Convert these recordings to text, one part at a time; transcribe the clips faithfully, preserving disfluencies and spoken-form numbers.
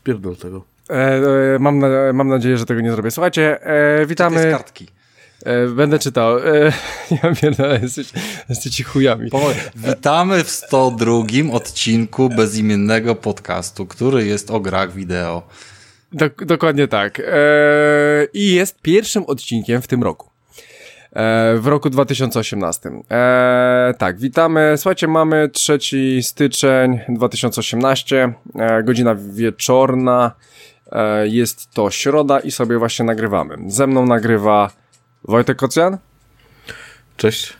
odpierdol tego. E, e, mam, na, mam nadzieję, że tego nie zrobię. Słuchajcie, e, witamy... Czytaj z kartki. E, będę czytał. E, ja pierdolę, jesteś, jesteście chujami. Po, witamy w sto drugim odcinku bezimiennego podcastu, który jest o grach wideo. Dok- dokładnie tak. E, I jest pierwszym odcinkiem w tym roku. E, w roku dwa tysiące osiemnastym. E, tak, witamy. Słuchajcie, mamy trzeci styczeń dwa tysiące osiemnasty, e, godzina wieczorna. E, jest to środa i sobie właśnie nagrywamy. Ze mną nagrywa Wojtek Kocjan. Cześć.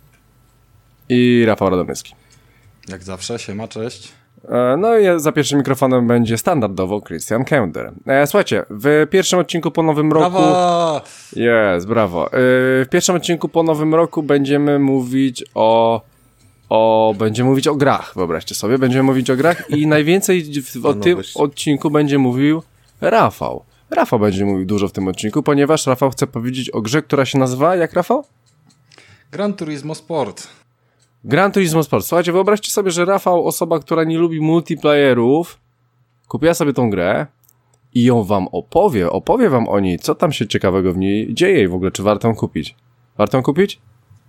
I Rafał Radomyski. Jak zawsze, siema, cześć. E, no i za pierwszym mikrofonem będzie standardowo Christian Kender. E, słuchajcie, w pierwszym odcinku po nowym roku... Brawo! Jest, brawo. E, w pierwszym odcinku po nowym roku będziemy mówić o... o będziemy mówić o grach, wyobraźcie sobie. Będziemy mówić o grach i najwięcej w, o tym odcinku będzie mówił Rafał. Rafał będzie mówił dużo w tym odcinku, ponieważ Rafał chce powiedzieć o grze, która się nazywa, jak Rafał? Gran Turismo Sport. Gran Turismo Sport. Słuchajcie, wyobraźcie sobie, że Rafał, osoba, która nie lubi multiplayerów, kupiła sobie tą grę i ją wam opowie, opowie wam o niej, co tam się ciekawego w niej dzieje i w ogóle, czy warto ją kupić. Warto ją kupić?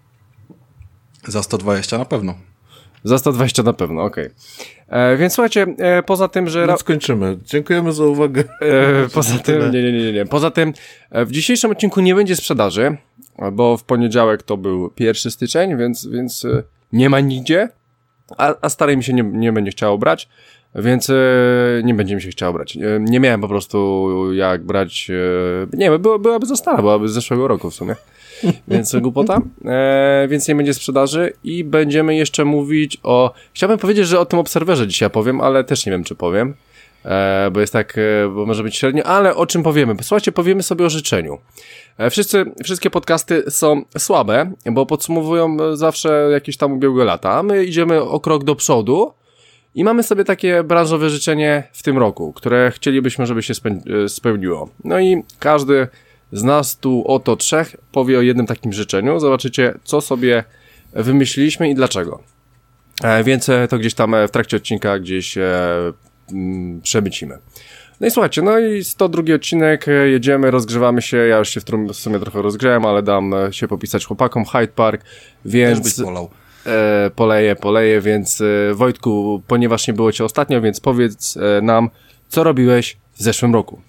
Za sto dwadzieścia na pewno. Za sto dwadzieścia na pewno, okej. Okay. Więc słuchajcie, e, poza tym, że... No skończymy. Dziękujemy za uwagę. E, poza tym, nie, nie, nie, nie. Poza tym, e, w dzisiejszym odcinku nie będzie sprzedaży, bo w poniedziałek to był pierwszy styczeń, więc, więc e, nie ma nigdzie, a, a starej mi się nie, nie będzie chciało brać, więc e, nie będzie mi się chciało brać. E, nie miałem po prostu jak brać, e, nie, była, byłaby za stara, byłaby z zeszłego roku w sumie. Więc głupota, e, więc nie będzie sprzedaży i będziemy jeszcze mówić o... Chciałbym powiedzieć, że o tym Obserwerze dzisiaj powiem, ale też nie wiem, czy powiem, e, bo jest tak, e, bo może być średnio, ale o czym powiemy? Słuchajcie, powiemy sobie o życzeniu. E, wszyscy, wszystkie podcasty są słabe, bo podsumowują zawsze jakieś tam ubiegłe lata, a my idziemy o krok do przodu i mamy sobie takie branżowe życzenie w tym roku, które chcielibyśmy, żeby się speł- spełniło. No i każdy z nas tu oto trzech powie o jednym takim życzeniu. Zobaczycie, co sobie wymyśliliśmy i dlaczego. E, więc to gdzieś tam w trakcie odcinka gdzieś e, m, przemycimy. No i słuchajcie, no i sto drugi odcinek, jedziemy, rozgrzewamy się. Ja już się w, w sumie trochę rozgrzałem, ale dam się popisać chłopakom. Hyde Park, więc... Też byś polał. E, poleję, poleję, więc e, Wojtku, ponieważ nie było cię ostatnio, więc powiedz e, nam, co robiłeś w zeszłym roku.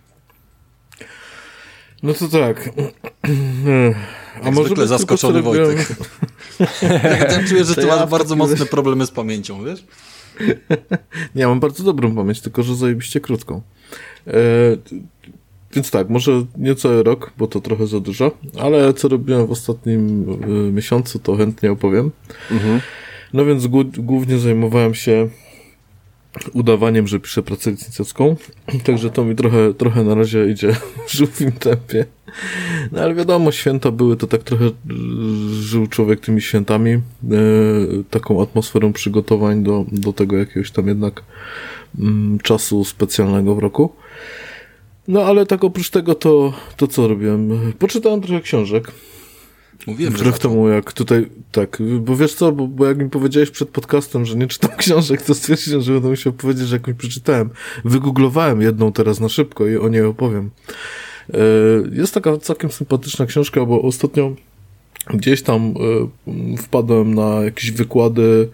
No to tak. A jak może zwykle zaskoczony Wojtek. Ja tak czuję, że ty masz bardzo mocne problemy z pamięcią, wiesz? Nie, ja mam bardzo dobrą pamięć, tylko że zajebiście krótką. E, więc tak, może nie cały rok, bo to trochę za dużo, ale co robiłem w ostatnim y, miesiącu, to chętnie opowiem. Mhm. No więc g- głównie zajmowałem się udawaniem, że piszę pracę licencjacką, także to mi trochę, trochę na razie idzie w żółwim tempie. No ale wiadomo, święta były, to tak trochę żył człowiek tymi świętami, e, taką atmosferą przygotowań do, do tego jakiegoś tam jednak mm, czasu specjalnego w roku. No ale tak oprócz tego to, to co robiłem? Poczytałem trochę książek. Mówiłem, Wbrew temu jak tutaj, tak, bo wiesz co, bo, bo jak mi powiedziałeś przed podcastem, że nie czytam książek, to stwierdziłem, że będę musiał powiedzieć, że jakąś przeczytałem. Wygooglowałem jedną teraz na szybko i o niej opowiem. Jest taka całkiem sympatyczna książka, bo ostatnio gdzieś tam wpadłem na jakieś wykłady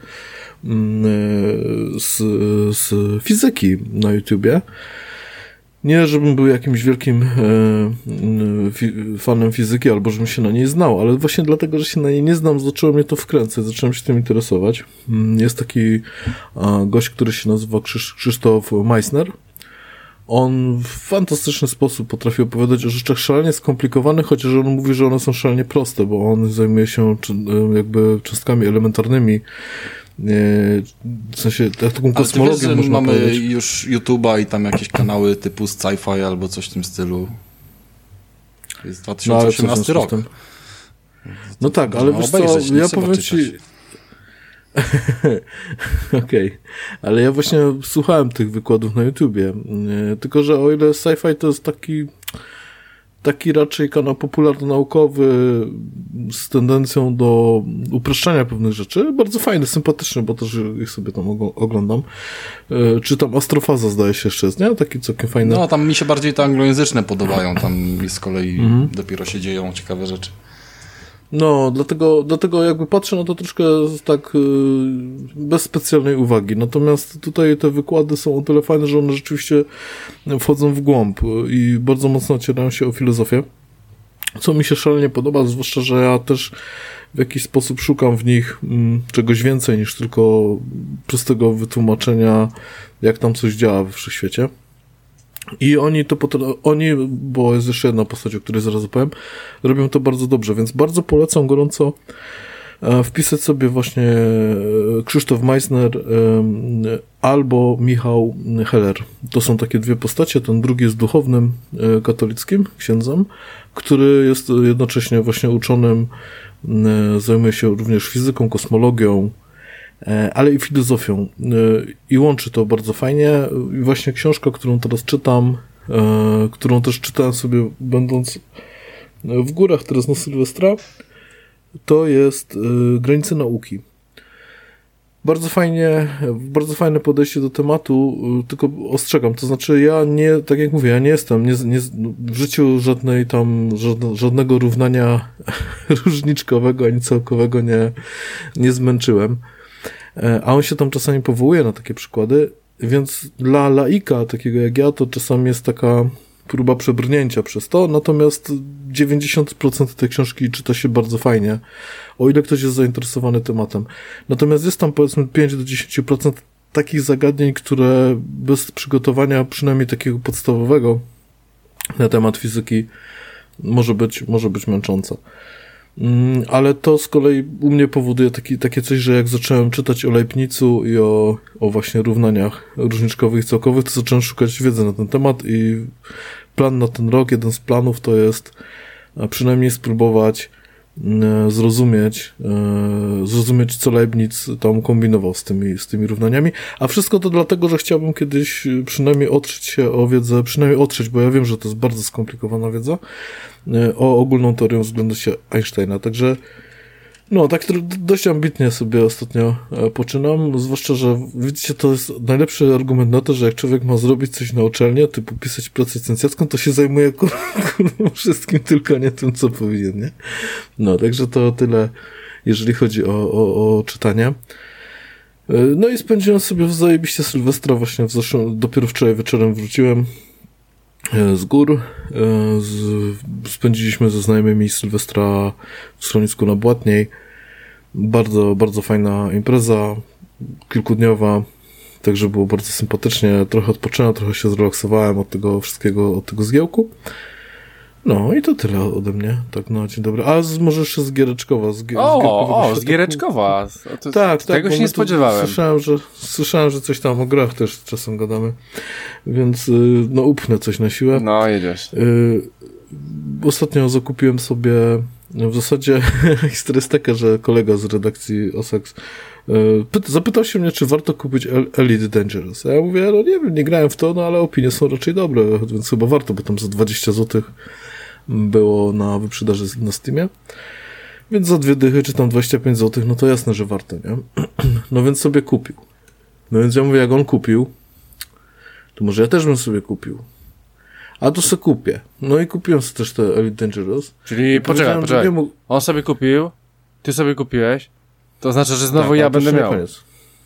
z, z fizyki na YouTubie. Nie, żebym był jakimś wielkim e, fi, fanem fizyki, albo żebym się na niej znał, ale właśnie dlatego, że się na niej nie znam, zaczęło mnie to wkręcać, zacząłem się tym interesować. Jest taki a, gość, który się nazywa Krzysz, Krzysztof Meissner. On w fantastyczny sposób potrafi opowiadać o rzeczach szalenie skomplikowanych, chociaż on mówi, że one są szalenie proste, bo on zajmuje się jakby cząstkami elementarnymi, w sensie taką kosmologią. Ale ty wiesz, że mamy powiedzieć. już YouTube'a i tam jakieś kanały typu sci-fi albo coś w tym stylu. To jest dwa tysiące osiemnasty no, rok. No tak, ale wiesz co, ja powiem ci... Okej, okay. Ale ja właśnie słuchałem tych wykładów na YouTubie, tylko że o ile sci-fi to jest taki taki raczej kanał popularno-naukowy, z tendencją do upraszczania pewnych rzeczy. Bardzo fajny, sympatyczny, bo też ich sobie tam oglądam. Czy tam Astrofaza zdaje się jeszcze jest, nie? Taki całkiem fajny. No, tam mi się bardziej te anglojęzyczne podobają. Tam z kolei mhm. dopiero się dzieją ciekawe rzeczy. No, dlatego, dlatego jakby patrzę na to troszkę tak yy, bez specjalnej uwagi. Natomiast tutaj te wykłady są o tyle fajne, że one rzeczywiście wchodzą w głąb i bardzo mocno ocierają się o filozofię. Co mi się szalenie podoba, zwłaszcza, że ja też w jakiś sposób szukam w nich mm, czegoś więcej niż tylko prostego wytłumaczenia, jak tam coś działa we wszechświecie. I oni to, oni, bo jest jeszcze jedna postać, o której zaraz opowiem, robią to bardzo dobrze, więc bardzo polecam gorąco wpisać sobie właśnie Krzysztof Meissner albo Michał Heller. To są takie dwie postacie, ten drugi jest duchownym katolickim księdzem, który jest jednocześnie właśnie uczonym, zajmuje się również fizyką, kosmologią, ale i filozofią. I łączy to bardzo fajnie. I właśnie książka, którą teraz czytam, którą też czytałem sobie będąc w górach teraz na Sylwestra, to jest Granice nauki. Bardzo fajnie, bardzo fajne podejście do tematu, tylko ostrzegam, to znaczy ja nie, tak jak mówię, ja nie jestem, nie, nie, w życiu żadnej tam, żadne, żadnego równania różniczkowego ani całkowego nie, nie zmęczyłem. A on się tam czasami powołuje na takie przykłady, więc dla laika, takiego jak ja, to czasami jest taka próba przebrnięcia przez to, natomiast dziewięćdziesiąt procent tej książki czyta się bardzo fajnie, o ile ktoś jest zainteresowany tematem. Natomiast jest tam powiedzmy pięć do dziesięciu procent takich zagadnień, które bez przygotowania przynajmniej takiego podstawowego na temat fizyki może być, może być męczące. Ale to z kolei u mnie powoduje taki, takie coś, że jak zacząłem czytać o Leibnizu i o, o właśnie równaniach różniczkowych i całkowych, to zacząłem szukać wiedzy na ten temat i plan na ten rok, jeden z planów to jest przynajmniej spróbować zrozumieć, zrozumieć, co Leibniz tam kombinował z tymi, z tymi równaniami, a wszystko to dlatego, że chciałbym kiedyś przynajmniej otrzeć się o wiedzę, przynajmniej otrzeć, bo ja wiem, że to jest bardzo skomplikowana wiedza, o ogólną teorię względności Einsteina, także no, tak dość ambitnie sobie ostatnio poczynam, zwłaszcza, że widzicie, to jest najlepszy argument na to, że jak człowiek ma zrobić coś na uczelnię, typu pisać pracę licencjacką, to się zajmuje kur, kur, wszystkim, tylko nie tym, co powinien, nie? No, także to tyle, jeżeli chodzi o, o, o czytanie. No i spędziłem sobie w zajebiście Sylwestra, właśnie w zeszłym, dopiero wczoraj wieczorem wróciłem z gór. Z, spędziliśmy ze znajomymi Sylwestra w schronisku na Błatniej. Bardzo, bardzo fajna impreza, kilkudniowa, także było bardzo sympatycznie. Trochę odpocząłem, trochę się zrelaksowałem od tego wszystkiego, od tego zgiełku. No i to tyle ode mnie, tak na dzień dobry. A z, może jeszcze z Giereczkowa. Z, o, o, z Giereczkowa. To, tak, tego tak, się nie spodziewałem. Słyszałem że, słyszałem, że coś tam o grach też czasem gadamy, więc no upnę coś na siłę. No, jedziesz. Y, ostatnio zakupiłem sobie w zasadzie historię jest taka, że kolega z redakcji Osax y, zapytał się mnie, czy warto kupić Elite Dangerous. A ja mówię, no nie wiem, nie grałem w to, no ale opinie są raczej dobre, więc chyba warto, bo tam za dwadzieścia złotych było na wyprzedaży na Steamie. Więc za dwie dychy, czy tam dwadzieścia pięć złotych, no to jasne, że warto, nie? No więc sobie kupił. No więc ja mówię, jak on kupił, to może ja też bym sobie kupił. A to sobie kupię. No i kupiłem sobie też te Elite Dangerous. Czyli poczekaj, poczekaj. Mógł... On sobie kupił, ty sobie kupiłeś, to znaczy, że znowu tak, ja będę miał. Koniec.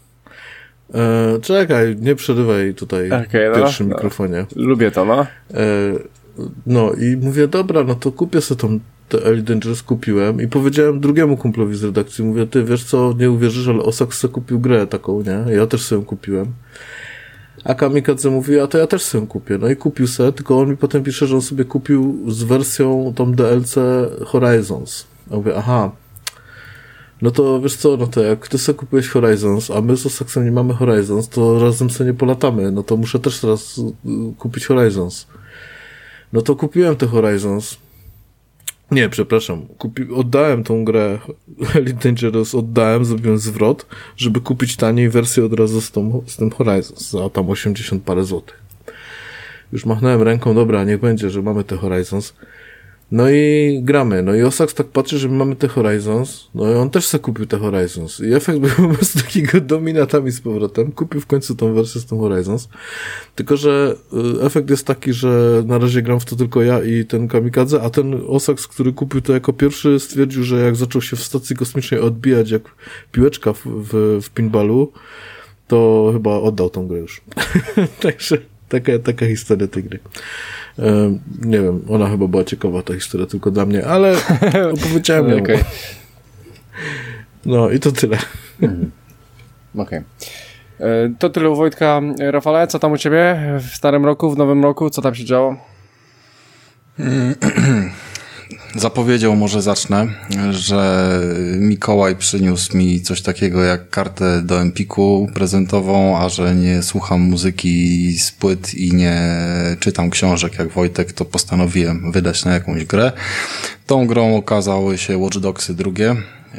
E, czekaj, nie przerywaj tutaj okay, w pierwszym no, mikrofonie. No. Lubię to, no. E, no i mówię, dobra, no to kupię sobie tą te Elite Dangerous, kupiłem i powiedziałem drugiemu kumplowi z redakcji, mówię, ty wiesz co, nie uwierzysz, ale Osax sobie kupił grę taką, nie? Ja też sobie kupiłem. A Kamikadze mówi, a to ja też sobie kupię. No i kupił sobie, tylko on mi potem pisze, że on sobie kupił z wersją tą D L C Horizons. A mówię, aha, no to wiesz co, no to jak ty sobie kupiłeś Horizons, a my z Osaxem nie mamy Horizons, to razem sobie nie polatamy. No to muszę też teraz kupić Horizons. No to kupiłem te Horizons. Nie, przepraszam. Kupi... Oddałem tą grę Elite Dangerous, oddałem, zrobiłem zwrot, żeby kupić taniej wersję od razu z, tą, z tym Horizons za tam osiemdziesiąt parę złotych. Już machnąłem ręką, dobra, niech będzie, że mamy te Horizons. No i gramy. No i Osax tak patrzy, że my mamy te Horizons. No i on też sobie kupił te Horizons. I efekt był po prostu takiego dominatami z powrotem. Kupił w końcu tą wersję z tym Horizons. Tylko, że efekt jest taki, że na razie gram w to tylko ja i ten Kamikadze, a ten Osax, który kupił to jako pierwszy, stwierdził, że jak zaczął się w stacji kosmicznej odbijać jak piłeczka w, w, w pinballu, to chyba oddał tą grę już. Także taka, taka historia tej gry. E, nie wiem, ona chyba była ciekawa, ta historia tylko dla mnie, ale opowiedziałem ją. Okay. No i to tyle. Mhm. Okej. Okay. To tyle u Wojtka. Rafale, co tam u ciebie w starym roku, w nowym roku? Co tam się działo? Zapowiedział, może zacznę, że Mikołaj przyniósł mi coś takiego jak kartę do Empiku prezentową, a że nie słucham muzyki z płyt i nie czytam książek jak Wojtek, to postanowiłem wydać na jakąś grę. Tą grą okazały się Watch Dogsy drugie.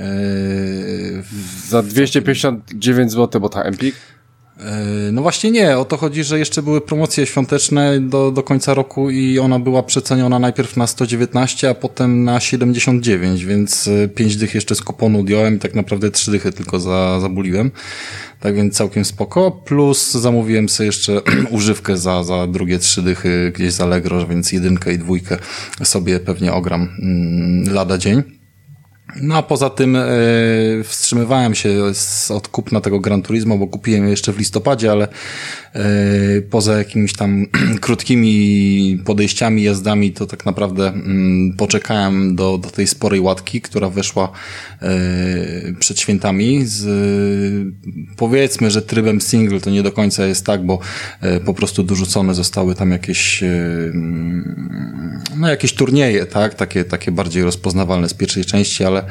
Yy, Za dwieście pięćdziesiąt dziewięć złotych, bo ta Empik? No właśnie nie, o to chodzi, że jeszcze były promocje świąteczne do, do końca roku i ona była przeceniona najpierw na sto dziewiętnaście, a potem na siedemdziesiąt dziewięć, więc pięć dych jeszcze z kuponu odjąłem i tak naprawdę trzy dychy tylko za, zabuliłem. Tak więc całkiem spoko, plus zamówiłem sobie jeszcze używkę za, za drugie trzy dychy gdzieś z Allegro, więc jedynkę i dwójkę sobie pewnie ogram mm, lada dzień. No a poza tym e, wstrzymywałem się z, od kupna tego Gran Turismo, bo kupiłem je jeszcze w listopadzie, ale e, poza jakimiś tam krótkimi podejściami, jazdami, to tak naprawdę m, poczekałem do, do tej sporej łatki, która weszła e, przed świętami. Z, powiedzmy, że trybem single to nie do końca jest tak, bo e, po prostu dorzucone zostały tam jakieś e, no jakieś turnieje, tak, takie, takie bardziej rozpoznawalne z pierwszej części, ale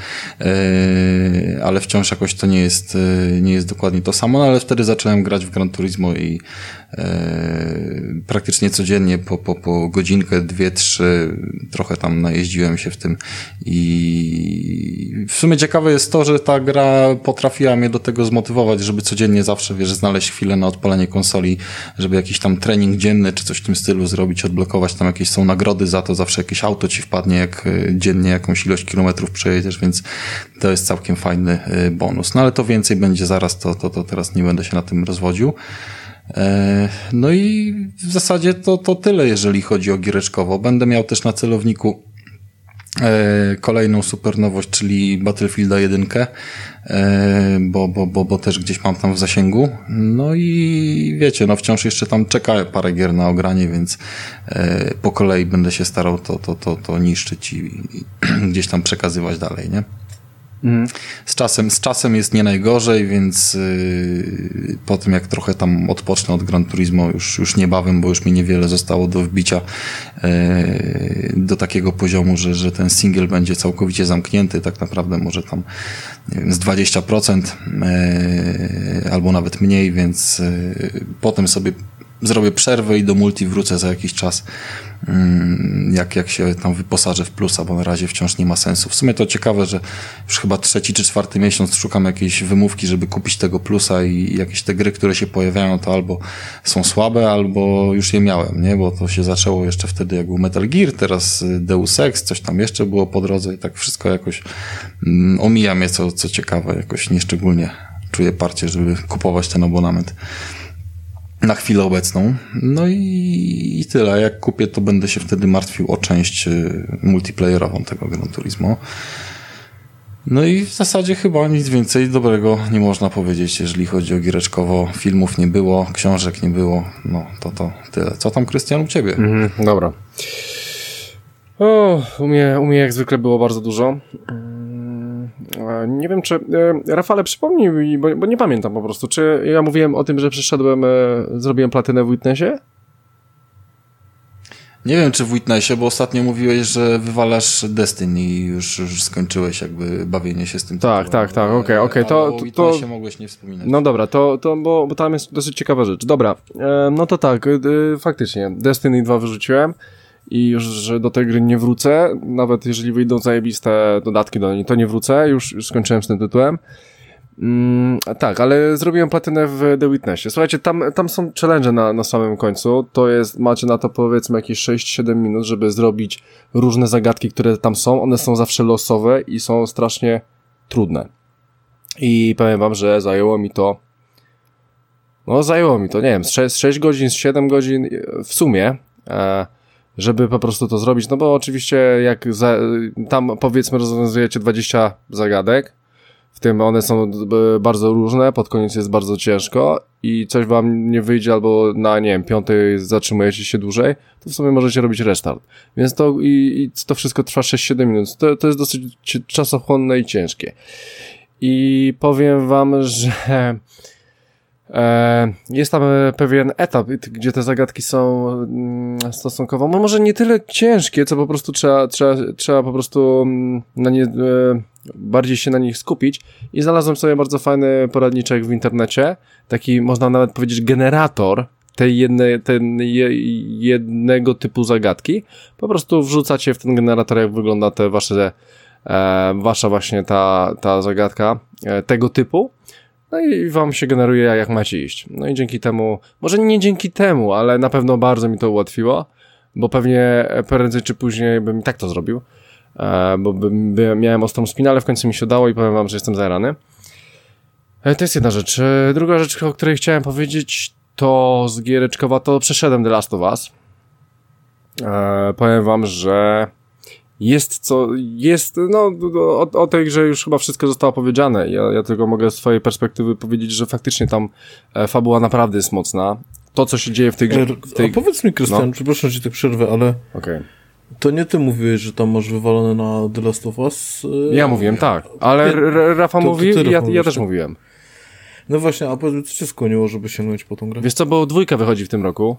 Yy, ale wciąż jakoś to nie jest, yy, nie jest dokładnie to samo, no ale wtedy zacząłem grać w Gran Turismo i yy, praktycznie codziennie po, po, po godzinkę, dwie, trzy trochę tam najeździłem się w tym i w sumie ciekawe jest to, że ta gra potrafiła mnie do tego zmotywować, żeby codziennie zawsze, wiesz, znaleźć chwilę na odpalenie konsoli, żeby jakiś tam trening dzienny czy coś w tym stylu zrobić, odblokować, tam jakieś są nagrody za to, zawsze jakieś auto ci wpadnie, jak dziennie jakąś ilość kilometrów przejedziesz, więc to jest całkiem fajny bonus. No ale to więcej będzie zaraz, to, to, to teraz nie będę się na tym rozwodził. No i w zasadzie to, to tyle, jeżeli chodzi o giereczkowo. Będę miał też na celowniku kolejną super nowość, czyli Battlefielda jeden, bo, bo, bo, bo też gdzieś mam tam w zasięgu. No i wiecie, no wciąż jeszcze tam czeka parę gier na ogranie, więc po kolei będę się starał to, to, to, to niszczyć i, i gdzieś tam przekazywać dalej, nie? Mm. Z czasem, z czasem jest nie najgorzej, więc yy, po tym jak trochę tam odpocznę od Gran Turismo już, już niebawem, bo już mi niewiele zostało do wbicia yy, do takiego poziomu, że, że ten single będzie całkowicie zamknięty, tak naprawdę może tam nie wiem, z dwadzieścia procent yy, albo nawet mniej, więc yy, potem sobie zrobię przerwę i do multi wrócę za jakiś czas, jak, jak się tam wyposażę w plusa, bo na razie wciąż nie ma sensu. W sumie to ciekawe, że już chyba trzeci czy czwarty miesiąc szukam jakiejś wymówki, żeby kupić tego plusa i jakieś te gry, które się pojawiają, to albo są słabe, albo już je miałem, nie? Bo to się zaczęło jeszcze wtedy, jak był Metal Gear, teraz Deus Ex, coś tam jeszcze było po drodze i tak wszystko jakoś um, omija mnie, co, co ciekawe, jakoś nieszczególnie czuję parcie, żeby kupować ten abonament na chwilę obecną. No i, i tyle. Jak kupię, to będę się wtedy martwił o część multiplayerową tego Gran Turismo. No i w zasadzie chyba nic więcej dobrego nie można powiedzieć, jeżeli chodzi o giereczkowo. Filmów nie było, książek nie było. No to to tyle. Co tam, Krystian, u ciebie? Mhm, dobra. O, u mnie, u mnie jak zwykle było bardzo dużo. Nie wiem, czy... Rafale, przypomnij mi, bo, bo nie pamiętam po prostu, czy ja mówiłem o tym, że przyszedłem, zrobiłem platynę w Witnessie? Nie wiem, czy w Witnessie, bo ostatnio mówiłeś, że wywalasz Destiny i już, już skończyłeś jakby bawienie się z tym Tak, tytułem. tak, tak, okej, okay, okej. Okay. To, o Witnessie to mogłeś nie wspominać. No dobra, to, to bo, bo tam jest dosyć ciekawa rzecz. Dobra, e, no to tak, e, faktycznie, Destiny dwa wyrzuciłem i już do tej gry nie wrócę, nawet jeżeli wyjdą zajebiste dodatki do niej, to nie wrócę, już, już skończyłem z tym tytułem. Mm, tak, ale zrobiłem platynę w The Witnessie. Słuchajcie, tam, tam są challenge na, na samym końcu. To jest, macie na to powiedzmy jakieś sześć siedem minut, żeby zrobić różne zagadki, które tam są. One są zawsze losowe i są strasznie trudne. I powiem wam, że zajęło mi to no zajęło mi to, nie wiem, z sześć godzin, z siedem godzin w sumie, e, żeby po prostu to zrobić, no bo oczywiście jak za, tam powiedzmy rozwiązujecie dwadzieścia zagadek, w tym one są bardzo różne, pod koniec jest bardzo ciężko i coś wam nie wyjdzie albo na, nie wiem, piątej zatrzymujecie się dłużej, to w sumie możecie robić restart. Więc to i, i to wszystko trwa sześć siedem minut. To, to jest dosyć czasochłonne i ciężkie. I powiem wam, że e, jest tam pewien etap, gdzie te zagadki są mm, stosunkowo, no może nie tyle ciężkie, co po prostu trzeba, trzeba, trzeba po prostu na nie, e, bardziej się na nich skupić i znalazłem sobie bardzo fajny poradniczek w internecie, taki można nawet powiedzieć generator tej jednej, ten je, jednego typu zagadki. Po prostu wrzucacie w ten generator, jak wygląda te wasze e, wasza właśnie ta, ta zagadka e, tego typu. No i wam się generuje, jak macie iść. No i dzięki temu, może nie dzięki temu, ale na pewno bardzo mi to ułatwiło, bo pewnie prędzej czy później bym i tak to zrobił, e, bo bym, by, miałem ostrą spinę, ale w końcu mi się udało i powiem wam, że jestem zajarany. E, to jest jedna rzecz. E, druga rzecz, o której chciałem powiedzieć, to z giereczkowa, to przeszedłem The Last of Us. E, powiem wam, że jest co, jest, no, o, o tej grze już chyba wszystko zostało powiedziane. Ja, ja tylko mogę z swojej perspektywy powiedzieć, że faktycznie tam e, fabuła naprawdę jest mocna. To, co się dzieje w tej grze... W tej... A powiedz mi, Krystian, no. Przepraszam, że tak przerwę, ale okay. To nie ty mówiłeś, że tam masz wywalone na The Last of Us? Ja mówiłem, tak, ale R- Rafa to, mówi to i ja, ja też mówiłem. No właśnie, a powiedz, co cię skłoniło, żeby sięgnąć po tą grę? Wiesz co, bo dwójka wychodzi w tym roku.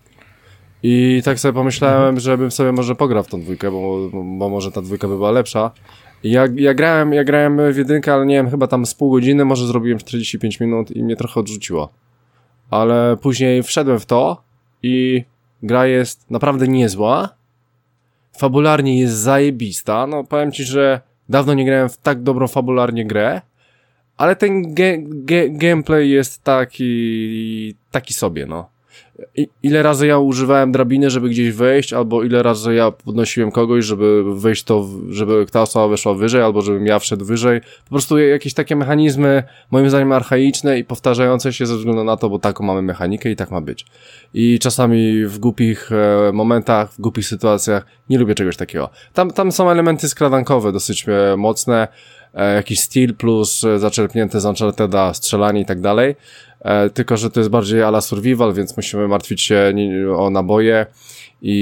I tak sobie pomyślałem, mhm. żebym sobie może pograł w tą dwójkę, bo, bo może ta dwójka by była lepsza. I ja, ja grałem, ja grałem w jedynkę, ale nie wiem, chyba tam z pół godziny, może zrobiłem czterdzieści pięć minut i mnie trochę odrzuciło. Ale później wszedłem w to i gra jest naprawdę niezła. Fabularnie jest zajebista. No powiem ci, że dawno nie grałem w tak dobrą fabularnie grę, ale ten ge- ge- gameplay jest taki, taki sobie, no. I, ile razy ja używałem drabiny, żeby gdzieś wejść, albo ile razy ja podnosiłem kogoś, żeby wejść to, żeby ta osoba weszła wyżej, albo żebym ja wszedł wyżej. Po prostu jakieś takie mechanizmy, moim zdaniem archaiczne i powtarzające się ze względu na to, bo taką mamy mechanikę i tak ma być. I czasami w głupich e, momentach, w głupich sytuacjach nie lubię czegoś takiego. Tam, tam są elementy skradankowe dosyć e, mocne, e, jakiś styl plus e, zaczerpnięte z Uncharted'a strzelanie i tak dalej. E, tylko, że to jest bardziej a la survival, więc musimy martwić się nie, o naboje i,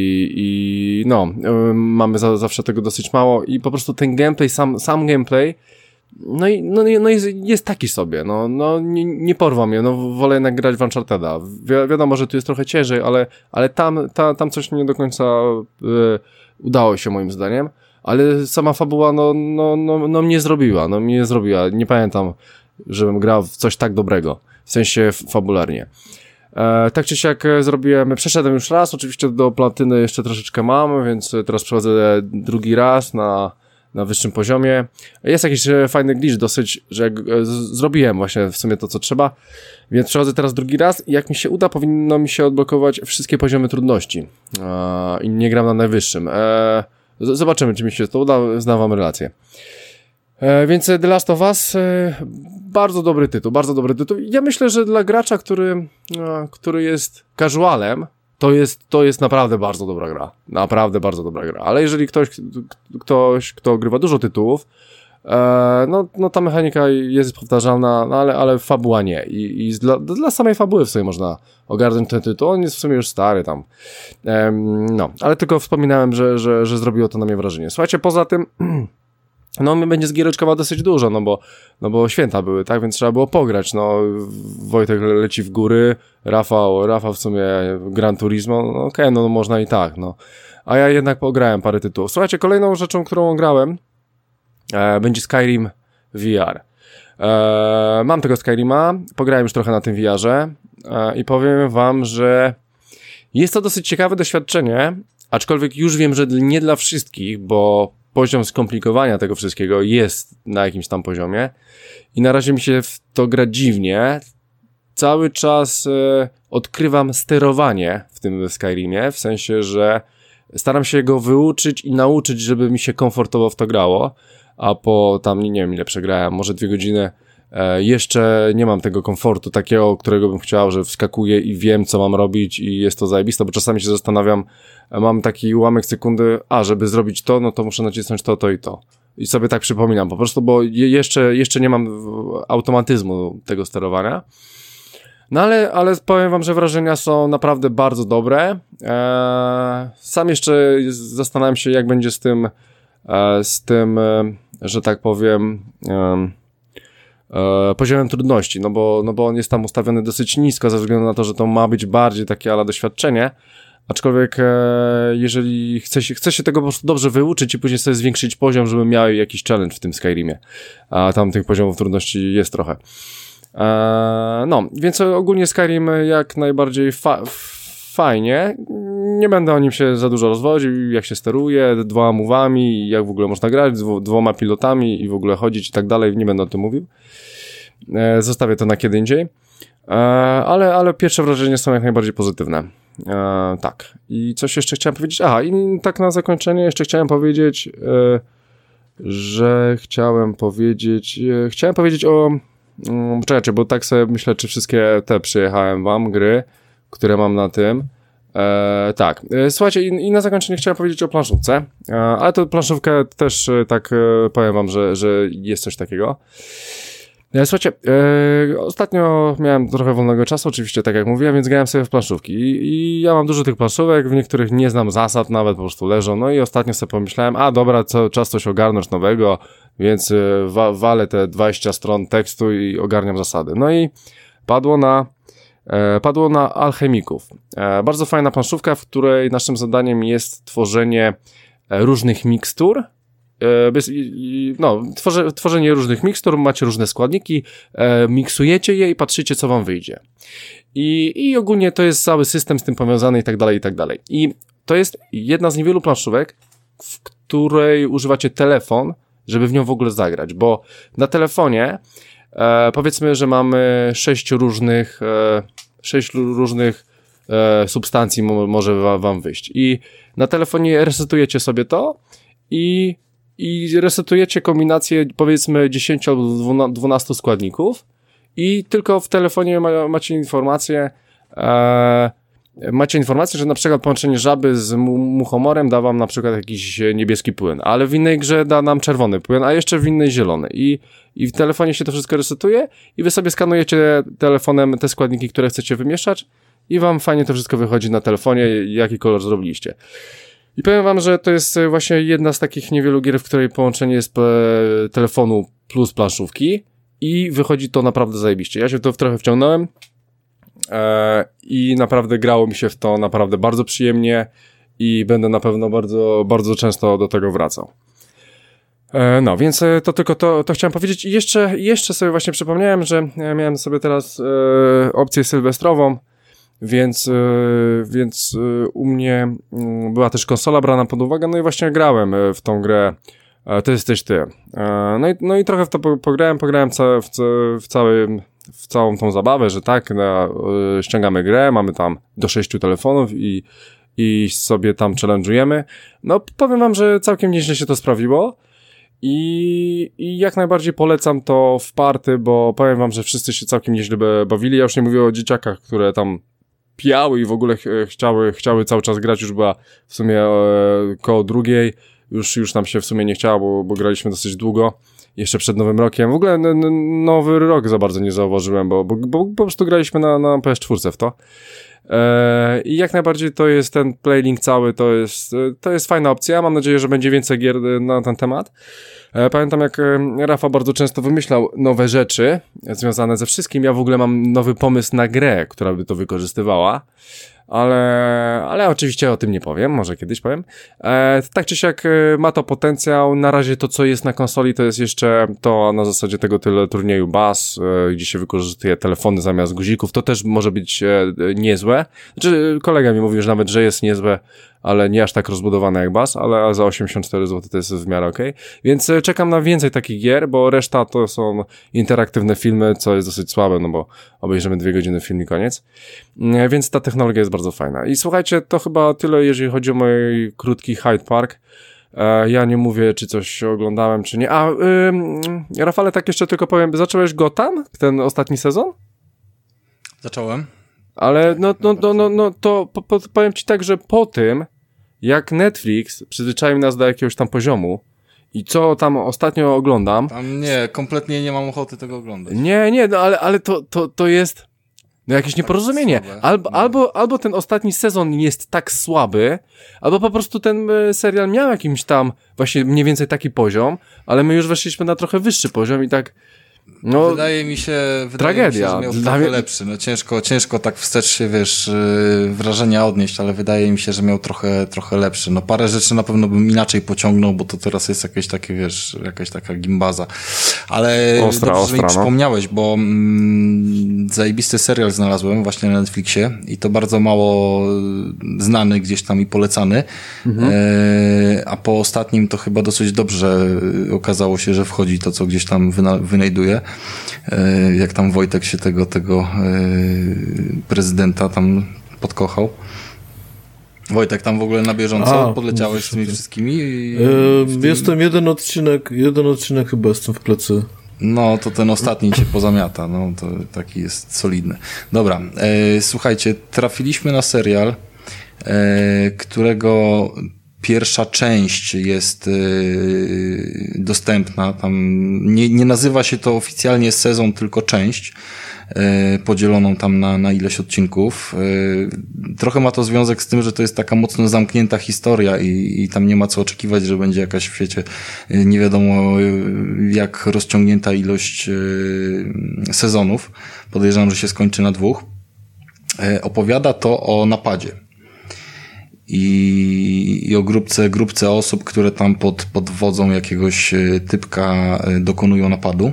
i no, e, mamy za, zawsze tego dosyć mało i po prostu ten gameplay, sam, sam gameplay, no i no, no jest, jest taki sobie, no, no nie, nie porwa mnie, no wolę jednak grać w Uncharted'a. Wi- wiadomo, że tu jest trochę ciężej, ale, ale tam, ta, tam coś nie do końca e, udało się moim zdaniem, ale sama fabuła, no, no, no, no mnie zrobiła, no mnie zrobiła, nie pamiętam, żebym grał w coś tak dobrego, w sensie fabularnie. E, tak czy siak zrobiłem, przeszedłem już raz, oczywiście do platyny jeszcze troszeczkę mam, więc teraz przechodzę drugi raz na, na wyższym poziomie. Jest jakiś fajny glitch dosyć, że jak z- zrobiłem właśnie w sumie to, co trzeba, więc przechodzę teraz drugi raz i jak mi się uda, powinno mi się odblokować wszystkie poziomy trudności e, i nie gram na najwyższym. E, z- zobaczymy, czy mi się to uda, znam wam relację. E, więc The Last of Us, e, bardzo dobry tytuł, bardzo dobry tytuł. Ja myślę, że dla gracza, który, e, który jest casualem, to jest, to jest naprawdę bardzo dobra gra. Naprawdę bardzo dobra gra. Ale jeżeli ktoś, ktoś kto grywa dużo tytułów, e, no, no ta mechanika jest powtarzalna, no ale, ale fabuła nie. I, i dla, dla samej fabuły w sobie można ogarnąć ten tytuł. On jest w sumie już stary tam. E, no, ale tylko wspominałem, że, że, że zrobiło to na mnie wrażenie. Słuchajcie, poza tym... No, my będzie zgiereczkowa dosyć dużo, no bo, no bo święta były, tak, więc trzeba było pograć, no, Wojtek leci w góry, Rafał, Rafał w sumie Gran Turismo, no okej, okay, no można i tak, no, a ja jednak pograłem parę tytułów. Słuchajcie, kolejną rzeczą, którą grałem, e, będzie Skyrim V R. E, mam tego Skyrima, pograłem już trochę na tym V R-ze e, i powiem wam, że jest to dosyć ciekawe doświadczenie, aczkolwiek już wiem, że nie dla wszystkich, bo poziom skomplikowania tego wszystkiego jest na jakimś tam poziomie i na razie mi się w to gra dziwnie. Cały czas e, odkrywam sterowanie w tym Skyrimie, w sensie, że staram się go wyuczyć i nauczyć, żeby mi się komfortowo w to grało, a po tam, nie wiem ile przegrałem, może dwie godziny, e, jeszcze nie mam tego komfortu takiego, którego bym chciał, że wskakuję i wiem, co mam robić i jest to zajebiste, bo czasami się zastanawiam, e, mam taki ułamek sekundy, a żeby zrobić to, no to muszę nacisnąć to, to i to. I sobie tak przypominam po prostu, bo je, jeszcze, jeszcze nie mam automatyzmu tego sterowania. No ale, ale powiem wam, że wrażenia są naprawdę bardzo dobre. Eee, sam jeszcze zastanawiam się, jak będzie z tym, e, z tym, e, że tak powiem, e, e, poziomem trudności, no bo, no bo on jest tam ustawiony dosyć nisko, ze względu na to, że to ma być bardziej takie ala doświadczenie, aczkolwiek e, jeżeli chce się, chce się tego po prostu dobrze wyuczyć i później sobie zwiększyć poziom, żeby miał jakiś challenge w tym Skyrimie, a tam tych poziomów trudności jest trochę. Eee, no, więc ogólnie Skyrim jak najbardziej fa- fajnie. Nie będę o nim się za dużo rozwodził, jak się steruje, dwoma mówami, jak w ogóle można grać, dwo- dwoma pilotami i w ogóle chodzić i tak dalej, nie będę o tym mówił. Eee, zostawię to na kiedy indziej. Eee, ale, ale pierwsze wrażenia są jak najbardziej pozytywne. Eee, tak. I coś jeszcze chciałem powiedzieć? Aha, i tak na zakończenie jeszcze chciałem powiedzieć, e, że chciałem powiedzieć, e, chciałem powiedzieć o Um, czekajcie, bo tak sobie myślę, czy wszystkie te przyjechałem wam, gry, które mam na tym. E, tak, e, słuchajcie, i, i na zakończenie chciałem powiedzieć o planszówce, e, ale to planszówkę też e, tak e, powiem wam, że, że jest coś takiego. E, słuchajcie, e, ostatnio miałem trochę wolnego czasu, oczywiście, tak jak mówiłem, więc grałem sobie w planszówki I, i ja mam dużo tych planszówek, w niektórych nie znam zasad, nawet po prostu leżą, no i ostatnio sobie pomyślałem, a dobra, co, czas coś ogarnąć nowego, więc wa- walę te dwadzieścia stron tekstu i ogarniam zasady. No i padło na, e, padło na alchemików. E, bardzo fajna planszówka, w której naszym zadaniem jest tworzenie e, różnych mikstur. E, bez, i, no, tworze, tworzenie różnych mikstur, macie różne składniki, e, miksujecie je i patrzycie, co wam wyjdzie. I, i ogólnie to jest cały system z tym powiązany i tak dalej, i tak dalej. I to jest jedna z niewielu planszówek, w której używacie telefon, żeby w nią w ogóle zagrać, bo na telefonie e, powiedzmy, że mamy sześć różnych e, sześć różnych e, substancji mo- może wa- wam wyjść i na telefonie resetujecie sobie to i, i resetujecie kombinację powiedzmy dziesięć albo dwanaście składników i tylko w telefonie ma- macie informację e, macie informację, że na przykład połączenie żaby z mu- muchomorem da wam na przykład jakiś niebieski płyn, ale w innej grze da nam czerwony płyn, a jeszcze w innej zielony. I, i w telefonie się to wszystko resetuje i wy sobie skanujecie telefonem te składniki, które chcecie wymieszać i wam fajnie to wszystko wychodzi na telefonie, jaki kolor zrobiliście. I powiem wam, że to jest właśnie jedna z takich niewielu gier, w której połączenie jest e, telefonu plus planszówki i wychodzi to naprawdę zajebiście. Ja się to trochę wciągnąłem. Eee, i naprawdę grało mi się w to naprawdę bardzo przyjemnie i będę na pewno bardzo, bardzo często do tego wracał. Eee, no, więc to tylko to, to chciałem powiedzieć i jeszcze, jeszcze sobie właśnie przypomniałem, że miałem sobie teraz e, opcję sylwestrową, więc, e, więc e, u mnie m, była też konsola brana pod uwagę, no i właśnie grałem w tą grę e, To jesteś ty. E, no, i, no i trochę w to pograłem, pograłem ca, w, w całym w całą tą zabawę, że tak, na, y, ściągamy grę, mamy tam do sześciu telefonów i, i sobie tam challenge'ujemy. No, powiem wam, że całkiem nieźle się to sprawiło i, i jak najbardziej polecam to w party, bo powiem wam, że wszyscy się całkiem nieźle bawili. Ja już nie mówię o dzieciakach, które tam pijały i w ogóle ch chciały, chciały cały czas grać, już była w sumie e, koło drugiej, już, już nam się w sumie nie chciało, bo, bo graliśmy dosyć długo. Jeszcze przed Nowym Rokiem. W ogóle n- n- Nowy Rok za bardzo nie zauważyłem, bo, bo, bo po prostu graliśmy na, na P S cztery w to. Eee, I jak najbardziej to jest ten playlink cały, to jest, to jest fajna opcja. Mam nadzieję, że będzie więcej gier na ten temat. Eee, pamiętam, jak Rafa bardzo często wymyślał nowe rzeczy związane ze wszystkim. Ja w ogóle mam nowy pomysł na grę, która by to wykorzystywała. Ale, ale oczywiście o tym nie powiem, może kiedyś powiem. E, tak czy siak e, ma to potencjał. Na razie to, co jest na konsoli, to jest jeszcze to na zasadzie tego tyle turnieju Bass, e, gdzie się wykorzystuje telefony zamiast guzików. To też może być e, niezłe. Znaczy, kolega mi mówił, że nawet, że jest niezłe, ale nie aż tak rozbudowane jak Bass, ale za osiemdziesiąt cztery złote to jest w miarę okej. Okay. Więc czekam na więcej takich gier, bo reszta to są interaktywne filmy, co jest dosyć słabe, no bo obejrzymy dwie godziny film i koniec. Więc ta technologia jest bardzo fajna. I słuchajcie, to chyba tyle, jeżeli chodzi o mój krótki Hyde Park. Ja nie mówię, czy coś oglądałem, czy nie. A, yy, Rafale, tak jeszcze tylko powiem, zacząłeś Gotham, ten ostatni sezon? Zacząłem. Ale no, no, no, no, no to po, po, powiem ci tak, że po tym, jak Netflix przyzwyczaił nas do jakiegoś tam poziomu i co tam ostatnio oglądam... Tam nie, kompletnie nie mam ochoty tego oglądać. Nie, nie, no ale, ale to, to, to jest no jakieś nieporozumienie. Albo, albo, albo ten ostatni sezon jest tak słaby, albo po prostu ten serial miał jakimś tam właśnie mniej więcej taki poziom, ale my już weszliśmy na trochę wyższy poziom i tak... No, wydaje mi się, wydaje tragedia. Mi się, że miał trochę mnie... lepszy. No ciężko, ciężko tak wstecz się, wiesz, wrażenia odnieść, ale wydaje mi się, że miał trochę, trochę lepszy. No parę rzeczy na pewno bym inaczej pociągnął, bo to teraz jest jakieś takie, wiesz, jakaś taka gimbaza. Ale ostra, dobrze, ostra, że mi no. przypomniałeś, bo mm, zajebisty serial znalazłem właśnie na Netflixie i to bardzo mało znany gdzieś tam i polecany. Mhm. E, a po ostatnim to chyba dosyć dobrze okazało się, że wchodzi to, co gdzieś tam wyna- wynajduje. Jak tam Wojtek się tego, tego prezydenta tam podkochał. Wojtek, tam w ogóle na bieżąco A, podleciałeś z tymi wszystkimi? I yy, tym... Jestem jeden odcinek, jeden odcinek chyba jestem w plecy. No, to ten ostatni cię pozamiata, no to taki jest solidny. Dobra, e, słuchajcie, trafiliśmy na serial, e, którego pierwsza część jest y, dostępna, tam nie, nie nazywa się to oficjalnie sezon, tylko część, y, podzieloną tam na, na ileś odcinków. Y, trochę ma to związek z tym, że to jest taka mocno zamknięta historia i, i tam nie ma co oczekiwać, że będzie jakaś w świecie y, nie wiadomo y, jak rozciągnięta ilość y, sezonów. Podejrzewam, że się skończy na dwóch. Y, opowiada to o napadzie. I, i o grupce, grupce osób, które tam pod, pod wodzą jakiegoś typka dokonują napadu.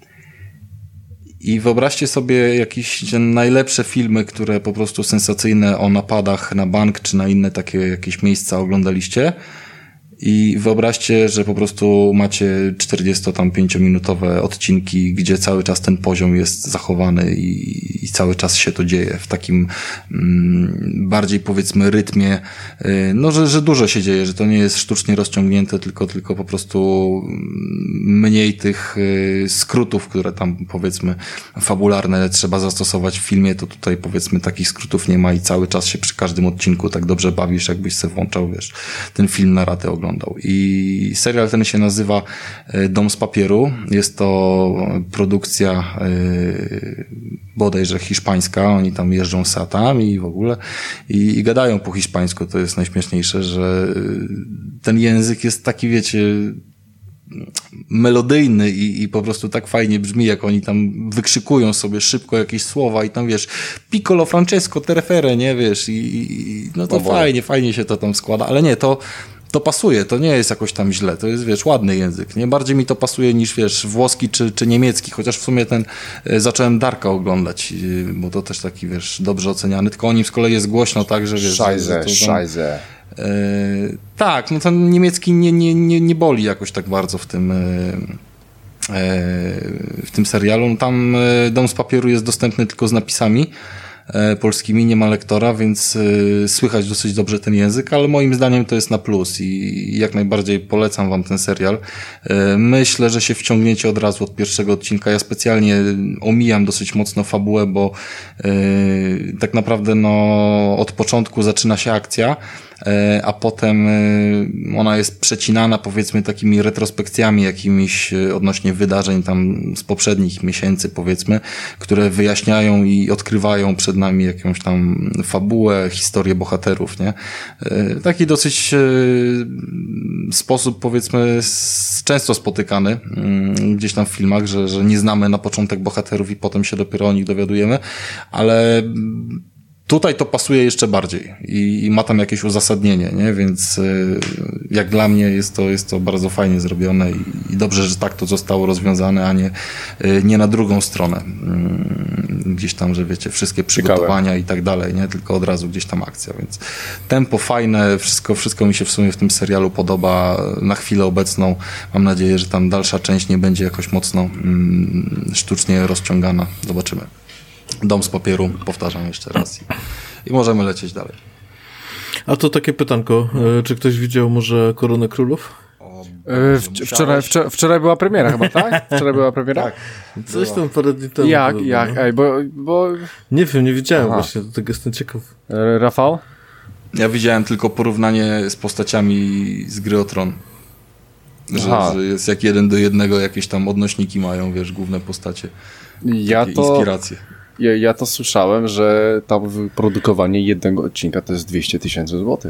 I wyobraźcie sobie jakieś najlepsze filmy, które po prostu sensacyjne o napadach na bank, czy na inne takie jakieś miejsca oglądaliście. I wyobraźcie, że po prostu macie czterdziestopięciominutowe odcinki, gdzie cały czas ten poziom jest zachowany i, i cały czas się to dzieje w takim mm, bardziej powiedzmy rytmie, yy, no że, że dużo się dzieje, że to nie jest sztucznie rozciągnięte, tylko, tylko po prostu mniej tych yy, skrótów, które tam powiedzmy fabularne trzeba zastosować w filmie, to tutaj powiedzmy takich skrótów nie ma i cały czas się przy każdym odcinku tak dobrze bawisz, jakbyś se włączał, wiesz, ten film na ratę oglądał. I serial ten się nazywa Dom z papieru. Jest to produkcja yy, bodajże hiszpańska. Oni tam jeżdżą satami i w ogóle i, i gadają po hiszpańsku. To jest najśmieszniejsze, że ten język jest taki, wiecie, melodyjny i, i po prostu tak fajnie brzmi, jak oni tam wykrzykują sobie szybko jakieś słowa i tam, wiesz, piccolo, Francesco, terefere, nie, wiesz, i, i no to fajnie, fajnie się to tam składa, ale nie, to to pasuje, to nie jest jakoś tam źle, to jest, wiesz, ładny język, nie? Bardziej mi to pasuje niż, wiesz, włoski czy, czy niemiecki, chociaż w sumie ten, e, zacząłem Darka oglądać, e, bo to też taki, wiesz, dobrze oceniany, tylko o nim z kolei jest głośno, tak, że, wiesz... Szajze, szajze. E, tak, no ten niemiecki nie, nie, nie, nie boli jakoś tak bardzo w tym... E, w tym serialu. No tam Dom z papieru jest dostępny tylko z napisami polskimi, nie ma lektora, więc słychać dosyć dobrze ten język, ale moim zdaniem to jest na plus i jak najbardziej polecam wam ten serial. Myślę, że się wciągniecie od razu od pierwszego odcinka. Ja specjalnie omijam dosyć mocno fabułę, bo tak naprawdę no od początku zaczyna się akcja, a potem ona jest przecinana powiedzmy takimi retrospekcjami jakimiś odnośnie wydarzeń tam z poprzednich miesięcy powiedzmy, które wyjaśniają i odkrywają przed nami jakąś tam fabułę, historię bohaterów, nie? Taki dosyć sposób powiedzmy często spotykany gdzieś tam w filmach, że, że nie znamy na początek bohaterów i potem się dopiero o nich dowiadujemy, ale Tutaj to pasuje jeszcze bardziej i, i ma tam jakieś uzasadnienie, nie? Więc y, jak dla mnie jest to, jest to bardzo fajnie zrobione i, i dobrze, że tak to zostało rozwiązane, a nie, y, nie na drugą stronę. Y, gdzieś tam, że wiecie, wszystkie przygotowania Ciekawe. I tak dalej, nie? Tylko od razu gdzieś tam akcja, więc tempo fajne, wszystko, wszystko mi się w sumie w tym serialu podoba na chwilę obecną. Mam nadzieję, że tam dalsza część nie będzie jakoś mocno y, sztucznie rozciągana. Zobaczymy. Dom z papieru, powtarzam jeszcze raz. I, i możemy lecieć dalej. A to takie pytanko. Czy ktoś widział może Koronę Królów? O, yy, w, wczoraj, wczoraj, wczoraj była premiera chyba, tak? Wczoraj była premiera? Tak. Coś tam parę dni temu. Jak, było, jak? No. Ej, bo, bo... Nie wiem, nie widziałem Aha. właśnie, do tego jestem ciekaw. E, Rafał? Ja widziałem tylko porównanie z postaciami z Gry o Tron. Że, że jest jak jeden do jednego, jakieś tam odnośniki mają, wiesz, główne postacie. Ja to... inspiracje. Ja, ja to słyszałem, że tam wyprodukowanie jednego odcinka to jest dwieście tysięcy złotych.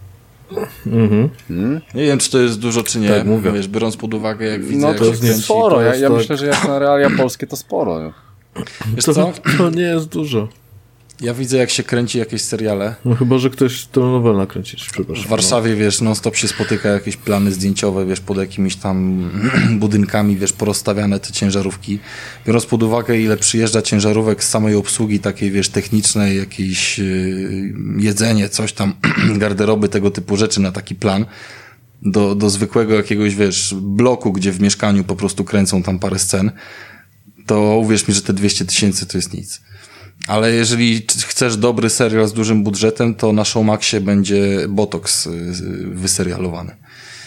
Mhm. Hmm? Nie wiem, czy to jest dużo, czy nie. Tak, mówię. Wiesz, biorąc pod uwagę, jak widzę, no to jak jest sporo. Ja, ja tak... myślę, że jak na realia polskie to sporo. Wiesz to, co? To nie jest dużo. Ja widzę, jak się kręci jakieś seriale. No chyba, że ktoś telenowelę nakręci. W Warszawie, no. wiesz, non-stop się spotyka jakieś plany zdjęciowe, wiesz, pod jakimiś tam budynkami, wiesz, porozstawiane te ciężarówki. Biorąc pod uwagę, ile przyjeżdża ciężarówek z samej obsługi takiej, wiesz, technicznej, jakieś yy, jedzenie, coś tam, garderoby, tego typu rzeczy na taki plan, do, do zwykłego jakiegoś, wiesz, bloku, gdzie w mieszkaniu po prostu kręcą tam parę scen, to uwierz mi, że te dwieście tysięcy to jest nic. Ale jeżeli chcesz dobry serial z dużym budżetem, to na Showmaxie będzie Botox wyserialowany.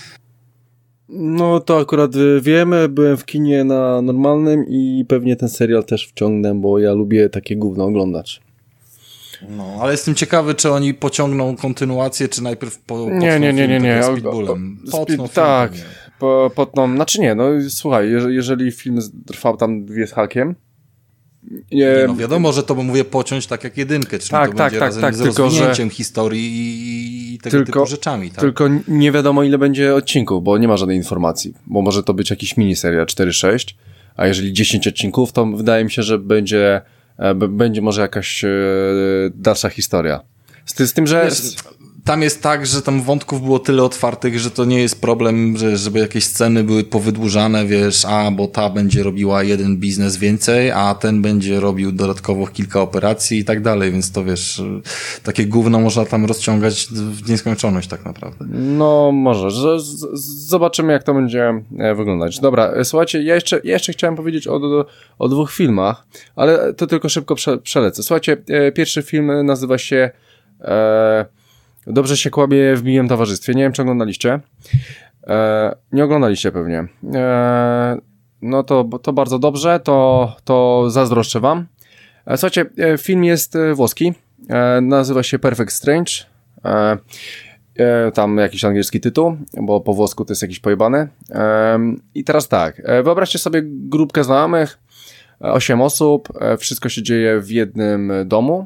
No to akurat wiemy, byłem w kinie na normalnym i pewnie ten serial też wciągnę, bo ja lubię takie gówno oglądać. No, ale jestem ciekawy, czy oni pociągną kontynuację, czy najpierw po, potną nie, nie, nie, nie, nie. z Pitbullem. Potną Speed, tak, po, potną, znaczy nie, no słuchaj, jeżeli film trwał tam dwie z hakiem, Nie, nie, no wiadomo, że to mówię pociąć tak jak jedynkę, czyli tak, to tak, będzie tak, razem tak, z tylko, rozwinięciem że... historii i tego tylko, typu rzeczami. Tak? Tylko nie wiadomo, ile będzie odcinków, bo nie ma żadnej informacji, bo może to być jakiś miniseria cztery sześć, a jeżeli dziesięć odcinków, to wydaje mi się, że będzie, b- będzie może jakaś e, dalsza historia. Z, z tym, że... Wiesz, tam jest tak, że tam wątków było tyle otwartych, że to nie jest problem, że, żeby jakieś sceny były powydłużane, wiesz, a bo ta będzie robiła jeden biznes więcej, a ten będzie robił dodatkowo kilka operacji i tak dalej, więc to wiesz, takie gówno można tam rozciągać w nieskończoność tak naprawdę. No może, z, z, zobaczymy jak to będzie wyglądać. Dobra, słuchajcie, ja jeszcze, ja jeszcze chciałem powiedzieć o, o dwóch filmach, ale to tylko szybko prze, przelecę. Słuchajcie, pierwszy film nazywa się e, Dobrze się kłamie w miłym towarzystwie. Nie wiem, czy oglądaliście. E, nie oglądaliście pewnie. E, no to, to bardzo dobrze, to, to zazdroszczę wam. E, słuchajcie, e, film jest włoski. E, nazywa się Perfect Strange. E, e, tam jakiś angielski tytuł, bo po włosku to jest jakiś pojebany. E, I teraz tak, e, wyobraźcie sobie grupkę znajomych, osiem osób, e, wszystko się dzieje w jednym domu.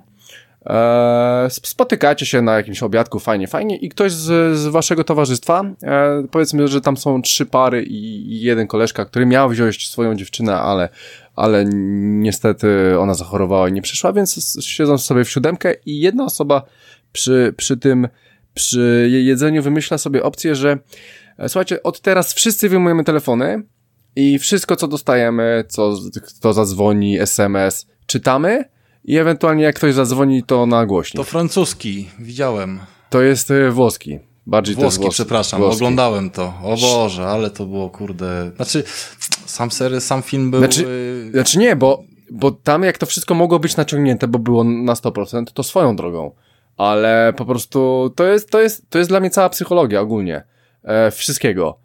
Eee, spotykacie się na jakimś obiadku, fajnie, fajnie i ktoś z, z waszego towarzystwa, e, powiedzmy, że tam są trzy pary i, i jeden koleżka, który miał wziąć swoją dziewczynę, ale, ale niestety ona zachorowała i nie przyszła, więc siedzą sobie w siódemkę i jedna osoba przy, przy tym, przy jedzeniu wymyśla sobie opcję, że e, słuchajcie, od teraz wszyscy wyjmujemy telefony i wszystko, co dostajemy, co, kto zadzwoni, es em es, czytamy. I ewentualnie jak ktoś zadzwoni, to na głośnik. To francuski, widziałem. To jest y, włoski. Bardziej włoski, to jest włoski, przepraszam, włoski. Oglądałem to. O Boże, ale to było kurde... Znaczy, sam sery, sam film był... Znaczy, znaczy nie, bo, bo tam jak to wszystko mogło być naciągnięte, bo było na sto procent, to swoją drogą. Ale po prostu to jest, to jest, to jest dla mnie cała psychologia ogólnie. E, wszystkiego.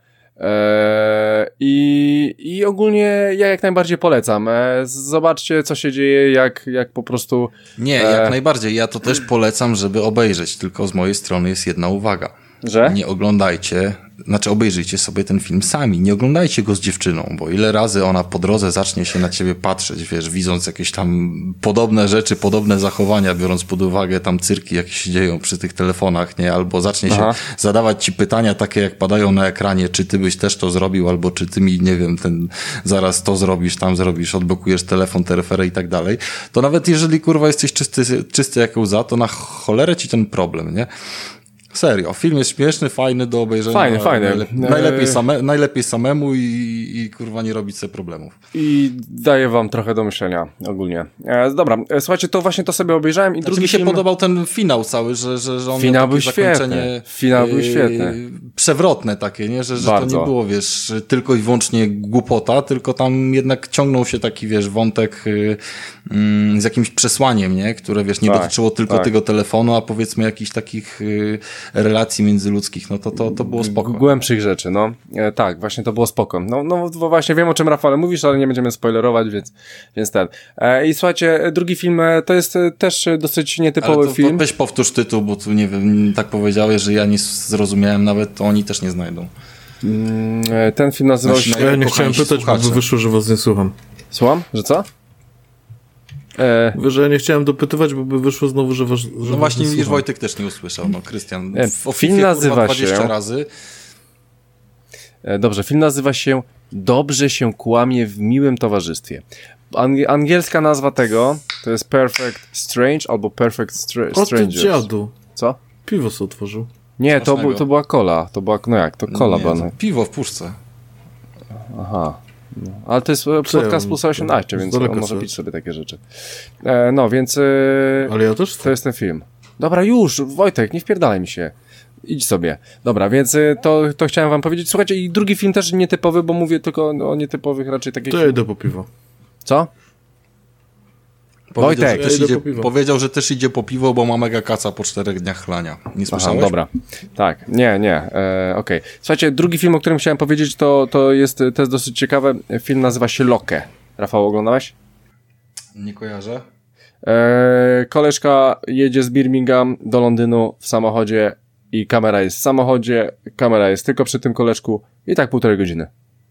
Eee, i, i ogólnie ja jak najbardziej polecam. Eee, zobaczcie, co się dzieje, jak, jak po prostu... Nie, eee... jak najbardziej. Ja to też polecam, żeby obejrzeć, tylko z mojej strony jest jedna uwaga. Że? Nie oglądajcie, znaczy obejrzyjcie sobie ten film sami, nie oglądajcie go z dziewczyną, bo ile razy ona po drodze zacznie się na ciebie patrzeć, wiesz, widząc jakieś tam podobne rzeczy, podobne zachowania, biorąc pod uwagę tam cyrki, jakie się dzieją przy tych telefonach, nie? Albo zacznie Aha. się zadawać ci pytania takie, jak padają na ekranie, czy ty byś też to zrobił, albo czy ty mi, nie wiem, ten zaraz to zrobisz, tam zrobisz, odblokujesz telefon, teleferę i tak dalej, to nawet jeżeli, kurwa, jesteś czysty, czysty jak łza, to na cholerę ci ten problem, nie? Serio, film jest śmieszny, fajny do obejrzenia. Fajny, fajny. Najlepiej, najlepiej, same, najlepiej samemu i, i kurwa nie robić sobie problemów. I daje wam trochę do myślenia ogólnie. E, dobra, e, słuchajcie, to właśnie to sobie obejrzałem i znaczy drugi mi się film... podobał ten finał cały, że, że, że on finał miał był takie zakończenie... Świetny. Finał był świetny. Yy, przewrotne takie, nie? Że, że to nie było, wiesz, tylko i wyłącznie głupota, tylko tam jednak ciągnął się taki, wiesz, wątek yy, yy, z jakimś przesłaniem, nie? Które, wiesz, nie tak, dotyczyło tylko tak. tego telefonu, a powiedzmy jakichś takich yy, relacji międzyludzkich, no to, to, to było spoko. Głębszych rzeczy, no. E, tak, właśnie to było spoko. No, no właśnie wiem, o czym, Rafale, mówisz, ale nie będziemy spoilerować, więc, więc ten. E, I słuchajcie, drugi film to jest też dosyć nietypowy ale to, film. To weź powtórz tytuł, bo tu nie wiem, tak powiedziałeś, że ja nie zrozumiałem nawet, to oni też nie znajdą. Mm, ten film nazywał się... Ja nie chciałem pytać, bo by wyszło, że was nie słucham. Słucham? Że co? E... Że ja nie chciałem dopytywać, bo by wyszło znowu, że was, że No właśnie, widzisz, Wojtek też nie usłyszał, no Krystian. W film nazywa dwadzieścia się... razy. E, dobrze, film nazywa się Dobrze się kłamie w miłym towarzystwie. Ang- angielska nazwa tego to jest Perfect Strange albo Perfect Str- Strangers. O ty dziadu. Co? Piwo sobie otworzył. Nie, to, bu- to była cola. To była, no jak, to cola była. No. Piwo w puszce. Aha. No. Ale to jest podcast plus osiemnaście, więc on może pić sobie takie rzeczy. E, no, więc... E, Ale ja też... To jest ten film. Dobra, już, Wojtek, nie wpierdalaj mi się. Idź sobie. Dobra, więc to, to chciałem wam powiedzieć. Słuchajcie, i drugi film też nietypowy, bo mówię tylko o nietypowych raczej takich... To ja idę po piwo. Co? Powiedział, Wojtek! Że też idzie, powiedział, że też idzie po piwo, bo ma mega kaca po czterech dniach chlania. Nie słyszałeś? Aha, dobra. Tak, nie, nie. E, Okej. Okay. Słuchajcie, drugi film, o którym chciałem powiedzieć, to, to jest to jest dosyć ciekawe. Film nazywa się Locke. Rafał, oglądałeś? Nie kojarzę. E, koleżka jedzie z Birmingham do Londynu w samochodzie i kamera jest w samochodzie, kamera jest tylko przy tym koleżku i tak półtorej godziny.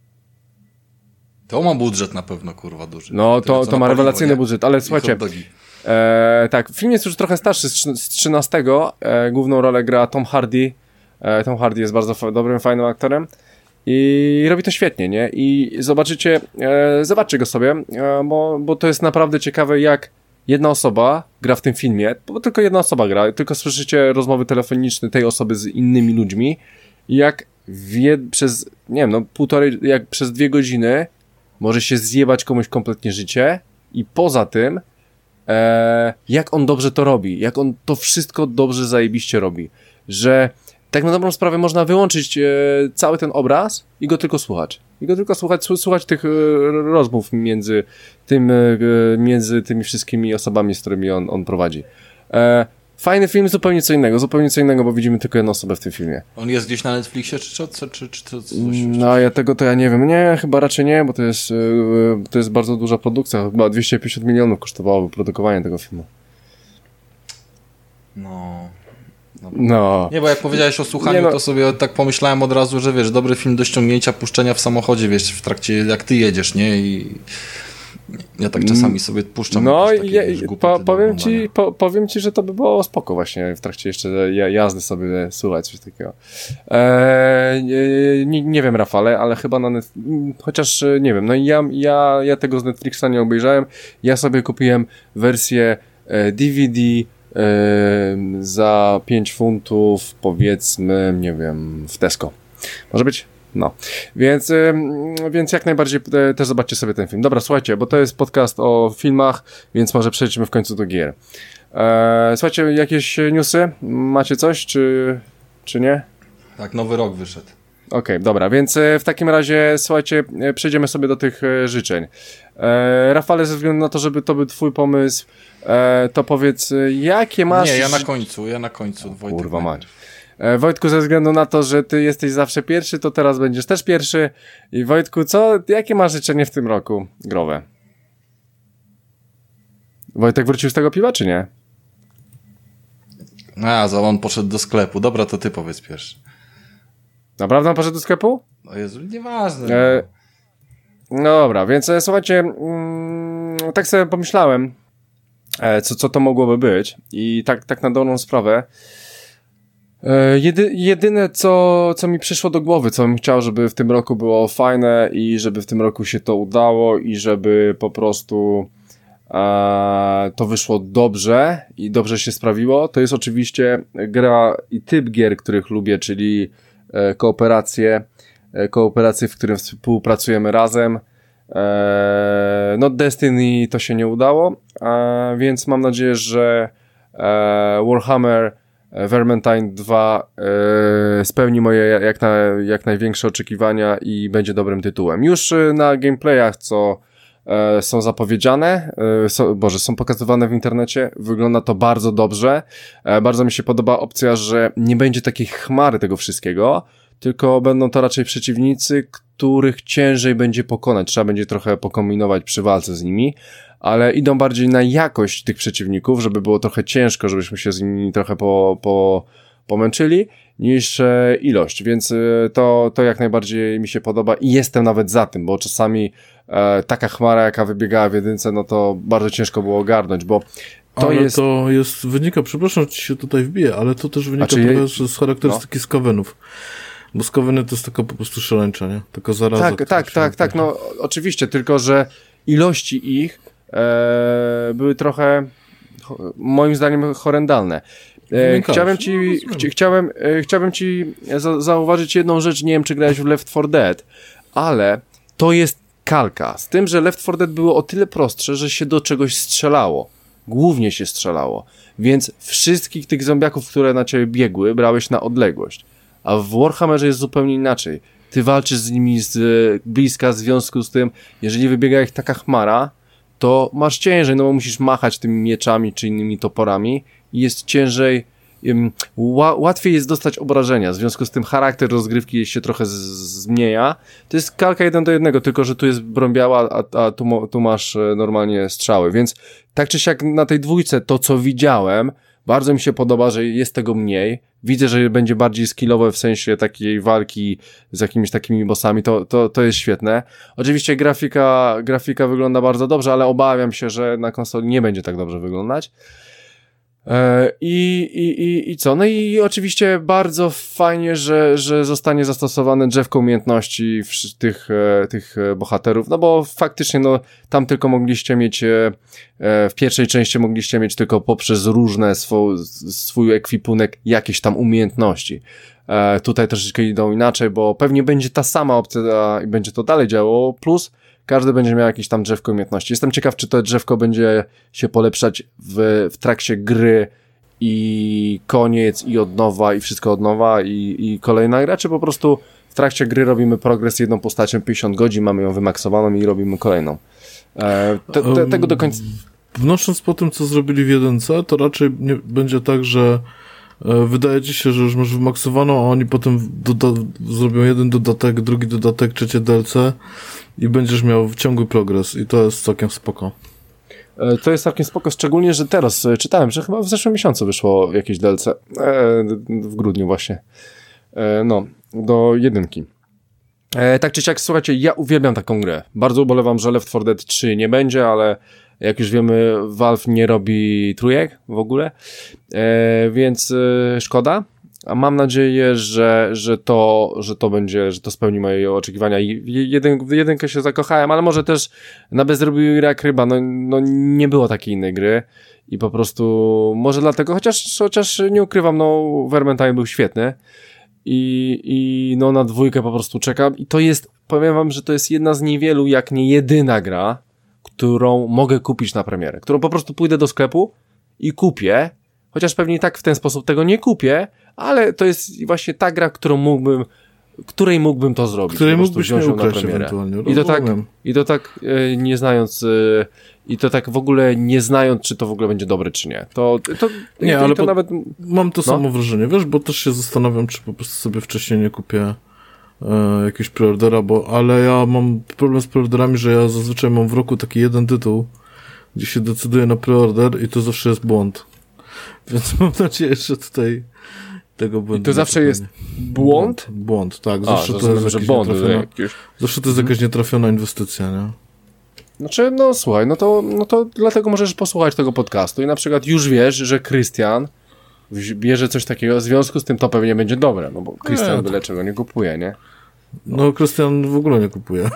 To ma budżet na pewno, kurwa, duży. No, to, to ma rewelacyjny paliwo, budżet, ale I słuchajcie, e, tak, film jest już trochę starszy, z trzynastego, e, główną rolę gra Tom Hardy, e, Tom Hardy jest bardzo fa- dobrym, fajnym aktorem i robi to świetnie, nie? I zobaczycie, e, zobaczcie go sobie, e, bo, bo to jest naprawdę ciekawe, jak jedna osoba gra w tym filmie, bo tylko jedna osoba gra, tylko słyszycie rozmowy telefoniczne tej osoby z innymi ludźmi i jak wie, przez, nie wiem, no półtorej, jak przez dwie godziny może się zjebać komuś kompletnie życie i poza tym e, jak on dobrze to robi, jak on to wszystko dobrze zajebiście robi, że tak na dobrą sprawę można wyłączyć e, cały ten obraz i go tylko słuchać. I go tylko słuchać, słuchać tych e, rozmów między tym, e, między tymi wszystkimi osobami, z którymi on, on prowadzi. E, Fajny film, zupełnie co innego, zupełnie co innego, bo widzimy tylko jedną osobę w tym filmie. On jest gdzieś na Netflixie, czy co? Czy, czy, czy to coś? No, ja tego to ja nie wiem. Nie, chyba raczej nie, bo to jest, yy, to jest bardzo duża produkcja. Chyba dwieście pięćdziesiąt milionów kosztowało wyprodukowanie tego filmu. No... No. no. Nie, bo jak powiedziałeś o słuchaniu, no. to sobie tak pomyślałem od razu, że wiesz, dobry film do ściągnięcia, puszczenia w samochodzie, wiesz, w trakcie, jak ty jedziesz, nie? I... Ja tak czasami sobie puszczam. No takie, je, wiesz, po, powiem, ci, po, powiem ci, że to by było spoko właśnie w trakcie jeszcze jazdy sobie słuchać coś takiego. Eee, nie, nie wiem, Rafale, ale chyba na net... chociaż nie wiem, no i ja, ja, ja tego z Netflixa nie obejrzałem. Ja sobie kupiłem wersję D V D e, za pięć funtów, powiedzmy, nie wiem, w Tesco. Może być? No, więc, więc jak najbardziej też zobaczcie sobie ten film. Dobra, słuchajcie, bo to jest podcast o filmach, więc może przejdźmy w końcu do gier. Eee, słuchajcie, jakieś newsy? Macie coś, czy, czy nie? Tak, nowy rok wyszedł. Okej, okay, dobra, więc w takim razie, słuchajcie, przejdziemy sobie do tych życzeń. Eee, Rafale, ze względu na to, żeby to był twój pomysł, eee, to powiedz, jakie masz... Nie, ja na końcu, ja na końcu. O, kurwa mać. Wojtku, ze względu na to, że ty jesteś zawsze pierwszy, to teraz będziesz też pierwszy. I Wojtku, co, jakie masz życzenie w tym roku growe? Wojtek wrócił z tego piwa, czy nie? A, za on poszedł do sklepu. Dobra, to ty powiedz pierwszy. Naprawdę on poszedł do sklepu? O Jezu, nieważne. E, no dobra, więc e, słuchajcie, mm, tak sobie pomyślałem, e, co, co to mogłoby być i tak, tak na dobrą sprawę. E, jedy, jedyne, co, co mi przyszło do głowy, co bym chciał, żeby w tym roku było fajne i żeby w tym roku się to udało i żeby po prostu e, to wyszło dobrze i dobrze się sprawiło, to jest oczywiście gra i typ gier, których lubię, czyli e, kooperacje, e, kooperacje, w którym współpracujemy razem. E, no Destiny to się nie udało, e, więc mam nadzieję, że e, Warhammer Vermintide dwa e, spełni moje jak, na, jak największe oczekiwania i będzie dobrym tytułem. Już na gameplayach, co e, są zapowiedziane, e, so, boże, są pokazywane w internecie, wygląda to bardzo dobrze. E, bardzo mi się podoba opcja, że nie będzie takiej chmary tego wszystkiego, tylko będą to raczej przeciwnicy, których ciężej będzie pokonać. Trzeba będzie trochę pokombinować przy walce z nimi, ale idą bardziej na jakość tych przeciwników, żeby było trochę ciężko, żebyśmy się z nimi trochę po, po, pomęczyli, niż e, ilość, więc e, to, to jak najbardziej mi się podoba i jestem nawet za tym, bo czasami e, taka chmara, jaka wybiegała w jedynce, no to bardzo ciężko było ogarnąć, bo to ale jest... to jest, wynika, przepraszam, że ci się tutaj wbiję, ale to też wynika znaczy, trochę je... z charakterystyki no. Skawenów. Bo skaweny to jest taka po prostu szaleńcza, nie? Taka zaraza. Tak, tak, tak, tak, no oczywiście, tylko że ilości ich e, były trochę moim zdaniem horrendalne. E, chciałem ci, no, chci, chciałem, e, chciałbym ci za, zauważyć jedną rzecz, nie wiem czy grałeś w Left four Dead, ale to jest kalka, z tym, że Left four Dead było o tyle prostsze, że się do czegoś strzelało. Głównie się strzelało, więc wszystkich tych zombiaków, które na ciebie biegły, brałeś na odległość. A w Warhammerze jest zupełnie inaczej. Ty walczysz z nimi z bliska, w związku z tym, jeżeli wybiega ich taka chmara, to masz ciężej, no bo musisz machać tymi mieczami czy innymi toporami i jest ciężej, um, ła, łatwiej jest dostać obrażenia, w związku z tym charakter rozgrywki się trochę z, zmienia. To jest kalka jeden do jednego, tylko że tu jest broń biała, a, a tu, tu masz normalnie strzały, więc tak czy siak na tej dwójce to, co widziałem, bardzo mi się podoba, że jest tego mniej. Widzę, że będzie bardziej skillowe w sensie takiej walki z jakimiś takimi bossami. To, to, to jest świetne. Oczywiście grafika, grafika wygląda bardzo dobrze, ale obawiam się, że na konsoli nie będzie tak dobrze wyglądać. I, i, i, i co? No i oczywiście bardzo fajnie, że, że zostanie zastosowane drzewko umiejętności tych, tych bohaterów, no bo faktycznie no, tam tylko mogliście mieć, w pierwszej części mogliście mieć tylko poprzez różne swój, swój ekwipunek jakieś tam umiejętności. Tutaj troszeczkę idą inaczej, bo pewnie będzie ta sama opcja i będzie to dalej działało, plus każdy będzie miał jakieś tam drzewko umiejętności. Jestem ciekaw, czy to drzewko będzie się polepszać w, w trakcie gry i koniec, i od nowa, i wszystko od nowa, i, i kolejna gra, czy po prostu w trakcie gry robimy progres jedną postacią pięćdziesiąt godzin, mamy ją wymaksowaną i robimy kolejną. E, te, te, tego do końca... Wnosząc po tym, co zrobili w jedynce, to raczej nie, będzie tak, że wydaje ci się, że już masz wymaksowaną, a oni potem doda- zrobią jeden dodatek, drugi dodatek, trzecie D L C i będziesz miał ciągły progres i to jest całkiem spoko. To jest całkiem spoko, szczególnie, że teraz czytałem, że chyba w zeszłym miesiącu wyszło jakieś D L C, w grudniu właśnie, no, do jedynki. Tak czy siak, słuchajcie, ja uwielbiam taką grę. Bardzo ubolewam, że Left four Dead trzy nie będzie, ale jak już wiemy, Valve nie robi trójek w ogóle, e, więc e, szkoda. A mam nadzieję, że, że, to, że to będzie, że to spełni moje oczekiwania. I jedyn, w jedynkę się zakochałem, ale może też na bezrobiu jak ryba, no, no nie było takiej innej gry i po prostu może dlatego, chociaż, chociaż nie ukrywam, no Vermintide był świetny i, i no na dwójkę po prostu czekam i to jest, powiem wam, że to jest jedna z niewielu, jak nie jedyna gra, którą mogę kupić na premierę, którą po prostu pójdę do sklepu i kupię, chociaż pewnie i tak w ten sposób tego nie kupię, ale to jest właśnie ta gra, którą mógłbym, której mógłbym to zrobić. Której mógłbyś nie ukraść ewentualnie. I to tak, i to tak e, nie znając e, i to tak w ogóle nie znając, czy to w ogóle będzie dobre, czy nie. To, to, nie, to, ale to nawet... mam to no? samo wrażenie, wiesz, bo też się zastanawiam, czy po prostu sobie wcześniej nie kupię e, jakiegoś preordera, bo, ale ja mam problem z preorderami, że ja zazwyczaj mam w roku taki jeden tytuł, gdzie się decyduję na preorder i to zawsze jest błąd. więc mam nadzieję, że tutaj tego I to zawsze jest błąd? Błąd, błąd tak. A, zawsze to, to jest że błąd, jakieś... Zawsze to jest jakaś nietrafiona inwestycja, nie? Znaczy, no słuchaj, no to, no to dlatego możesz posłuchać tego podcastu i na przykład już wiesz, że Krystian bierze coś takiego, w związku z tym to pewnie będzie dobre, no bo Krystian byle czego nie kupuje, nie? No, Krystian w ogóle nie kupuje.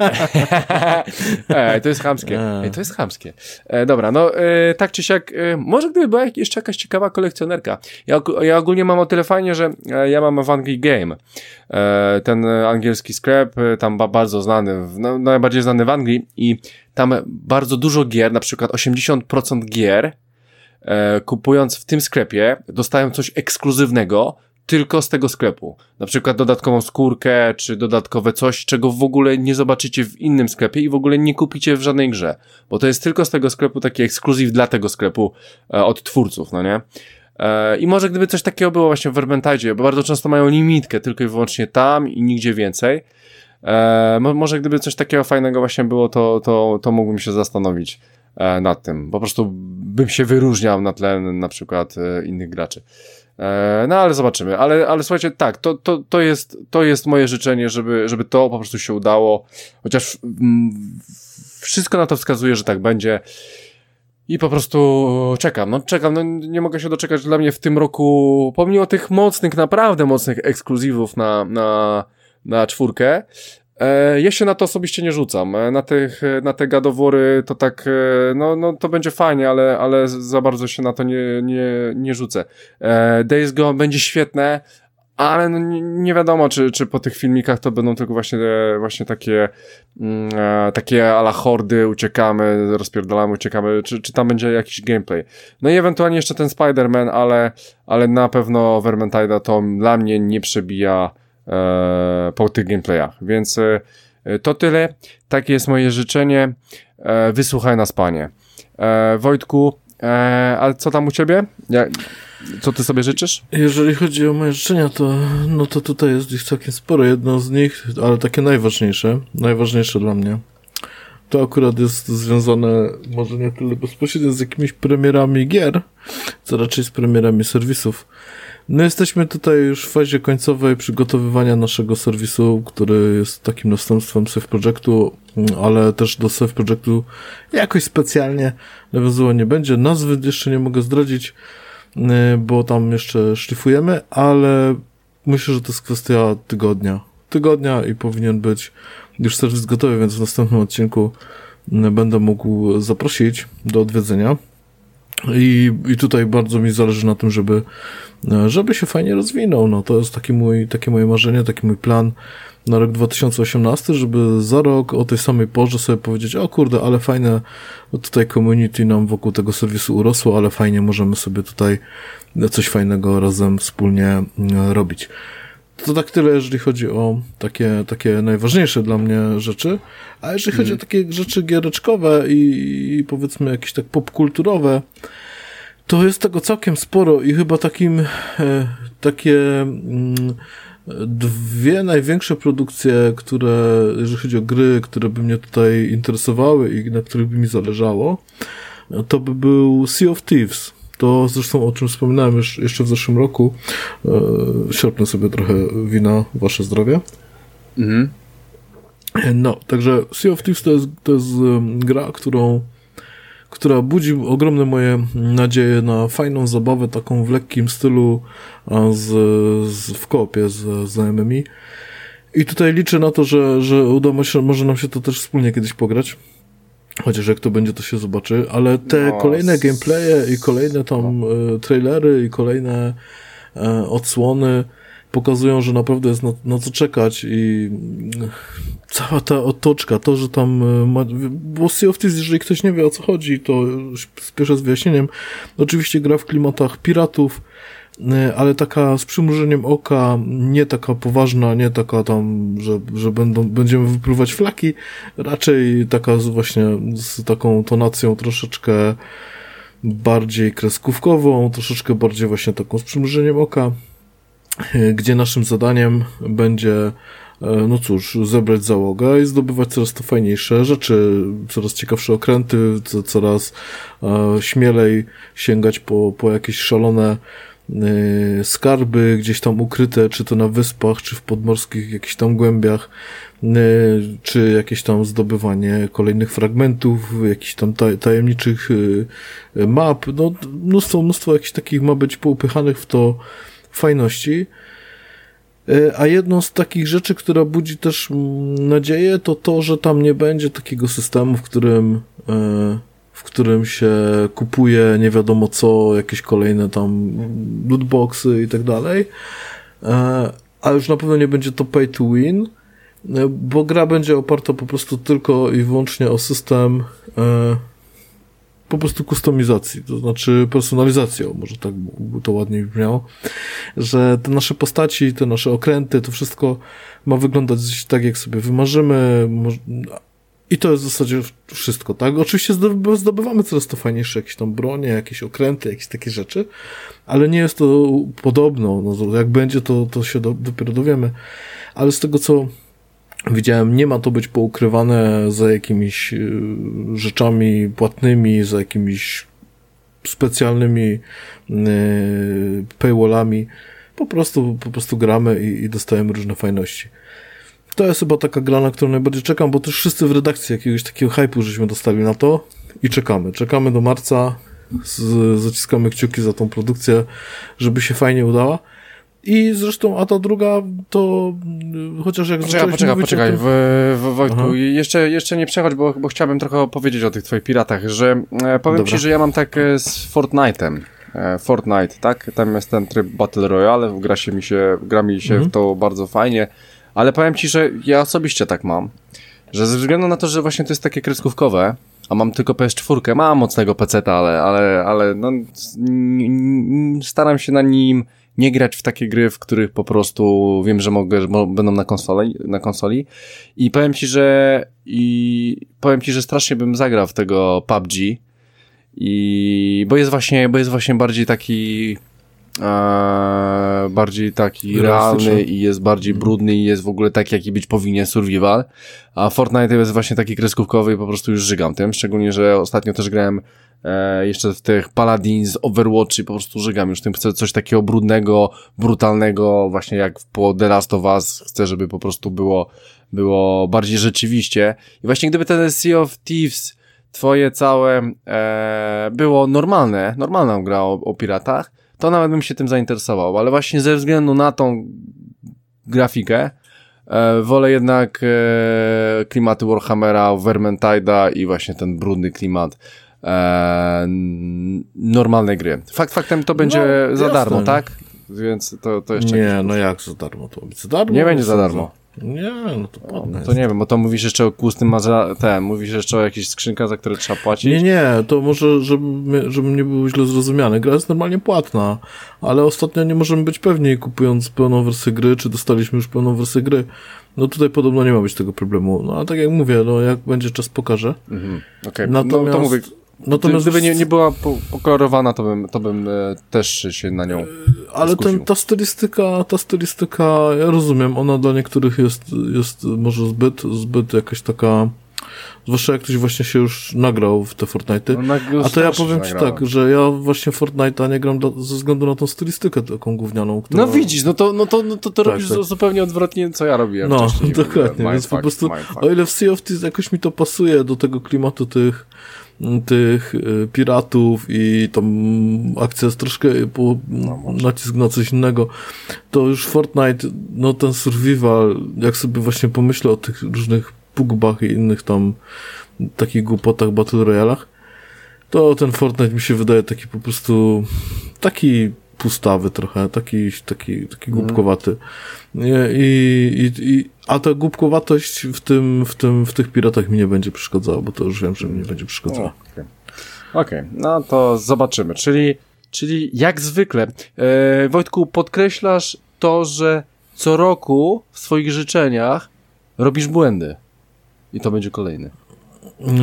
Ej, to jest chamskie. Ej, to jest chamskie. E, dobra, no e, tak czy siak, e, może gdyby była jeszcze jakaś ciekawa kolekcjonerka. Ja, ja ogólnie mam o tyle fajnie, że e, ja mam w Anglii Game. E, ten angielski sklep, e, tam ba, bardzo znany, w, no, najbardziej znany w Anglii i tam bardzo dużo gier, na przykład osiemdziesiąt procent gier, e, kupując w tym sklepie, dostają coś ekskluzywnego, tylko z tego sklepu. Na przykład dodatkową skórkę, czy dodatkowe coś, czego w ogóle nie zobaczycie w innym sklepie i w ogóle nie kupicie w żadnej grze. Bo to jest tylko z tego sklepu taki ekskluzyw dla tego sklepu e, od twórców, no nie? E, I może gdyby coś takiego było właśnie w Vermintide, bo bardzo często mają limitkę tylko i wyłącznie tam i nigdzie więcej. E, mo- może gdyby coś takiego fajnego właśnie było, to, to, to mógłbym się zastanowić e, nad tym. Po prostu bym się wyróżniał na tle na przykład e, innych graczy. No ale zobaczymy, ale, ale słuchajcie, tak, to, to, to, jest, to jest moje życzenie, żeby, żeby to po prostu się udało, chociaż mm, wszystko na to wskazuje, że tak będzie i po prostu czekam, no czekam, no nie mogę się doczekać. Dla mnie w tym roku, pomimo tych mocnych, naprawdę mocnych ekskluzywów na, na, na czwórkę, e, ja się na to osobiście nie rzucam, e, na, tych, na te gadowory to tak, e, no, no to będzie fajnie, ale, ale za bardzo się na to nie, nie, nie rzucę. E, Days Gone będzie świetne, ale no nie, nie wiadomo, czy, czy po tych filmikach to będą tylko właśnie, właśnie takie mm, e, takie a la hordy, uciekamy, rozpierdalamy, uciekamy, czy, czy tam będzie jakiś gameplay. No i ewentualnie jeszcze ten Spider-Man, ale, ale na pewno Vermintide to dla mnie nie przebija e, po tych gameplayach, więc e, to tyle. Takie jest moje życzenie. E, wysłuchaj nas, panie. E, Wojtku, e, a co tam u ciebie? Ja, co ty sobie życzysz? Jeżeli chodzi o moje życzenia, to no to tutaj jest ich całkiem sporo. Jedno z nich, ale takie najważniejsze, najważniejsze dla mnie, to akurat jest związane może nie tyle bezpośrednio z jakimiś premierami gier, co raczej z premierami serwisów. No jesteśmy tutaj już w fazie końcowej przygotowywania naszego serwisu, który jest takim następstwem Safe Projectu, ale też do Safe Projectu jakoś specjalnie nawiązyło nie będzie. Nazwy jeszcze nie mogę zdradzić, bo tam jeszcze szlifujemy, ale myślę, że to jest kwestia tygodnia. Tygodnia i powinien być już serwis gotowy, więc w następnym odcinku będę mógł zaprosić do odwiedzenia. I, i tutaj bardzo mi zależy na tym, żeby, żeby się fajnie rozwinął. No, to jest taki mój, takie moje marzenie, taki mój plan na rok dwa tysiące osiemnasty, żeby za rok o tej samej porze sobie powiedzieć, o kurde, ale fajne, tutaj community nam wokół tego serwisu urosło, ale fajnie możemy sobie tutaj coś fajnego razem wspólnie robić. To tak tyle, jeżeli chodzi o takie, takie najważniejsze dla mnie rzeczy, a jeżeli chodzi mm. o takie rzeczy giereczkowe i, i powiedzmy jakieś tak popkulturowe, to jest tego całkiem sporo i chyba takim e, takie mm, dwie największe produkcje, które, jeżeli chodzi o gry, które by mnie tutaj interesowały i na których by mi zależało, to by był Sea of Thieves. To zresztą o czym wspominałem już, jeszcze w zeszłym roku. E, sierpnę sobie trochę wina, wasze zdrowie. Mhm. No, także Sea of Thieves to jest, to jest gra, którą, która budzi ogromne moje nadzieje na fajną zabawę, taką w lekkim stylu z, z, w koopie z znajomymi. I tutaj liczę na to, że, że uda się, może nam się to też wspólnie kiedyś pograć. Chociaż jak to będzie, to się zobaczy, ale te no, kolejne gameplaye i kolejne tam no. e, trailery i kolejne e, odsłony pokazują, że naprawdę jest na, na co czekać i e, cała ta otoczka, to, że tam e, ma, bo Sea of Thieves, jeżeli ktoś nie wie o co chodzi, to spieszę z wyjaśnieniem. Oczywiście gra w klimatach piratów, ale taka z przymrużeniem oka, nie taka poważna, nie taka tam, że, że będą, będziemy wypływać flaki, raczej taka z właśnie z taką tonacją troszeczkę bardziej kreskówkową, troszeczkę bardziej właśnie taką z przymrużeniem oka, gdzie naszym zadaniem będzie no cóż, zebrać załogę i zdobywać coraz to fajniejsze rzeczy, coraz ciekawsze okręty, co, coraz e, śmielej sięgać po, po jakieś szalone e, skarby gdzieś tam ukryte, czy to na wyspach, czy w podmorskich jakichś tam głębiach, e, czy jakieś tam zdobywanie kolejnych fragmentów, jakichś tam taj, tajemniczych e, map, no mnóstwo, mnóstwo jakichś takich ma być poupychanych w to fajności. A jedną z takich rzeczy, która budzi też nadzieję, to to, że tam nie będzie takiego systemu, w którym, w którym się kupuje nie wiadomo co, jakieś kolejne tam lootboxy i tak dalej. A już na pewno nie będzie to pay to win, bo gra będzie oparta po prostu tylko i wyłącznie o system po prostu kustomizacji, to znaczy personalizacją, może tak by to ładniej brzmiało, że te nasze postaci, te nasze okręty, to wszystko ma wyglądać tak, jak sobie wymarzymy i to jest w zasadzie wszystko, tak? Oczywiście zdobywamy coraz to fajniejsze jakieś tam bronie, jakieś okręty, jakieś takie rzeczy, ale nie jest to podobno, no, jak będzie, to, to się do, dopiero dowiemy, ale z tego, co widziałem, nie ma to być poukrywane za jakimiś rzeczami płatnymi, za jakimiś specjalnymi paywallami. Po prostu, po prostu gramy i, i dostajemy różne fajności. To jest chyba taka gra, na którą najbardziej czekam, bo też wszyscy w redakcji jakiegoś takiego hype'u żeśmy dostali na to i czekamy. Czekamy do marca, z, zaciskamy kciuki za tą produkcję, żeby się fajnie udała. I zresztą, a ta druga, to chociaż jak Poczekaj, poczekaj, poczekaj, tym... w, w, Wojtku, jeszcze, jeszcze nie przechodź, bo, bo chciałbym trochę opowiedzieć o tych twoich piratach, że e, powiem Dobra. ci, że ja mam tak z Fortnite'em, e, Fortnite, tak, tam jest ten tryb Battle Royale, gra się mi się, gra mi się mhm. w to bardzo fajnie, ale powiem ci, że ja osobiście tak mam, że ze względu na to, że właśnie to jest takie kreskówkowe, a mam tylko P S cztery, mam mocnego peceta, ale, ale, ale no, staram się na nim nie grać w takie gry, w których po prostu wiem, że mogę, że będą na konsoli, na konsoli. I powiem ci, że i powiem ci, że strasznie bym zagrał w tego P U B G. I bo jest właśnie, bo jest właśnie bardziej taki e, bardziej taki realny i jest bardziej brudny i jest w ogóle taki, jaki być powinien survival. A Fortnite jest właśnie taki kreskówkowy i po prostu już żygam tym. Szczególnie, że ostatnio też grałem E, jeszcze w tych Paladins, Overwatch i po prostu żygam już tym, chcę coś takiego brudnego, brutalnego, właśnie jak po The Last of Us, chcę, żeby po prostu było, było bardziej rzeczywiście. I właśnie gdyby ten Sea of Thieves, twoje całe, e, było normalne, normalną gra o, o piratach, to nawet bym się tym zainteresował, ale właśnie ze względu na tą grafikę, e, wolę jednak e, klimaty Warhammera, Vermintide'a i właśnie ten brudny klimat Eee, normalnej gry. Fakt faktem to będzie no, za jasne. darmo, tak? Więc to, to jeszcze... Nie, no jak za darmo? To będzie za darmo? Nie będzie za darmo. Nie, no to ładne no, to nie wiem, bo to mówisz jeszcze o kustym maza... ten, mówisz jeszcze o jakichś skrzynkach, za które trzeba płacić? Nie, nie, to może, żebym, żebym nie był źle zrozumiany. Gra jest normalnie płatna, ale ostatnio nie możemy być pewni, kupując pełną wersję gry, czy dostaliśmy już pełną wersję gry. No tutaj podobno nie ma być tego problemu. No a tak jak mówię, no jak będzie czas, pokażę. Mhm, okej, okay. no to mówię... Natomiast gdyby nie, nie była pokolorowana, to bym, to bym e, też się na nią e, Ale ten, ta stylistyka, ta stylistyka, ja rozumiem, ona dla niektórych jest, jest może zbyt, zbyt jakaś taka, zwłaszcza jak ktoś właśnie się już nagrał w te Fortnite'y. No, a to ja powiem ci tak, że ja właśnie Fortnite'a nie gram do, ze względu na tą stylistykę taką gównianą. Która... No widzisz, no to, no to, no to, to tak, robisz tak. zupełnie odwrotnie, co ja robiłem no, wcześniej. No, dokładnie, więc po prostu, o ile w Sea of Thieves jakoś mi to pasuje do tego klimatu tych tych y, piratów i tam akcja jest troszkę po, no, nacisk na coś innego, to już Fortnite, no ten survival, jak sobie właśnie pomyślę o tych różnych pugubach i innych tam takich głupotach, battle royalach, to ten Fortnite mi się wydaje taki po prostu taki pustawy trochę, taki, taki, taki głupkowaty. I, i, i, a ta głupkowatość w tym, w tym, w tych piratach mi nie będzie przeszkadzała, bo to już wiem, że mi nie będzie przeszkadzała. Okej, okay. okay. No to zobaczymy. Czyli, czyli jak zwykle, e, Wojtku, podkreślasz to, że co roku w swoich życzeniach robisz błędy. I to będzie kolejny. Eee,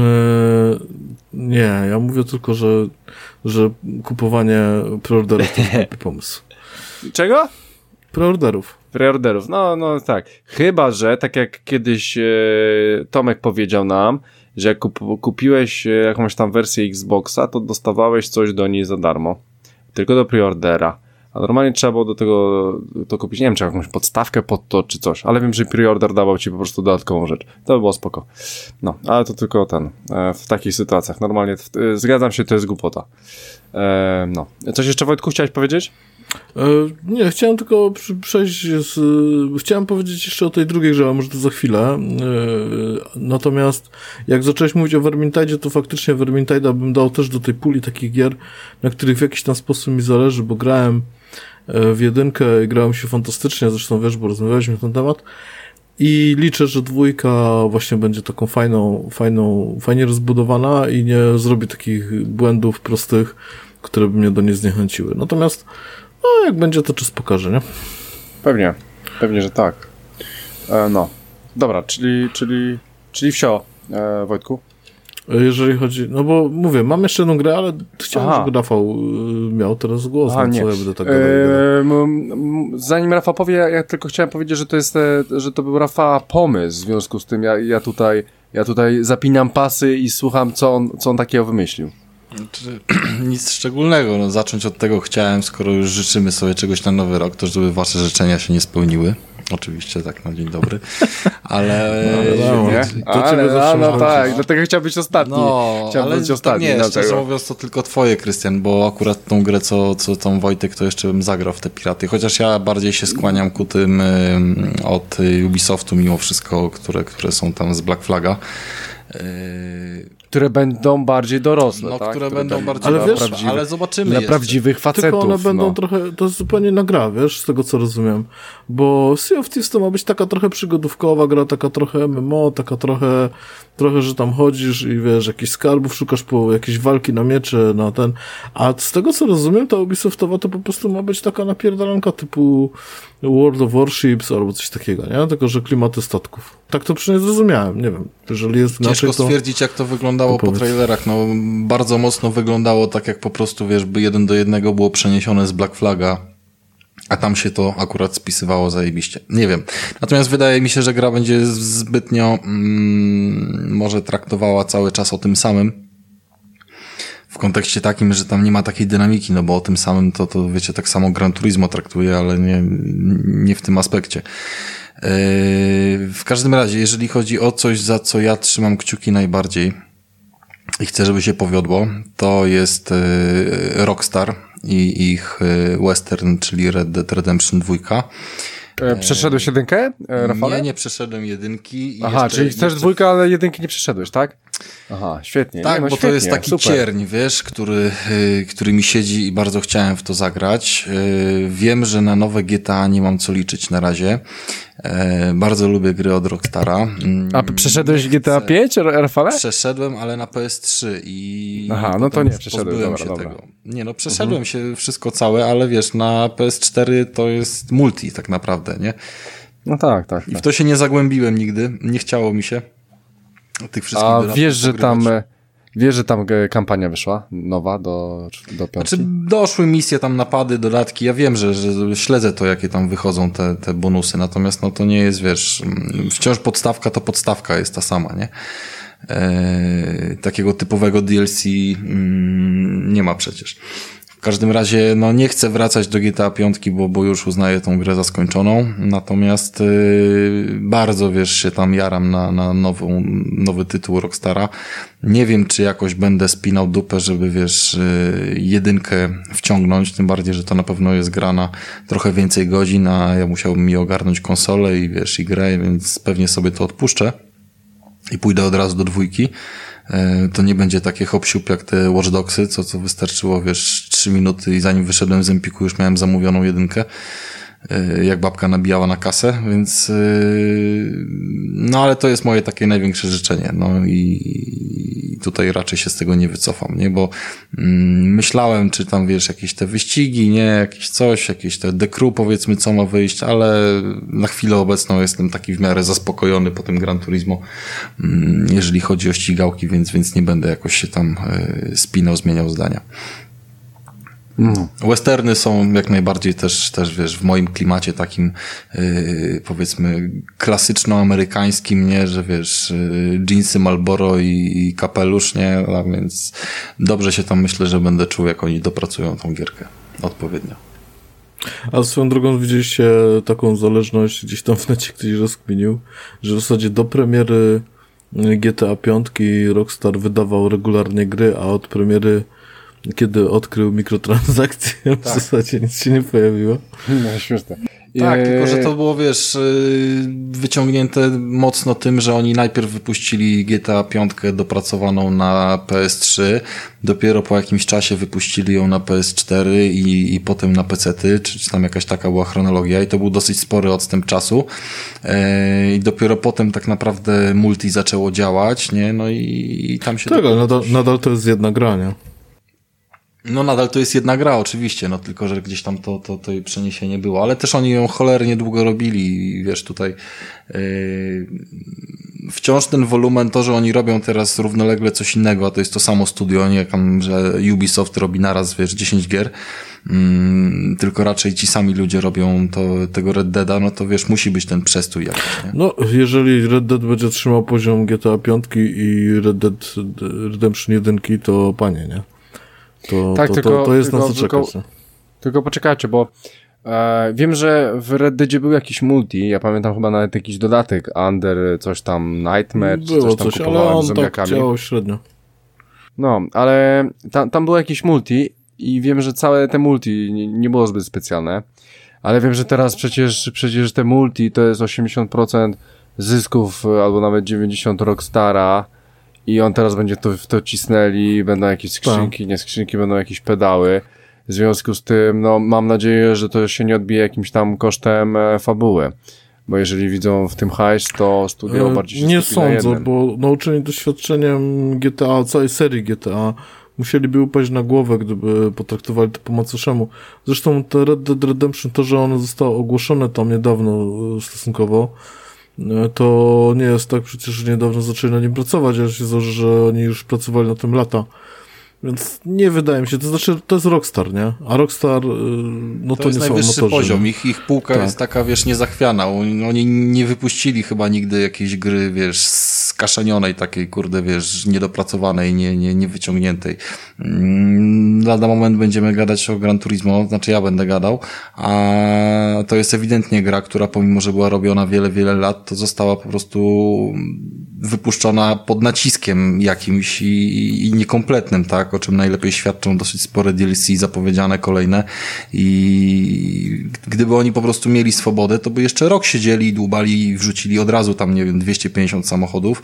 nie, ja mówię tylko, że, że kupowanie preorderów to jest głupi pomysł. Czego? Preorderów. Preorderów, no, no tak. Chyba, że tak jak kiedyś e, Tomek powiedział nam, że jak kup, kupiłeś jakąś tam wersję Xboxa, to dostawałeś coś do niej za darmo. Tylko do preordera. A normalnie trzeba było do tego to kupić, nie wiem, czy jakąś podstawkę pod to, czy coś, ale wiem, że preorder dawał ci po prostu dodatkową rzecz. To by było spoko. No, ale to tylko ten, w takich sytuacjach. Normalnie, w, zgadzam się, to jest głupota. E, no. Coś jeszcze, Wojtku, chciałeś powiedzieć? E, nie, chciałem tylko przejść z, chciałem powiedzieć jeszcze o tej drugiej grze, a może to za chwilę. E, natomiast jak zacząłeś mówić o Vermintide, to faktycznie Vermintide'a bym dał też do tej puli takich gier, na których w jakiś tam sposób mi zależy, bo grałem w jedynkę i grałem się fantastycznie, zresztą wiesz, bo rozmawialiśmy na ten temat i liczę, że dwójka właśnie będzie taką fajną, fajną, fajnie rozbudowana i nie zrobi takich błędów prostych, które by mnie do niej zniechęciły. Natomiast no, jak będzie, to czas pokaże, nie? Pewnie, pewnie, że tak. E, no, dobra, czyli, czyli, czyli wsio, e, Wojtku. Jeżeli chodzi, no bo mówię, mam jeszcze jedną grę, ale chciałem, Aha. żeby Rafał miał teraz głos, Aha, no nie. co ja będę tak gadał. Eee, zanim Rafał powie, ja, ja tylko chciałem powiedzieć, że to jest, że to był Rafała pomysł, w związku z tym ja, ja tutaj, ja tutaj zapinam pasy i słucham, co on, co on takiego wymyślił. Nic szczególnego, no, zacząć od tego chciałem, skoro już życzymy sobie czegoś na nowy rok, to żeby wasze życzenia się nie spełniły. Oczywiście, tak, na dzień dobry. Ale... No, no, nie? To ale, no, no tak, dlatego chciał być ostatni. No, chciał ale być ostatni. Nie, dlatego. szczerze mówiąc, to tylko twoje, Krystian, bo akurat tą grę, co, co tam Wojtek, to jeszcze bym zagrał w te piraty. Chociaż ja bardziej się skłaniam ku tym y, od Ubisoftu mimo wszystko, które, które są tam z Black Flaga. Y, które będą bardziej dorosłe, no, tak? które, które będą bardziej ale wiesz, ale zobaczymy dla jeszcze. prawdziwych facetów. Tylko one będą no. trochę, to jest zupełnie inna gra, wiesz, z tego co rozumiem. Bo Sea of Thieves to ma być taka trochę przygodówkowa gra, taka trochę M M O, taka trochę, trochę, że tam chodzisz i wiesz, jakichś skarbów szukasz po jakieś walki na miecze, na ten. A z tego co rozumiem, ta Ubisoftowa to po prostu ma być taka napierdalanka typu World of Warships albo coś takiego, nie? Tylko, że klimaty statków. Tak to przynajmniej zrozumiałem, nie wiem. Jeżeli jest Ciężko inaczej, to... stwierdzić, jak to wyglądało po trailerach. No, bardzo mocno wyglądało tak, jak po prostu, wiesz, by jeden do jednego było przeniesione z Black Flaga, a tam się to akurat spisywało zajebiście. Nie wiem. Natomiast wydaje mi się, że gra będzie zbytnio mm, może traktowała cały czas o tym samym. W kontekście takim, że tam nie ma takiej dynamiki, no bo o tym samym to, to wiecie, tak samo Gran Turismo traktuje, ale nie, nie w tym aspekcie. Yy, w każdym razie, jeżeli chodzi o coś, za co ja trzymam kciuki najbardziej i chcę, żeby się powiodło, to jest yy, Rockstar i ich yy, western, czyli Red Dead Redemption dwa. Przeszedłeś jedynkę, Rafale? Nie, nie przeszedłem jedynki. I Aha, czyli chcesz jeszcze... dwójkę, ale jedynki nie przeszedłeś, tak? Aha, świetnie. Tak, nie, no bo świetnie, to jest taki super. cierń, wiesz, który, yy, który mi siedzi i bardzo chciałem w to zagrać. Yy, wiem, że na nowe G T A nie mam co liczyć na razie. Yy, bardzo lubię gry od Rockstara. Yy, A przeszedłeś G T A pięć, Rafale? Przeszedłem, ale na P S trzy i... Aha, no to nie przeszedłem. Dobra, się dobra. tego. Nie, no przeszedłem mhm. się wszystko całe, ale wiesz, na P S cztery to jest multi tak naprawdę, nie? No tak, tak. tak. I w to się nie zagłębiłem nigdy, nie chciało mi się tych wszystkich A wiesz, że tam wiesz, że tam kampania wyszła nowa do, do piątki? Znaczy doszły misje, tam napady, dodatki, ja wiem, że, że śledzę to, jakie tam wychodzą te, te bonusy, natomiast no to nie jest, wiesz, wciąż podstawka to podstawka jest ta sama, nie? Eee, takiego typowego D L C mm, nie ma przecież. W każdym razie, no nie chcę wracać do G T A pięć, bo, bo już uznaję tą grę za skończoną, natomiast yy, bardzo, wiesz, się tam jaram na, na nową, nowy tytuł Rockstara. Nie wiem, czy jakoś będę spinał dupę, żeby, wiesz, yy, jedynkę wciągnąć, tym bardziej, że to na pewno jest gra na trochę więcej godzin, a ja musiałbym mi ogarnąć konsolę i, wiesz, i grę, więc pewnie sobie to odpuszczę i pójdę od razu do dwójki. To nie będzie takie hop-siup jak te Watch Dogsy, co, co wystarczyło, wiesz, trzy minuty i zanim wyszedłem z Empiku już miałem zamówioną jedynkę, jak babka nabijała na kasę, więc no ale to jest moje takie największe życzenie, no i tutaj raczej się z tego nie wycofam, nie, bo mm, myślałem, czy tam, wiesz, jakieś te wyścigi, nie, jakieś coś, jakieś te The Crew, powiedzmy, co ma wyjść, ale na chwilę obecną jestem taki w miarę zaspokojony po tym Gran Turismo, mm, jeżeli chodzi o ścigałki, więc, więc nie będę jakoś się tam y, spinał, zmieniał zdania. No. Westerny są jak najbardziej też, też wiesz, w moim klimacie takim yy, powiedzmy klasyczno-amerykańskim, nie, że wiesz, yy, jeansy Marlboro i, i kapelusz, nie, a więc dobrze się tam myślę, że będę czuł, jak oni dopracują tą gierkę odpowiednio. A swoją drogą widzieliście taką zależność, gdzieś tam w necie ktoś rozkminił, że w zasadzie do premiery G T A pięć Rockstar wydawał regularnie gry, a od premiery, kiedy odkrył mikrotransakcje, tak. w zasadzie nic się nie pojawiło. No, śmieszne. Tak, tylko że to było, wiesz, wyciągnięte mocno tym, że oni najpierw wypuścili G T A pięć dopracowaną na P S trzy, dopiero po jakimś czasie wypuścili ją na P S cztery i, i potem na pecety, czy, czy tam jakaś taka była chronologia i to był dosyć spory odstęp czasu e, i dopiero potem tak naprawdę multi zaczęło działać, nie, no i, i tam się... Tak, ale nadal, nadal to jest jedna gra, nie? No nadal to jest jedna gra oczywiście, no tylko, że gdzieś tam to, to, to jej przeniesienie było, ale też oni ją cholernie długo robili i wiesz, tutaj yy, wciąż ten wolumen, to, że oni robią teraz równolegle coś innego, a to jest to samo studio, nie tam, że Ubisoft robi naraz, wiesz, dziesięć gier, yy, tylko raczej ci sami ludzie robią to, tego Red Deada, no to wiesz, musi być ten przestój jakiś, nie? No, jeżeli Red Dead będzie trzymał poziom G T A pięć i Red Dead Redemption jeden, to panie, nie? To, tak, to, tylko, to, to jest tylko, na co tylko, czekać. Tylko poczekajcie, bo e, wiem, że w Red Deadzie był jakiś multi, ja pamiętam chyba nawet jakiś dodatek, Under, coś tam, Nightmare, czy było coś tam coś, ale on z tak działał średnio. No, ale tam, tam było jakiś multi i wiem, że całe te multi nie, nie było zbyt specjalne, ale wiem, że teraz przecież, przecież te multi to jest osiemdziesiąt procent zysków, albo nawet dziewięćdziesiąt procent Rockstara. I on teraz będzie to w to cisnęli, będą jakieś skrzynki, nie skrzynki, będą jakieś pedały. W związku z tym, no, mam nadzieję, że to się nie odbije jakimś tam kosztem e, fabuły. Bo jeżeli widzą w tym hajs, to studio bardziej się Nie skupi na sądzę, jednym. bo nauczeni doświadczeniem G T A, całej serii G T A, musieliby upaść na głowę, gdyby potraktowali to po macoszemu. Zresztą te Red Dead Redemption, to, że ono zostało ogłoszone tam niedawno stosunkowo, to nie jest tak, przecież że niedawno zaczęli na nim pracować, a się zdarzy, że oni już pracowali na tym lata. Więc nie wydaje mi się, to znaczy, to jest Rockstar, nie? A Rockstar, no to, to jest nie są najwyższy amatorzy, poziom, nie? ich, ich półka tak. jest taka, wiesz, niezachwiana. Oni nie wypuścili chyba nigdy jakiejś gry, wiesz, skaszanionej takiej, kurde, wiesz, niedopracowanej, nie, nie, niewyciągniętej. Lada moment będziemy gadać o Gran Turismo, znaczy ja będę gadał, a to jest ewidentnie gra, która pomimo, że była robiona wiele, wiele lat, to została po prostu wypuszczona pod naciskiem jakimś i, i niekompletnym, tak? O czym najlepiej świadczą dosyć spore D L C zapowiedziane kolejne i gdyby oni po prostu mieli swobodę, to by jeszcze rok siedzieli, dłubali i wrzucili od razu tam, nie wiem, dwieście pięćdziesiąt samochodów,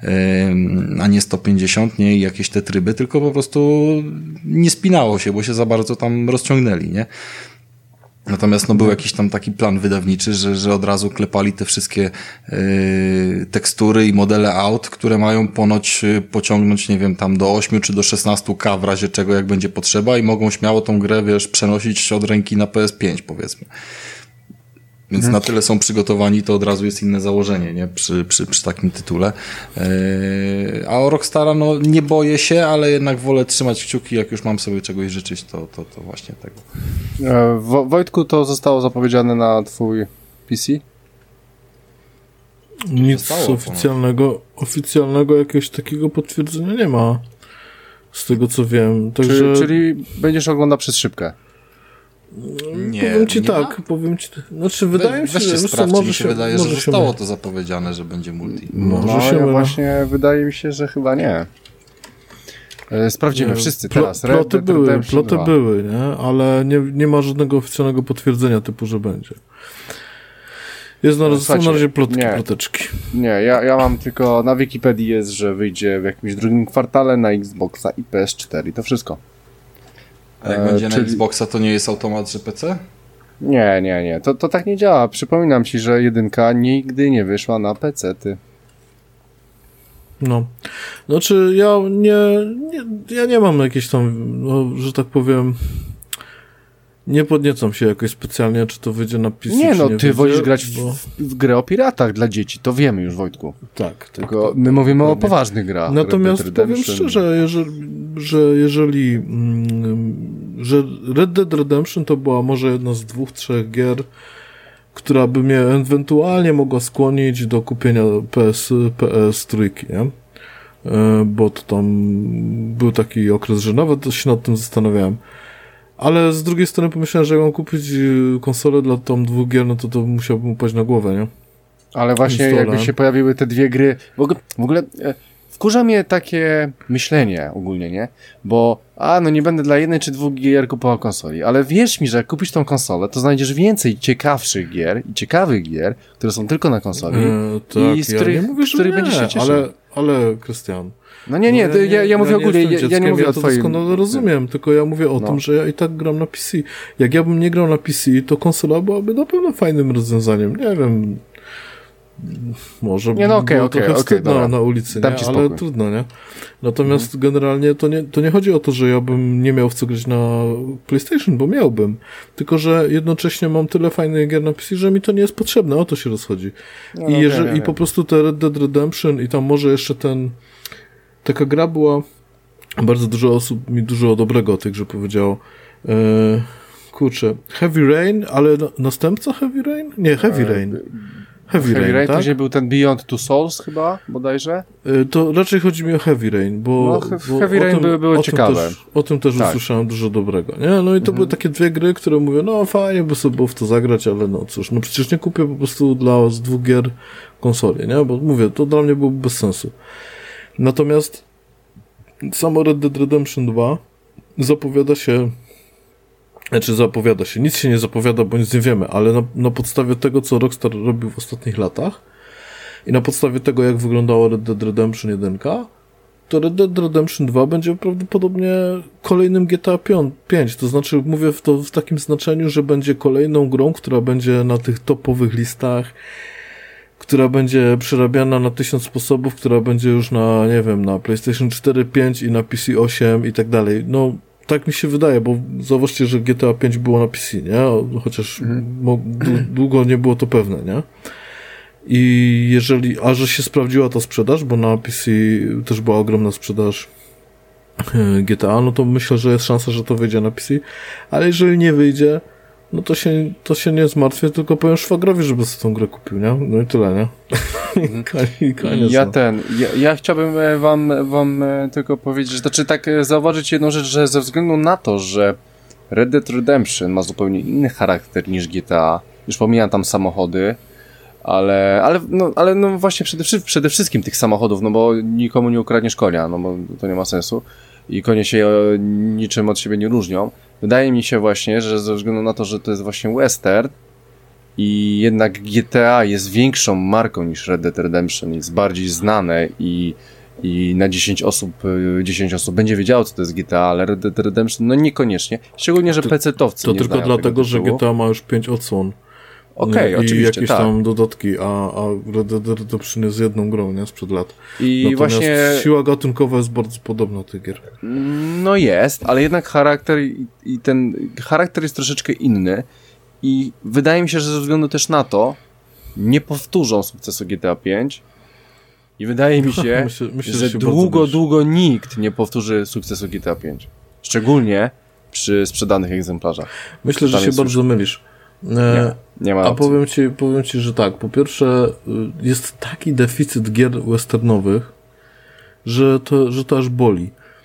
a nie sto pięćdziesiąt, nie? I jakieś te tryby, tylko po prostu nie spinało się, bo się za bardzo tam rozciągnęli, nie? Natomiast no był jakiś tam taki plan wydawniczy, że, że od razu klepali te wszystkie yy, tekstury i modele aut, które mają ponoć pociągnąć, nie wiem, tam do ośmiu czy do szesnastu K w razie czego, jak będzie potrzeba i mogą śmiało tą grę, wiesz, przenosić od ręki na P S pięć, powiedzmy. Więc hmm. na tyle są przygotowani, to od razu jest inne założenie, nie? Przy, przy, przy takim tytule. Yy, a o Rockstara, no nie boję się, ale jednak wolę trzymać kciuki, jak już mam sobie czegoś życzyć, to, to, to właśnie tego. E, Wo- Wojtku, to zostało zapowiedziane na twój P C? Nic zostało, oficjalnego, oficjalnego jakiegoś takiego potwierdzenia nie ma. Z tego co wiem. Także... Czyli, czyli będziesz oglądał przez szybkę? Nie, powiem ci nie tak, ma? powiem ci tak. Znaczy wydaje We, mi się, weźcie że sprawdźcie, może mi się, się wydaje, może że się zostało my... to zapowiedziane, że będzie multi. Może no, się ja my... właśnie wydaje mi się, że chyba nie. Sprawdzimy nie, wszyscy pl- teraz. Ploty były, ploty były, nie? Ale nie, nie ma żadnego oficjalnego potwierdzenia typu, że będzie. Jest na, są na razie plotki, nie, ploteczki. Nie, ja, ja mam tylko, na Wikipedii jest, że wyjdzie w jakimś drugim kwartale na Xboxa i P S cztery i to wszystko. A jak e, będzie czyli... na Xboxa, to nie jest automat, że P C? Nie, nie, nie. To, to tak nie działa. Przypominam ci, że jedynka nigdy nie wyszła na pecety. No. Znaczy ja nie, nie ja nie mam jakiejś tam, no, że tak powiem, nie podniecam się jakoś specjalnie, czy to wyjdzie na P C, Nie, no nie ty wyjdzie, wolisz grać bo... w, w grę o piratach dla dzieci, to wiemy już, Wojtku. Tak. Tylko tak, tak, my mówimy tak, o poważnych grach. Natomiast powiem szczerze, jeżeli, że jeżeli mm, że Red Dead Redemption to była może jedna z dwóch, trzech gier, która by mnie ewentualnie mogła skłonić do kupienia P S, P S trzy, nie? Bo to tam był taki okres, że nawet się nad tym zastanawiałem. Ale z drugiej strony pomyślałem, że jak mam kupić konsolę dla tam dwóch gier, no to to musiałbym upaść na głowę, nie? Ale właśnie jakby się pojawiły te dwie gry, w ogóle, w ogóle wkurza mnie takie myślenie ogólnie, nie? Bo, a no nie będę dla jednej czy dwóch gier kupował konsoli, ale wierz mi, że jak kupisz tą konsolę, to znajdziesz więcej ciekawszych gier i ciekawych gier, które są tylko na konsoli e, tak, i z których, ja nie mówię, z których będziesz się cieszył. Ale, ale Krystian... No nie, nie, no ja, nie, ja, ja mówię ja ogólnie, ja, ja nie mówię ja o to twoim... doskonale rozumiem, tylko ja mówię o no. tym, że ja i tak gram na P C. Jak ja bym nie grał na P C, to konsola byłaby na pewno fajnym rozwiązaniem. Nie wiem... Może nie, no okay, było okay, trochę okay, wstydno dobra. na ulicy, nie? Ale spokój. trudno, nie? Natomiast mhm. generalnie to nie, to nie chodzi o to, że ja bym nie miał w co grać na PlayStation, bo miałbym. Tylko, że jednocześnie mam tyle fajnych gier na P C, że mi to nie jest potrzebne, o to się rozchodzi. No, I, jeżeli, okay, i po prostu te Red Dead Redemption i tam może jeszcze ten taka gra była, bardzo dużo osób mi dużo dobrego o tej grze powiedziało. Eee, kurczę, Heavy Rain, ale na, następca Heavy Rain? Nie, Heavy Rain. Heavy, Heavy Rain, Rain, tak? Później był ten Beyond Two Souls chyba, bodajże? To raczej chodzi mi o Heavy Rain, bo, no, bo Heavy Rain tym, były, były o ciekawe. Tym też, o tym też tak. usłyszałem dużo dobrego, nie? No i to mhm. były takie dwie gry, które mówię, no fajnie by sobie było w to zagrać, ale no cóż, no przecież nie kupię po prostu dla z dwóch gier konsoli, nie? Bo mówię, to dla mnie byłoby bez sensu. Natomiast samo Red Dead Redemption dwa zapowiada się Znaczy zapowiada się, nic się nie zapowiada, bo nic nie wiemy, ale na, na podstawie tego, co Rockstar robił w ostatnich latach i na podstawie tego, jak wyglądało Red Dead Redemption jeden, to Red Dead Redemption dwa będzie prawdopodobnie kolejnym G T A pięć, to znaczy mówię w to w takim znaczeniu, że będzie kolejną grą, która będzie na tych topowych listach, która będzie przerabiana na tysiąc sposobów, która będzie już na, nie wiem, na PlayStation cztery, pięć i na P C osiem i tak dalej. No, tak mi się wydaje, bo zauważcie, że G T A pięć było na P C, nie? Chociaż mhm. długo nie było to pewne, nie? I jeżeli, a że się sprawdziła ta sprzedaż, bo na P C też była ogromna sprzedaż G T A, no to myślę, że jest szansa, że to wyjdzie na P C, ale jeżeli nie wyjdzie, no to się, to się nie zmartwię, tylko powiem szwagrowi, żeby sobie tą grę kupił, nie? No i tyle, nie? I koniec, ja no. ten, ja, ja chciałbym wam, wam tylko powiedzieć, że znaczy tak zauważyć jedną rzecz, że ze względu na to, że Red Dead Redemption ma zupełnie inny charakter niż G T A, już pomijam tam samochody, ale, ale, no, ale no właśnie przede, przede wszystkim tych samochodów, no bo nikomu nie ukradniesz konia, no bo to nie ma sensu i konie się niczym od siebie nie różnią. Wydaje mi się właśnie, że ze względu na to, że to jest właśnie western i jednak G T A jest większą marką niż Red Dead Redemption, jest bardziej znane i, i na dziesięć osób, dziesięć osób będzie wiedziało, co to jest G T A, ale Red Dead Redemption no niekoniecznie, szczególnie, że pecetowcy to nie tylko dlatego, że G T A ma już pięć odsłon. Okej, okay, oczywiście, i jakieś tak. tam dodatki, a, a Red Dead Redemption jest jedną grą, nie? Sprzed lat. I Natomiast właśnie siła gatunkowa jest bardzo podobna do tych gier. No jest, ale jednak charakter i, i ten charakter jest troszeczkę inny i wydaje mi się, że ze względu też na to nie powtórzą sukcesu G T A pięć i wydaje mi się, myślę, myślę, że, że długo, długo nikt nie powtórzy sukcesu G T A pięć. Szczególnie przy sprzedanych egzemplarzach. Myślę, że się bardzo mylisz. Nie, nie ma A powiem ci, powiem ci, że tak, po pierwsze jest taki deficyt gier westernowych, że to, że to aż boli.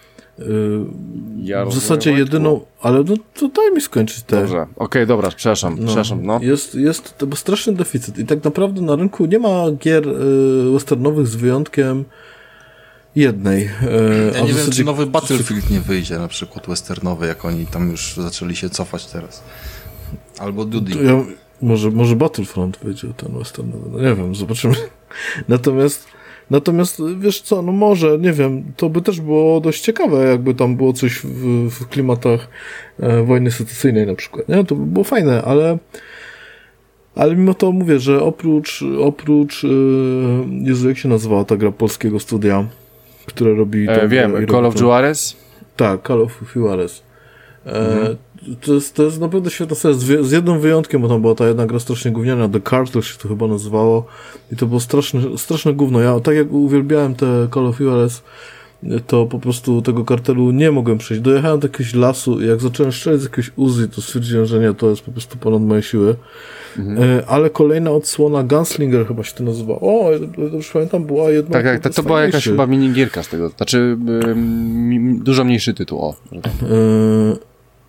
Ja w zasadzie jedyną, ale no to daj mi skończyć te. Dobrze, okej, okay, dobra, przepraszam, no, przepraszam, no. Jest, jest to bo straszny deficyt i tak naprawdę na rynku nie ma gier y, westernowych z wyjątkiem jednej. Y, ja nie wiem, czy nowy Battlefield nie wyjdzie, na przykład westernowy, jak oni tam już zaczęli się cofać teraz. Albo Duty. Ja, może, może Battlefront wyjdzie ten westernowy, no nie wiem, zobaczymy. Natomiast Natomiast, wiesz co, no może, nie wiem, to by też było dość ciekawe, jakby tam było coś w, w klimatach e, wojny secesyjnej na przykład, nie? To by było fajne, ale ale mimo to mówię, że oprócz oprócz e, Jezu, jak się nazywała ta gra polskiego studia, które robi... E, wiem, Call robi of Juarez? Tak, Call of Juarez. E, mhm. To jest, to jest naprawdę świetna seria, z, z jednym wyjątkiem, bo tam była ta jedna gra strasznie gówniana, The Cartel się to chyba nazywało i to było straszne, straszne gówno. Ja tak jak uwielbiałem te Call of Juarez, to po prostu tego kartelu nie mogłem przejść. Dojechałem do jakiegoś lasu i jak zacząłem strzelać z jakiegoś Uzi, to stwierdziłem, że nie, to jest po prostu ponad moje siły. Mhm. Ale kolejna odsłona Gunslinger chyba się to nazywa. O, dobrze pamiętam, była jedna... Tak, tak, to, to była jakaś chyba minigierka z tego, znaczy ym, dużo mniejszy tytuł, o. Że tak. Yy,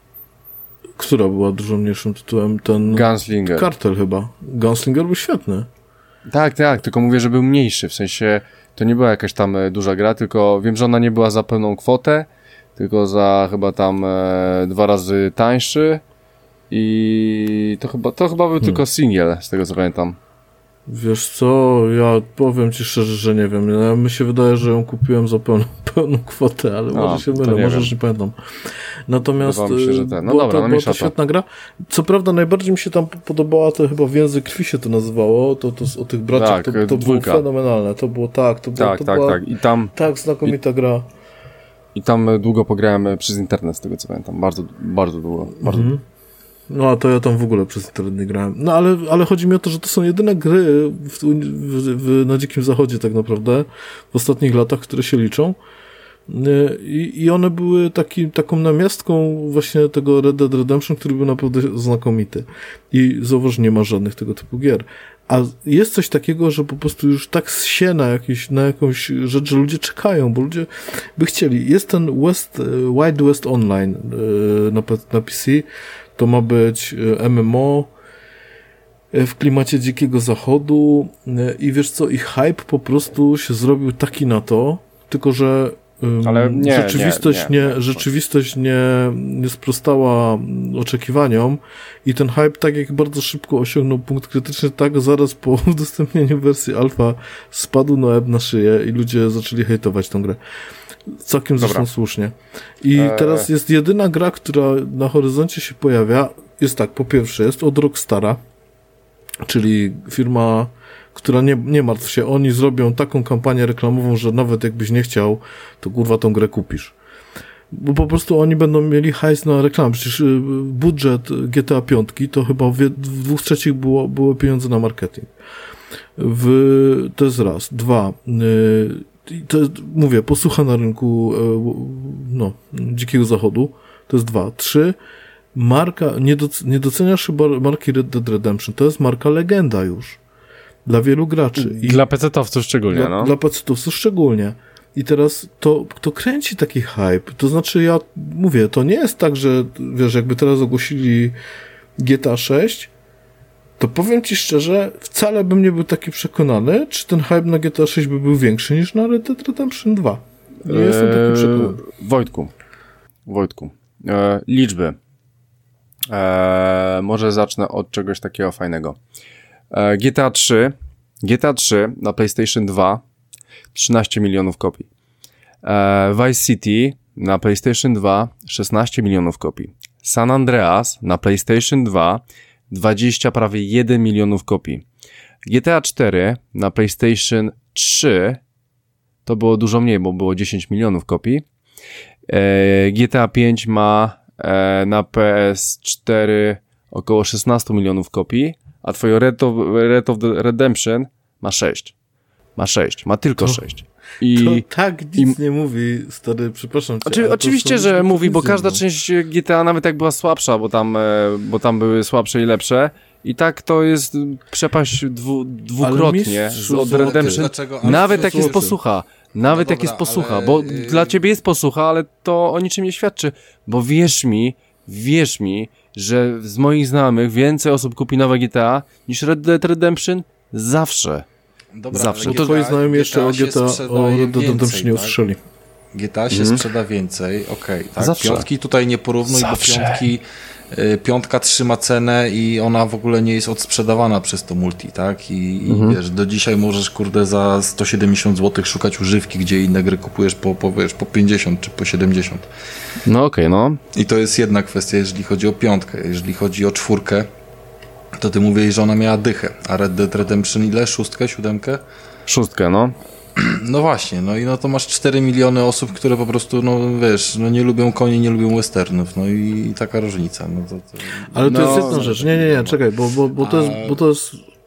która była dużo mniejszym tytułem? Ten... Gunslinger. Kartel chyba. Gunslinger był świetny. Tak, tak, tylko mówię, że był mniejszy, w sensie to nie była jakaś tam duża gra, tylko wiem, że ona nie była za pełną kwotę, tylko za chyba tam e, dwa razy tańszy i to chyba, to chyba był hmm. tylko singiel, z tego co pamiętam. Wiesz co, ja powiem ci szczerze, że nie wiem. Ja, mi się wydaje, że ją kupiłem za pełną, pełną kwotę, ale A, może się mylę, może już nie pamiętam. Natomiast się, że ten. No była, dobra, to, no była to świetna gra. Co prawda najbardziej mi się tam podobała, to chyba w Język Krwi się to nazywało, to, to o tych braciach, tak, to, to było fenomenalne. To było tak, to, było, tak, to tak, była tak. I tam, tak znakomita i, gra. I tam długo pograłem przez internet, z tego co pamiętam. Bardzo, bardzo długo. Bardzo mhm. No, a to ja tam w ogóle przez internet nie grałem. No, ale, ale chodzi mi o to, że to są jedyne gry w, w, w, na Dzikim Zachodzie tak naprawdę w ostatnich latach, które się liczą. I, i one były taki, taką namiastką właśnie tego Red Dead Redemption, który był naprawdę znakomity. I zauważ, nie ma żadnych tego typu gier. A jest coś takiego, że po prostu już tak zsie na, jakieś, na jakąś rzecz, że ludzie czekają, bo ludzie by chcieli. Jest ten West, Wild West Online na, na P C. To ma być M M O w klimacie Dzikiego Zachodu i wiesz co, ich hype po prostu się zrobił taki na to, tylko że um, Ale nie, rzeczywistość, nie, nie, nie, nie, rzeczywistość nie, nie sprostała oczekiwaniom i ten hype tak jak bardzo szybko osiągnął punkt krytyczny, tak zaraz po udostępnieniu wersji alfa spadł Noeb na szyję i ludzie zaczęli hejtować tę grę. Całkiem zresztą słusznie. I eee. teraz jest jedyna gra, która na horyzoncie się pojawia. Jest tak, po pierwsze, jest od Rockstara, czyli firma, która nie, nie martw się, oni zrobią taką kampanię reklamową, że nawet jakbyś nie chciał, to kurwa tą grę kupisz. Bo po prostu oni będą mieli hajs na reklamę. Przecież budżet G T A pięć to chyba w, w dwóch trzecich było, było pieniądze na marketing. W, to jest raz. Dwa. Yy, To mówię, posłucha na rynku no, Dzikiego Zachodu, to jest dwa. Trzy, marka, nie, doc, nie doceniasz chyba marki Red Dead Redemption, to jest marka legenda już. Dla wielu graczy. I dla pecetowców szczególnie, dla, no. Dla pecetowców szczególnie. I teraz to, to kręci taki hype. To znaczy, ja mówię, to nie jest tak, że wiesz, jakby teraz ogłosili G T A sześć, to powiem ci szczerze, wcale bym nie był taki przekonany, czy ten hype na G T A sześć by był większy niż na Red Dead Redemption dwa. Nie eee, jestem taki przekonany. Wojtku, Wojtku, eee, liczby. Eee, może zacznę od czegoś takiego fajnego. Eee, G T A trzy, G T A trzy na PlayStation dwa, trzynaście milionów kopii. Eee, Vice City na PlayStation dwa, szesnaście milionów kopii. San Andreas na PlayStation dwa, dwadzieścia prawie jeden milionów kopii. G T A cztery na PlayStation trzy to było dużo mniej, bo było dziesięć milionów kopii. E, G T A pięć ma e, na P S cztery około szesnaście milionów kopii, a twoje Red of, Red of the Redemption ma sześć. Ma sześć, ma tylko to, sześć. I, to tak nic i, nie mówi, stary, przepraszam cię. Oczy, oczywiście, że mówi, bo każda część G T A, nawet jak była słabsza, bo tam, bo tam były słabsze i lepsze, i tak to jest przepaść dwu, dwukrotnie od Redemption. Dlaczego? Nawet jak jest posłucha. Nawet no jak dobra, jest posłucha, ale... bo yy... dla ciebie jest posłucha, ale to o niczym nie świadczy. Bo wierz mi, wierz mi, że z moich znajomych więcej osób kupi nowe G T A niż Red Dead Redemption zawsze. Dobra, zawsze. Bo to twoi znajomi jeszcze o G T A, o Red Dead Redemption nie usłyszeli. G T A się mm. sprzeda więcej, okej, okay, tak. Zawsze. Piątki tutaj nie porównuj, zawsze. Bo piątki y, piątka trzyma cenę i ona w ogóle nie jest odsprzedawana przez to multi, tak? I, mm. i wiesz, do dzisiaj możesz, kurde, za sto siedemdziesiąt złotych szukać używki, gdzie inne gry kupujesz po, po, wiesz, po pięćdziesiąt czy po siedemdziesiąt. No okej, okay, no. I to jest jedna kwestia, jeżeli chodzi o piątkę. Jeżeli chodzi o czwórkę, to ty mówiłeś, że ona miała dychę, a Red Dead Redemption ile? Szóstkę, siódemkę? Szóstkę, no. No właśnie, no i no to masz cztery miliony osób, które po prostu, no wiesz, no nie lubią koni, nie lubią westernów, no i, i taka różnica. No to, to... Ale to no, jest jedna rzecz, nie, nie, nie, czekaj, bo, bo, bo, to, jest, bo to jest,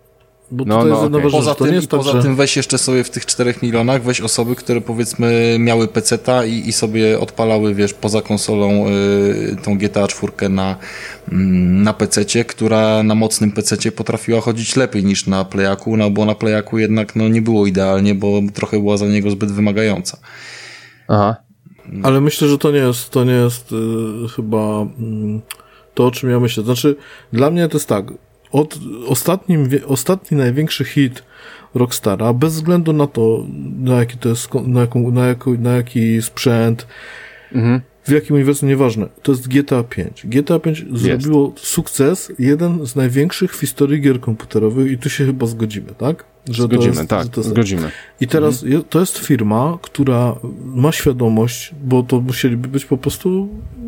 Bo no, tutaj no, jest jedna okay. ważna Poza, rzecz, to tym, nie jest tak, poza że... tym weź jeszcze sobie w tych czterech milionach, weź osoby, które powiedzmy miały peceta i, i sobie odpalały, wiesz, poza konsolą y, tą G T A cztery na, y, na pececie, która na mocnym pececie potrafiła chodzić lepiej niż na Playaku, no bo na Playaku jednak no, nie było idealnie, bo trochę była za niego zbyt wymagająca. Aha. Ale myślę, że to nie jest, to nie jest y, chyba y, to, o czym ja myślę. Znaczy, dla mnie to jest tak, od ostatnim, ostatni największy hit Rockstara, bez względu na to, na jaki to jest, na, jaką, na, jako, na jaki sprzęt, mhm. w jakim uniwersum, nieważne, to jest G T A pięć. G T A pięć jest. Zrobiło sukces, jeden z największych w historii gier komputerowych i tu się chyba zgodzimy, tak? Że zgodzimy, to jest, tak, to jest... zgodzimy. I teraz mhm. to jest firma, która ma świadomość, bo to musieliby być po prostu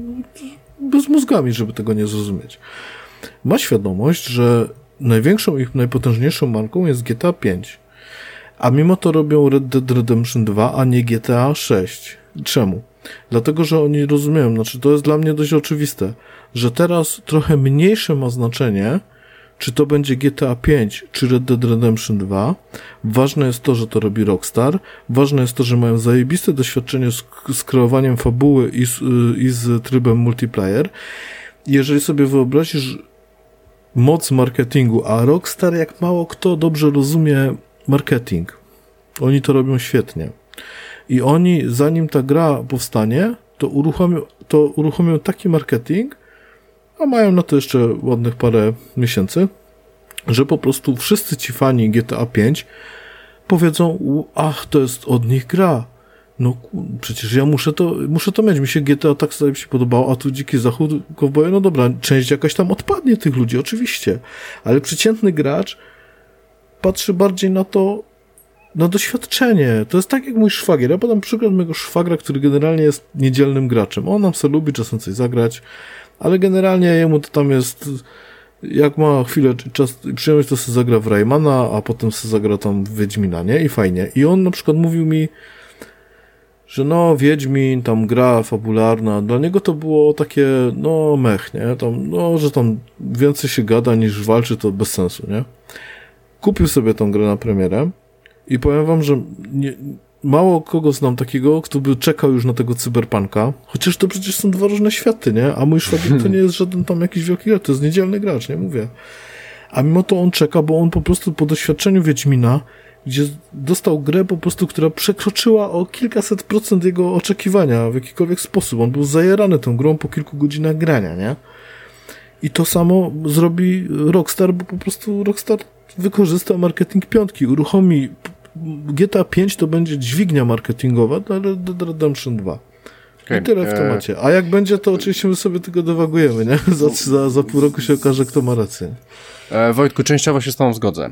bez mózgami, żeby tego nie zrozumieć. Ma świadomość, że największą ich, najpotężniejszą marką jest G T A pięć. A mimo to robią Red Dead Redemption dwa, a nie G T A sześć. Czemu? Dlatego, że oni rozumieją, znaczy to jest dla mnie dość oczywiste, że teraz trochę mniejsze ma znaczenie, czy to będzie G T A pięć, czy Red Dead Redemption dwa. Ważne jest to, że to robi Rockstar. Ważne jest to, że mają zajebiste doświadczenie z, z kreowaniem fabuły i z, i z trybem multiplayer. Jeżeli sobie wyobrazisz moc marketingu, a Rockstar jak mało kto dobrze rozumie marketing. Oni to robią świetnie. I oni, zanim ta gra powstanie, to uruchomią, to uruchomią taki marketing, a mają na to jeszcze ładnych parę miesięcy, że po prostu wszyscy ci fani G T A pięć powiedzą, ach, to jest od nich gra. No przecież ja muszę to, muszę to mieć. Mi się G T A tak sobie się podobało, a tu Dziki Zachód, Kowboje, no dobra, część jakaś tam odpadnie tych ludzi, oczywiście. Ale przeciętny gracz patrzy bardziej na to, na doświadczenie. To jest tak jak mój szwagier. Ja podam przykład mojego szwagra, który generalnie jest niedzielnym graczem. On nam sobie lubi czasem coś zagrać, ale generalnie jemu to tam jest, jak ma chwilę czas, przyjemność, to sobie zagra w Raymana, a potem sobie zagra tam w Wiedźmina, nie? I fajnie. I on na przykład mówił mi, że no, Wiedźmin, tam gra fabularna, dla niego to było takie, no, mech, nie? Tam, no, że tam więcej się gada niż walczy, to bez sensu, nie? Kupił sobie tą grę na premierę i powiem wam, że nie, mało kogo znam takiego, kto by czekał już na tego cyberpunka, chociaż to przecież są dwa różne światy, nie? A mój szwagier to nie jest żaden tam jakiś wielki gracz, to jest niedzielny gracz, nie? Mówię. A mimo to on czeka, bo on po prostu po doświadczeniu Wiedźmina, gdzie dostał grę po prostu, która przekroczyła o kilkaset procent jego oczekiwania w jakikolwiek sposób. On był zajarany tą grą po kilku godzinach grania, nie? I to samo zrobi Rockstar, bo po prostu Rockstar wykorzysta marketing piątki, uruchomi G T A pięć, to będzie dźwignia marketingowa dla Red Dead Redemption dwa. Okay. I tyle w temacie. A jak będzie, to oczywiście my sobie tego dywagujemy, nie? Za, za, za pół roku się okaże, kto ma rację. E, Wojtku, częściowo się z tobą zgodzę.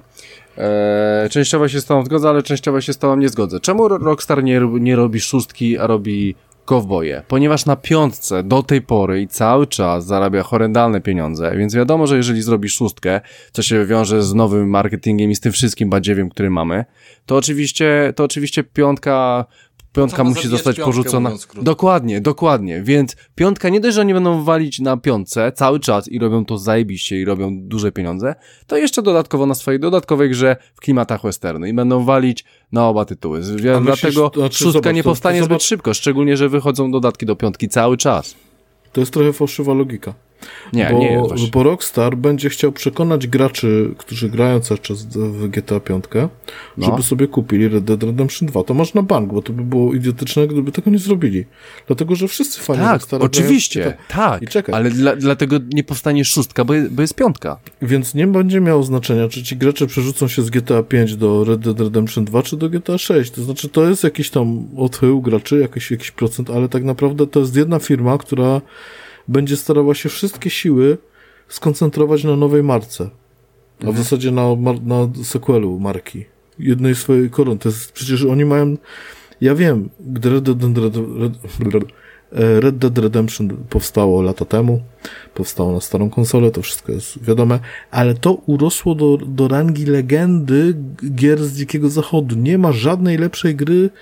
E, częściowo się z tobą zgodzę, ale częściowo się z tobą nie zgodzę. Czemu Rockstar nie, nie robi szóstki, a robi Kowboje? Ponieważ na piątce do tej pory i cały czas zarabia horrendalne pieniądze, więc wiadomo, że jeżeli zrobisz szóstkę, co się wiąże z nowym marketingiem i z tym wszystkim badziewiem, który mamy, to oczywiście, to oczywiście piątka... Piątka musi zostać piątkę, porzucona. Dokładnie, dokładnie. Więc piątka nie dość, że oni będą walić na piątce cały czas i robią to zajebiście i robią duże pieniądze, to jeszcze dodatkowo na swojej dodatkowej grze w klimatach westernu i będą walić na oba tytuły. Dlatego myślisz, znaczy, szóstka zobacz, nie powstanie to, to zbyt zobacz... szybko, szczególnie, że wychodzą dodatki do piątki cały czas. To jest trochę fałszywa logika. Nie, bo, nie jest właśnie. Bo Rockstar będzie chciał przekonać graczy, którzy grają cały czas w G T A pięć, no. żeby sobie kupili Red Dead Redemption dwa. To masz na bank, bo to by było idiotyczne, gdyby tego nie zrobili. Dlatego, że wszyscy fani tak, Rockstara oczywiście, grają tak, i czekaj. ale dla, dlatego nie powstanie szóstka, bo jest, bo jest piątka. Więc nie będzie miało znaczenia, czy ci gracze przerzucą się z G T A pięć do Red Dead Redemption dwa, czy do G T A sześć. To znaczy, to jest jakiś tam odchył graczy, jakiś, jakiś procent, ale tak naprawdę to jest jedna firma, która będzie starała się wszystkie siły skoncentrować na nowej marce. A mhm. w zasadzie na, na sequelu marki. Jednej swojej korony. To jest, przecież oni mają... Ja wiem, gdy Red Dead, Red, Red, Red Dead Redemption powstało lata temu, powstało na starą konsolę, to wszystko jest wiadome, ale to urosło do, do rangi legendy gier z Dzikiego Zachodu. Nie ma żadnej lepszej gry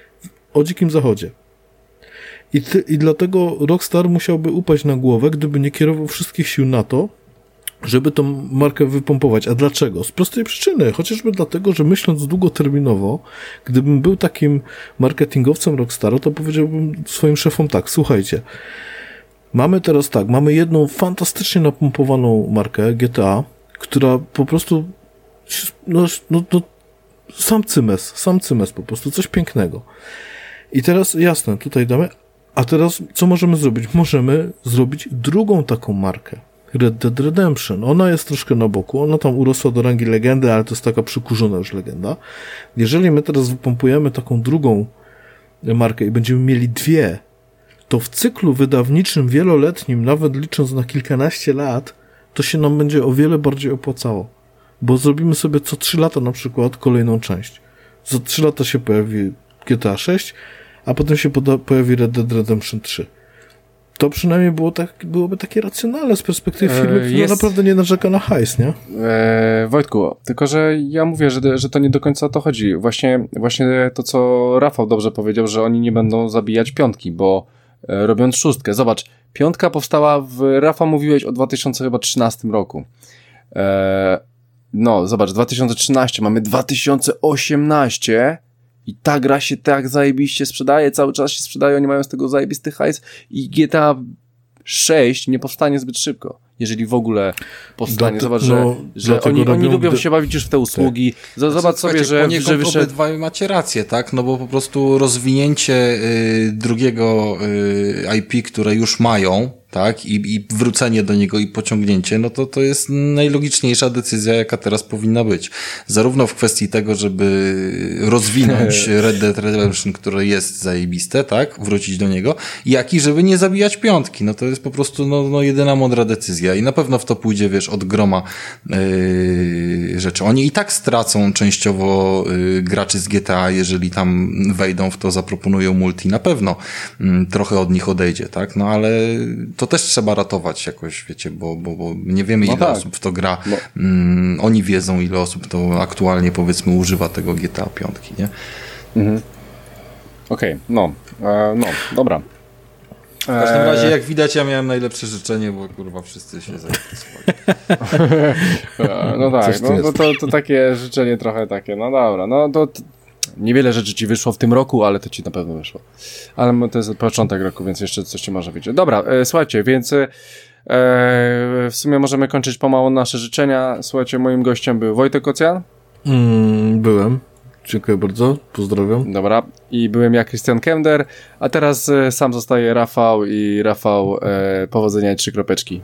o Dzikim Zachodzie. I, ty, I dlatego Rockstar musiałby upaść na głowę, gdyby nie kierował wszystkich sił na to, żeby tą markę wypompować. A dlaczego? Z prostej przyczyny. Chociażby dlatego, że myśląc długoterminowo, gdybym był takim marketingowcem Rockstara, to powiedziałbym swoim szefom tak, słuchajcie, mamy teraz tak, mamy jedną fantastycznie napompowaną markę G T A, która po prostu no, no, no sam cymes, sam cymes po prostu, coś pięknego. I teraz, jasne, tutaj damy, a teraz co możemy zrobić? Możemy zrobić drugą taką markę. Red Dead Redemption. Ona jest troszkę na boku, ona tam urosła do rangi legendy, ale to jest taka przykurzona już legenda. Jeżeli my teraz wypompujemy taką drugą markę i będziemy mieli dwie, to w cyklu wydawniczym wieloletnim, nawet licząc na kilkanaście lat, to się nam będzie o wiele bardziej opłacało. Bo zrobimy sobie co trzy lata na przykład kolejną część. Za trzy lata się pojawi G T A sześć, a potem się poda- pojawi Red Dead Redemption trzy. To przynajmniej było tak, byłoby takie racjonalne z perspektywy firmy, która jest... naprawdę nie narzeka na hajs, nie? Eee, Wojtku, tylko że ja mówię, że, że to nie do końca o to chodzi. Właśnie, właśnie to, co Rafał dobrze powiedział, że oni nie będą zabijać piątki, bo e, robiąc szóstkę, zobacz, piątka powstała w, Rafał mówiłeś o dwa tysiące trzynastym roku. Eee, no, zobacz, dwa tysiące trzynasty, mamy dwa tysiące osiemnasty i ta gra się tak zajebiście sprzedaje, cały czas się sprzedaje, oni mają z tego zajebisty hajs i G T A sześć nie powstanie zbyt szybko, jeżeli w ogóle powstanie. Dlate- Zobacz, że, no, że oni, oni lubią gdy... się bawić już w te usługi. Tak. Zobacz znaczy, sobie, że, że wyszedł... obydwaj macie rację, tak? No bo po prostu rozwinięcie y, drugiego y, I P, które już mają, tak? I, i wrócenie do niego i pociągnięcie, no to to jest najlogiczniejsza decyzja, jaka teraz powinna być. Zarówno w kwestii tego, żeby rozwinąć Red Dead Redemption, które jest zajebiste, tak? Wrócić do niego, jak i żeby nie zabijać piątki. No to jest po prostu no, no jedyna mądra decyzja i na pewno w to pójdzie, wiesz, od groma yy, rzeczy. Oni i tak stracą częściowo yy, graczy z G T A, jeżeli tam wejdą w to, zaproponują multi. Na pewno yy, trochę od nich odejdzie, tak? No ale to też trzeba ratować jakoś, wiecie, bo, bo, bo nie wiemy, ile no tak. osób w to gra. No. Mm, oni wiedzą, ile osób to aktualnie, powiedzmy, używa tego G T A pięć, nie? Mhm. Okej, okay, no. E, no, dobra. W każdym razie, jak widać, ja miałem najlepsze życzenie, bo kurwa wszyscy się zainteresowali. No tak, no, no to, to takie życzenie trochę takie, no dobra, no to... to niewiele rzeczy ci wyszło w tym roku, ale to ci na pewno wyszło. Ale to jest początek roku, więc jeszcze coś ci może wyjść. Dobra, e, słuchajcie, więc e, w sumie możemy kończyć pomału nasze życzenia. Słuchajcie, moim gościem był Wojtek Ocjan. Mm, byłem. Dziękuję bardzo, pozdrawiam. Dobra, i byłem ja, Krystian Kender, a teraz e, sam zostaje Rafał i Rafał, e, powodzenia i trzy kropeczki.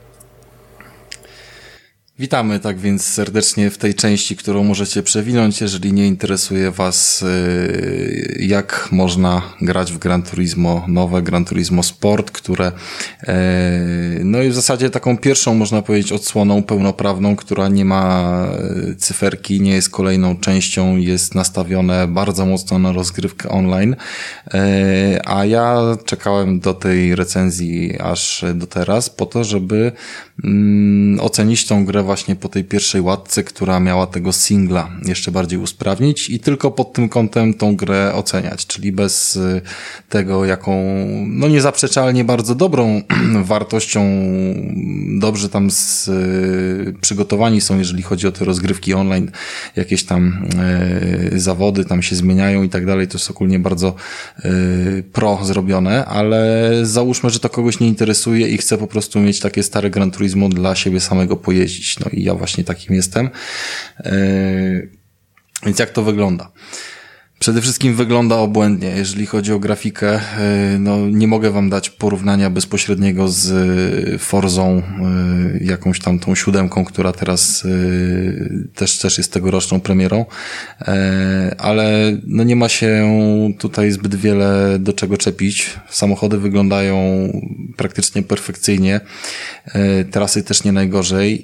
Witamy tak więc serdecznie w tej części, którą możecie przewinąć, jeżeli nie interesuje was jak można grać w Gran Turismo, nowe Gran Turismo Sport, które no i w zasadzie taką pierwszą, można powiedzieć, odsłoną pełnoprawną, która nie ma cyferki, nie jest kolejną częścią, jest nastawione bardzo mocno na rozgrywkę online, a ja czekałem do tej recenzji aż do teraz po to, żeby ocenić tą grę właśnie po tej pierwszej łatce, która miała tego singla jeszcze bardziej usprawnić i tylko pod tym kątem tą grę oceniać, czyli bez tego, jaką no niezaprzeczalnie bardzo dobrą wartością, dobrze tam z, przygotowani są, jeżeli chodzi o te rozgrywki online, jakieś tam e, zawody tam się zmieniają i tak dalej, to jest ogólnie bardzo e, pro zrobione, ale załóżmy, że to kogoś nie interesuje i chce po prostu mieć takie stare Gran Turismo dla siebie samego pojeździć. No i ja właśnie takim jestem. Yy, więc jak to wygląda? Przede wszystkim wygląda obłędnie, jeżeli chodzi o grafikę. No nie mogę wam dać porównania bezpośredniego z Forzą, jakąś tam tą siódemką, która teraz też, też jest tegoroczną premierą, ale no nie ma się tutaj zbyt wiele do czego czepić. Samochody wyglądają praktycznie perfekcyjnie, trasy też nie najgorzej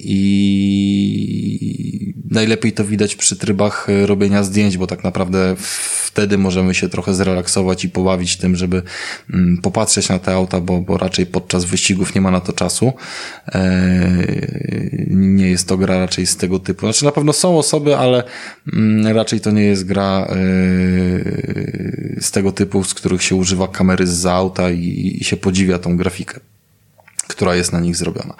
i najlepiej to widać przy trybach robienia zdjęć, bo tak naprawdę wtedy możemy się trochę zrelaksować i pobawić tym, żeby mm, popatrzeć na te auta, bo, bo raczej podczas wyścigów nie ma na to czasu. Eee, nie jest to gra raczej z tego typu. Znaczy na pewno są osoby, ale mm, raczej to nie jest gra eee, z tego typu, z których się używa kamery zza auta i, i się podziwia tą grafikę. która jest na nich zrobiona.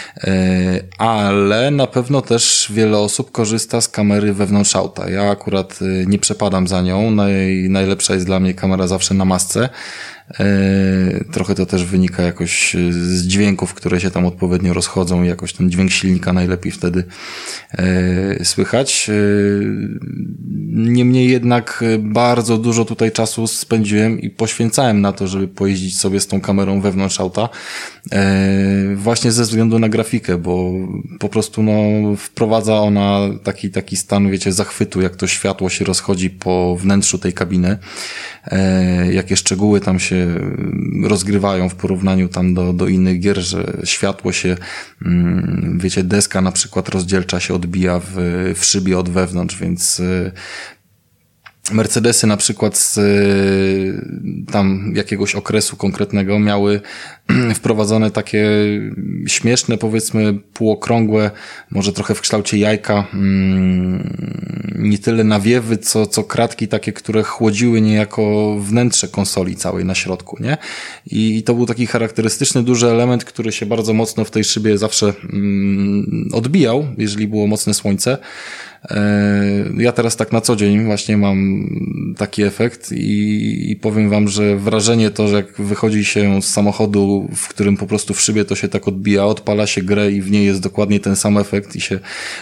Ale na pewno też wiele osób korzysta z kamery wewnątrz auta. Ja akurat nie przepadam za nią. Naj, najlepsza jest dla mnie kamera zawsze na masce. Trochę to też wynika jakoś z dźwięków, które się tam odpowiednio rozchodzą i jakoś ten dźwięk silnika najlepiej wtedy słychać. Niemniej jednak bardzo dużo tutaj czasu spędziłem i poświęcałem na to, żeby pojeździć sobie z tą kamerą wewnątrz auta, właśnie ze względu na grafikę, bo po prostu no wprowadza ona taki, taki stan, wiecie, zachwytu, jak to światło się rozchodzi po wnętrzu tej kabiny, jakie szczegóły tam się rozgrywają w porównaniu tam do, do innych gier, że światło się, wiecie, deska na przykład rozdzielcza się odbija w, w szybie od wewnątrz, więc Mercedesy na przykład z tam jakiegoś okresu konkretnego miały wprowadzone takie śmieszne, powiedzmy półokrągłe, może trochę w kształcie jajka, nie tyle nawiewy, co, co kratki takie, które chłodziły niejako wnętrze konsoli całej na środku, nie? I, i to był taki charakterystyczny, duży element, który się bardzo mocno w tej szybie zawsze mm, odbijał, jeżeli było mocne słońce. Ja teraz tak na co dzień właśnie mam taki efekt i, i powiem wam, że wrażenie to, że jak wychodzi się z samochodu, w którym po prostu w szybie to się tak odbija, odpala się grę i w niej jest dokładnie ten sam efekt i się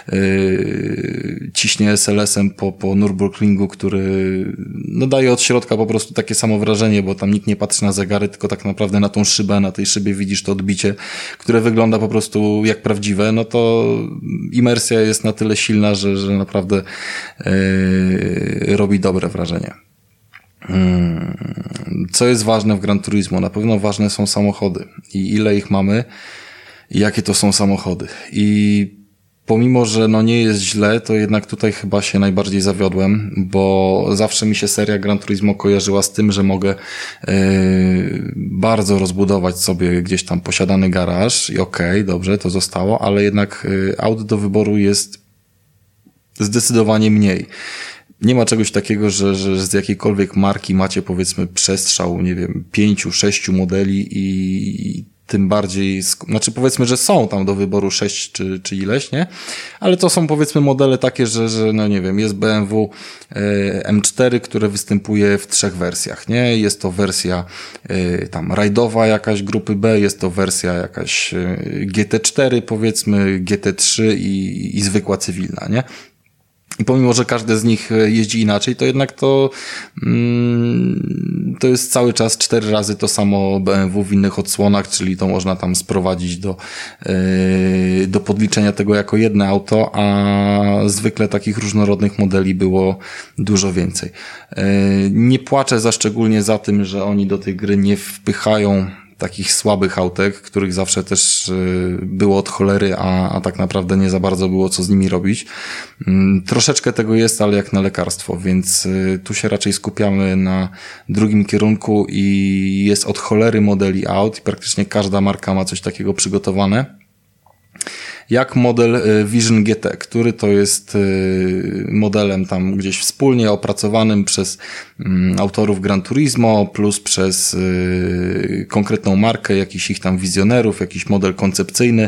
yy, ciśnie es el esem po, po Nürburgringu, który no daje od środka po prostu takie samo wrażenie, bo tam nikt nie patrzy na zegary, tylko tak naprawdę na tą szybę, na tej szybie widzisz to odbicie, które wygląda po prostu jak prawdziwe, no to imersja jest na tyle silna, że, że naprawdę yy, robi dobre wrażenie. Yy. Co jest ważne w Gran Turismo? Na pewno ważne są samochody i ile ich mamy i jakie to są samochody. I pomimo, że no nie jest źle, to jednak tutaj chyba się najbardziej zawiodłem, bo zawsze mi się seria Gran Turismo kojarzyła z tym, że mogę yy, bardzo rozbudować sobie gdzieś tam posiadany garaż i okej, okay, dobrze, to zostało, ale jednak yy, aut do wyboru jest zdecydowanie mniej. Nie ma czegoś takiego, że, że z jakiejkolwiek marki macie powiedzmy przestrzał, nie wiem, pięciu, sześciu modeli i tym bardziej, znaczy powiedzmy, że są tam do wyboru sześć czy, czy ileś, nie? Ale to są powiedzmy modele takie, że, że no nie wiem, jest B M W M cztery, które występuje w trzech wersjach, nie? Jest to wersja tam rajdowa jakaś grupy B, jest to wersja jakaś G T cztery powiedzmy, G T trzy i, i zwykła cywilna, nie? I pomimo, że każdy z nich jeździ inaczej, to jednak to mm, to jest cały czas cztery razy to samo B M W w innych odsłonach, czyli to można tam sprowadzić do, yy, do podliczenia tego jako jedno auto, a zwykle takich różnorodnych modeli było dużo więcej. Yy, nie płaczę za szczególnie za tym, że oni do tej gry nie wpychają takich słabych autek, których zawsze też było od cholery, a, a tak naprawdę nie za bardzo było co z nimi robić. Troszeczkę tego jest, ale jak na lekarstwo, więc tu się raczej skupiamy na drugim kierunku i jest od cholery modeli aut i praktycznie każda marka ma coś takiego przygotowane. Jak model Vision G T, który to jest modelem tam gdzieś wspólnie opracowanym przez autorów Gran Turismo plus przez konkretną markę, jakichś ich tam wizjonerów, jakiś model koncepcyjny.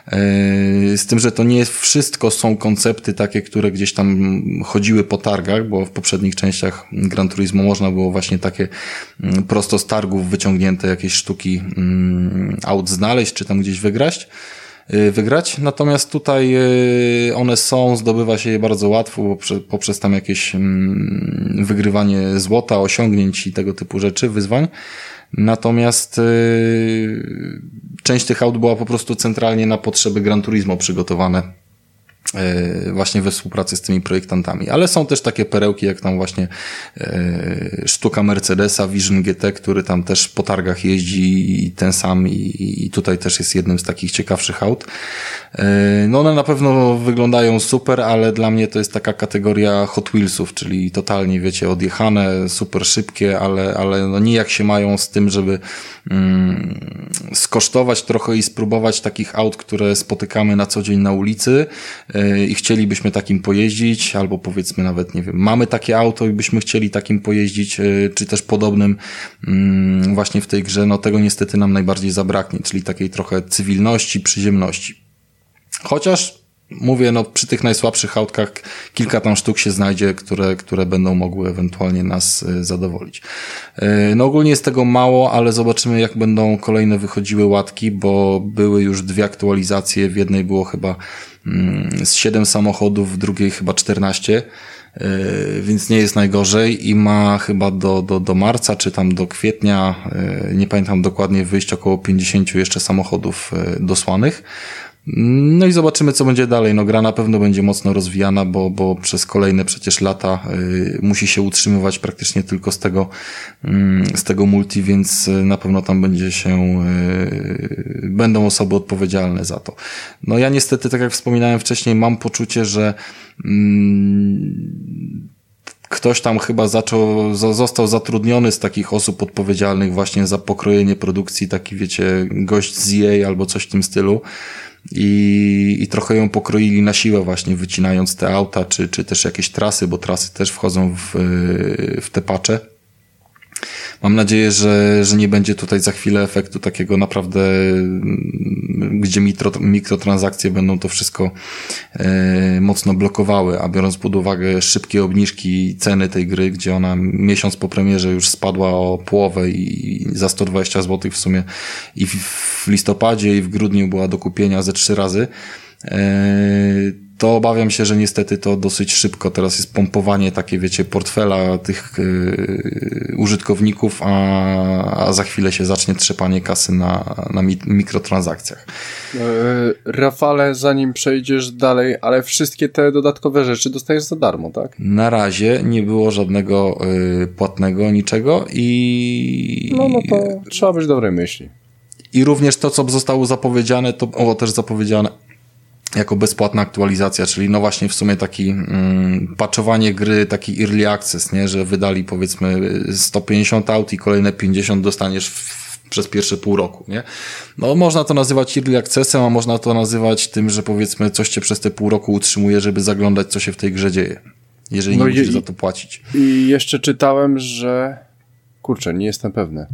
Z tym, że to nie jest wszystko, są koncepty takie, które gdzieś tam chodziły po targach, bo w poprzednich częściach Gran Turismo można było właśnie takie prosto z targów wyciągnięte jakieś sztuki aut znaleźć, czy tam gdzieś wygrać. wygrać, natomiast tutaj one są, zdobywa się je bardzo łatwo poprzez tam jakieś wygrywanie złota, osiągnięć i tego typu rzeczy, wyzwań. Natomiast część tych aut była po prostu centralnie na potrzeby Gran Turismo przygotowane właśnie we współpracy z tymi projektantami. Ale są też takie perełki, jak tam właśnie e, sztuka Mercedesa Vision G T, który tam też po targach jeździ i ten sam i, i tutaj też jest jednym z takich ciekawszych aut. E, no one na pewno wyglądają super, ale dla mnie to jest taka kategoria Hot Wheelsów, czyli totalnie, wiecie, odjechane, super szybkie, ale, ale no nijak się mają z tym, żeby mm, skosztować trochę i spróbować takich aut, które spotykamy na co dzień na ulicy, e, i chcielibyśmy takim pojeździć, albo powiedzmy nawet, nie wiem, mamy takie auto i byśmy chcieli takim pojeździć, czy też podobnym właśnie w tej grze, no tego niestety nam najbardziej zabraknie, czyli takiej trochę cywilności, przyziemności. Chociaż mówię, no przy tych najsłabszych autkach kilka tam sztuk się znajdzie, które, które będą mogły ewentualnie nas zadowolić. No ogólnie jest tego mało, ale zobaczymy jak będą kolejne wychodziły łatki, bo były już dwie aktualizacje, w jednej było chyba z siedem samochodów, w drugiej chyba czternaście, więc nie jest najgorzej i ma chyba do, do, do marca, czy tam do kwietnia, nie pamiętam dokładnie, wyjść około pięćdziesiąt jeszcze samochodów dosłanych. No i zobaczymy, co będzie dalej. No gra na pewno będzie mocno rozwijana, bo, bo przez kolejne przecież lata y, musi się utrzymywać praktycznie tylko z tego, y, z tego multi, więc na pewno tam będzie się, y, będą osoby odpowiedzialne za to. No ja niestety, tak jak wspominałem wcześniej, mam poczucie, że y, ktoś tam chyba zaczął, został zatrudniony z takich osób odpowiedzialnych właśnie za pokrojenie produkcji, taki wiecie, gość z E A albo coś w tym stylu. I, i trochę ją pokroili na siłę właśnie, wycinając te auta, czy, czy też jakieś trasy, bo trasy też wchodzą w, w te patche. Mam nadzieję, że, że nie będzie tutaj za chwilę efektu takiego naprawdę, gdzie mikro, mikrotransakcje będą to wszystko e, mocno blokowały, a biorąc pod uwagę szybkie obniżki ceny tej gry, gdzie ona miesiąc po premierze już spadła o połowę i, i za sto dwadzieścia złotych w sumie i w, w listopadzie i w grudniu była do kupienia ze trzy razy, e, to obawiam się, że niestety to dosyć szybko teraz jest pompowanie takie, wiecie, portfela tych yy, użytkowników, a, a za chwilę się zacznie trzepanie kasy na, na mi, mikrotransakcjach. Yy, Rafale, zanim przejdziesz dalej, ale wszystkie te dodatkowe rzeczy dostajesz za darmo, tak? Na razie nie było żadnego yy, płatnego niczego i... No, no to trzeba być dobrej myśli. I również to, co zostało zapowiedziane, to o, też zapowiedziane jako bezpłatna aktualizacja, czyli no właśnie w sumie taki mm, patchowanie gry, taki early access, nie, że wydali powiedzmy sto pięćdziesiąt aut i kolejne pięćdziesiąt dostaniesz w, w, przez pierwsze pół roku, nie? No można to nazywać early accessem, a można to nazywać tym, że powiedzmy coś cię przez te pół roku utrzymuje, żeby zaglądać, co się w tej grze dzieje, jeżeli no nie musisz za to płacić. I jeszcze czytałem, że kurczę, nie jestem pewny.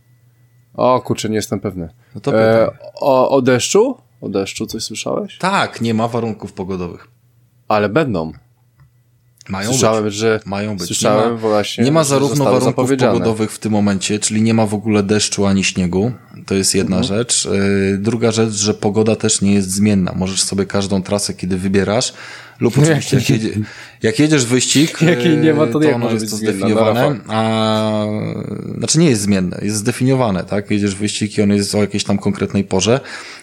O kurczę, nie jestem pewny. No to e, o, o deszczu? O deszczu coś słyszałeś? Tak, nie ma warunków pogodowych. Ale będą. Mają słyszałem, być. że Mają być. Słyszałem nie ma, właśnie. Nie ma zarówno warunków pogodowych w tym momencie, czyli nie ma w ogóle deszczu ani śniegu. To jest jedna mhm. rzecz. Yy, druga rzecz, że pogoda też nie jest zmienna. Możesz sobie każdą trasę, kiedy wybierasz, lub oczywiście jak, jedzie, jak jedziesz wyścig, jakiej nie ma, to, to ono jest to zdefiniowane, a znaczy nie jest zmienne, jest zdefiniowane, tak? Jedziesz wyścig i on jest o jakiejś tam konkretnej porze.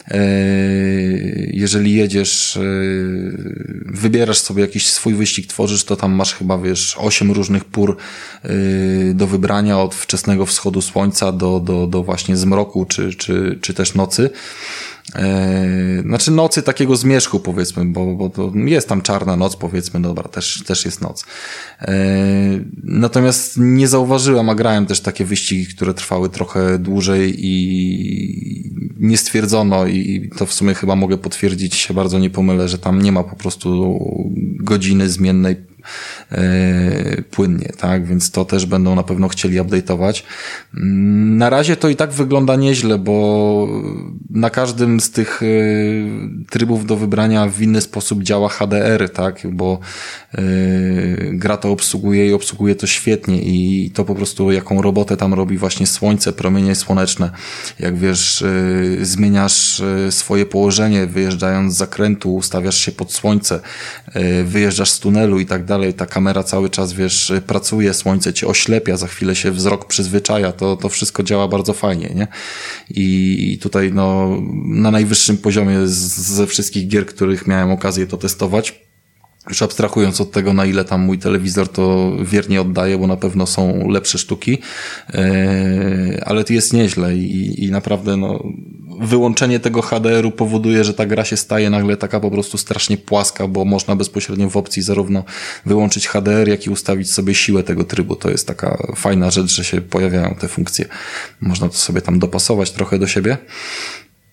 Jeżeli jedziesz, wybierasz sobie jakiś swój wyścig, tworzysz, to tam masz chyba, wiesz, osiem różnych pór do wybrania, od wczesnego wschodu słońca do, do, do właśnie zmroku, czy, czy, czy też nocy. Eee, znaczy nocy takiego zmierzchu, powiedzmy, bo, bo to jest tam czarna noc, powiedzmy, no dobra, też, też jest noc. Eee, natomiast nie zauważyłem, a grałem też takie wyścigi, które trwały trochę dłużej i nie stwierdzono, i to w sumie chyba mogę potwierdzić, się bardzo nie pomylę, że tam nie ma po prostu godziny zmiennej Yy, płynnie, tak, więc to też będą na pewno chcieli update'ować. Na razie to i tak wygląda nieźle, bo na każdym z tych yy, trybów do wybrania w inny sposób działa H D R, tak, bo yy, gra to obsługuje i obsługuje to świetnie i to po prostu jaką robotę tam robi właśnie słońce, promienie słoneczne. Jak wiesz, yy, zmieniasz yy, swoje położenie, wyjeżdżając z zakrętu, ustawiasz się pod słońce, yy, wyjeżdżasz z tunelu i tak dalej. Dalej, ta kamera cały czas, wiesz, pracuje, słońce cię oślepia, za chwilę się wzrok przyzwyczaja, to, to wszystko działa bardzo fajnie, nie? I tutaj, no, na najwyższym poziomie z, ze wszystkich gier, których miałem okazję to testować, już abstrahując od tego, na ile tam mój telewizor to wiernie oddaje, bo na pewno są lepsze sztuki, yy, ale to jest nieźle i, i naprawdę, no, wyłączenie tego H D R u powoduje, że ta gra się staje nagle taka po prostu strasznie płaska, bo można bezpośrednio w opcji zarówno wyłączyć H D R, jak i ustawić sobie siłę tego trybu. To jest taka fajna rzecz, że się pojawiają te funkcje. Można to sobie tam dopasować trochę do siebie.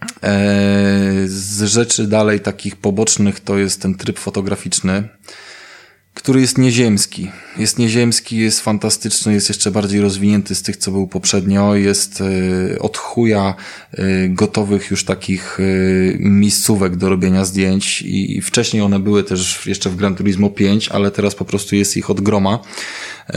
Z rzeczy dalej takich pobocznych to jest ten tryb fotograficzny, który jest nieziemski. Jest nieziemski, jest fantastyczny, jest jeszcze bardziej rozwinięty z tych, co był poprzednio. Jest y, od chuja y, gotowych już takich y, miejscówek do robienia zdjęć i, i wcześniej one były też jeszcze w Gran Turismo pięć, ale teraz po prostu jest ich od groma. Y,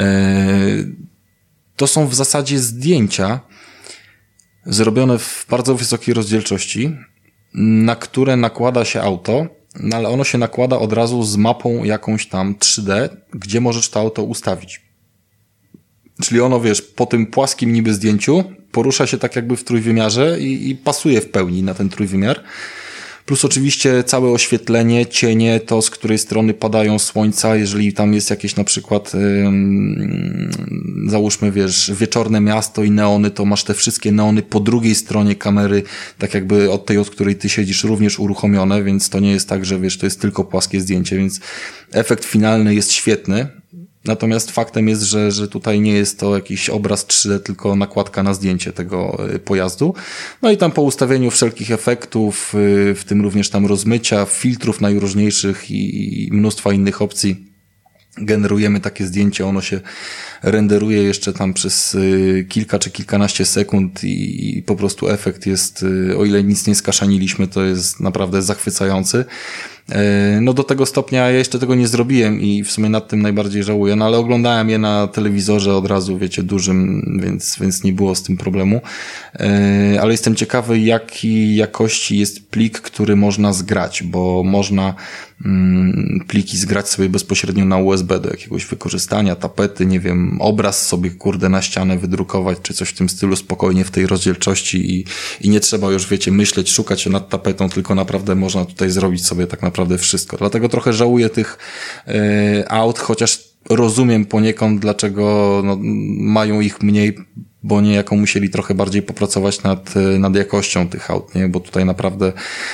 to są w zasadzie zdjęcia zrobione w bardzo wysokiej rozdzielczości, na które nakłada się auto, no ale ono się nakłada od razu z mapą jakąś tam trzy D, gdzie możesz to auto ustawić. Czyli ono, wiesz, po tym płaskim niby zdjęciu porusza się tak jakby w trójwymiarze i, i pasuje w pełni na ten trójwymiar. Plus oczywiście całe oświetlenie, cienie, to z której strony padają słońca, jeżeli tam jest jakieś na przykład yy, załóżmy, wiesz, wieczorne miasto i neony, to masz te wszystkie neony po drugiej stronie kamery, tak jakby od tej, od której ty siedzisz, również uruchomione, więc to nie jest tak, że wiesz, to jest tylko płaskie zdjęcie, więc efekt finalny jest świetny. Natomiast faktem jest, że, że tutaj nie jest to jakiś obraz trzy D, tylko nakładka na zdjęcie tego pojazdu. No i tam po ustawieniu wszelkich efektów, w tym również tam rozmycia, filtrów najróżniejszych i, i mnóstwa innych opcji, generujemy takie zdjęcie, ono się renderuje jeszcze tam przez kilka czy kilkanaście sekund i, i po prostu efekt jest, o ile nic nie skaszaniliśmy, to jest naprawdę zachwycający. No do tego stopnia ja jeszcze tego nie zrobiłem i w sumie nad tym najbardziej żałuję, no ale oglądałem je na telewizorze od razu, wiecie, dużym, więc, więc nie było z tym problemu. Ale jestem ciekawy, jakiej jakości jest plik, który można zgrać, bo można mm, pliki zgrać sobie bezpośrednio na U S B do jakiegoś wykorzystania, tapety, nie wiem, obraz sobie kurde na ścianę wydrukować, czy coś w tym stylu spokojnie w tej rozdzielczości i, i nie trzeba już, wiecie, myśleć, szukać się nad tapetą, tylko naprawdę można tutaj zrobić sobie tak naprawdę naprawdę wszystko. Dlatego trochę żałuję tych y, aut, chociaż rozumiem poniekąd, dlaczego no, mają ich mniej, bo niejako musieli trochę bardziej popracować nad, nad jakością tych aut, nie? Bo tutaj naprawdę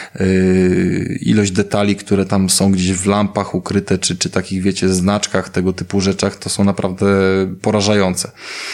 y, ilość detali, które tam są gdzieś w lampach ukryte, czy, czy takich, wiecie, znaczkach, tego typu rzeczach, to są naprawdę porażające.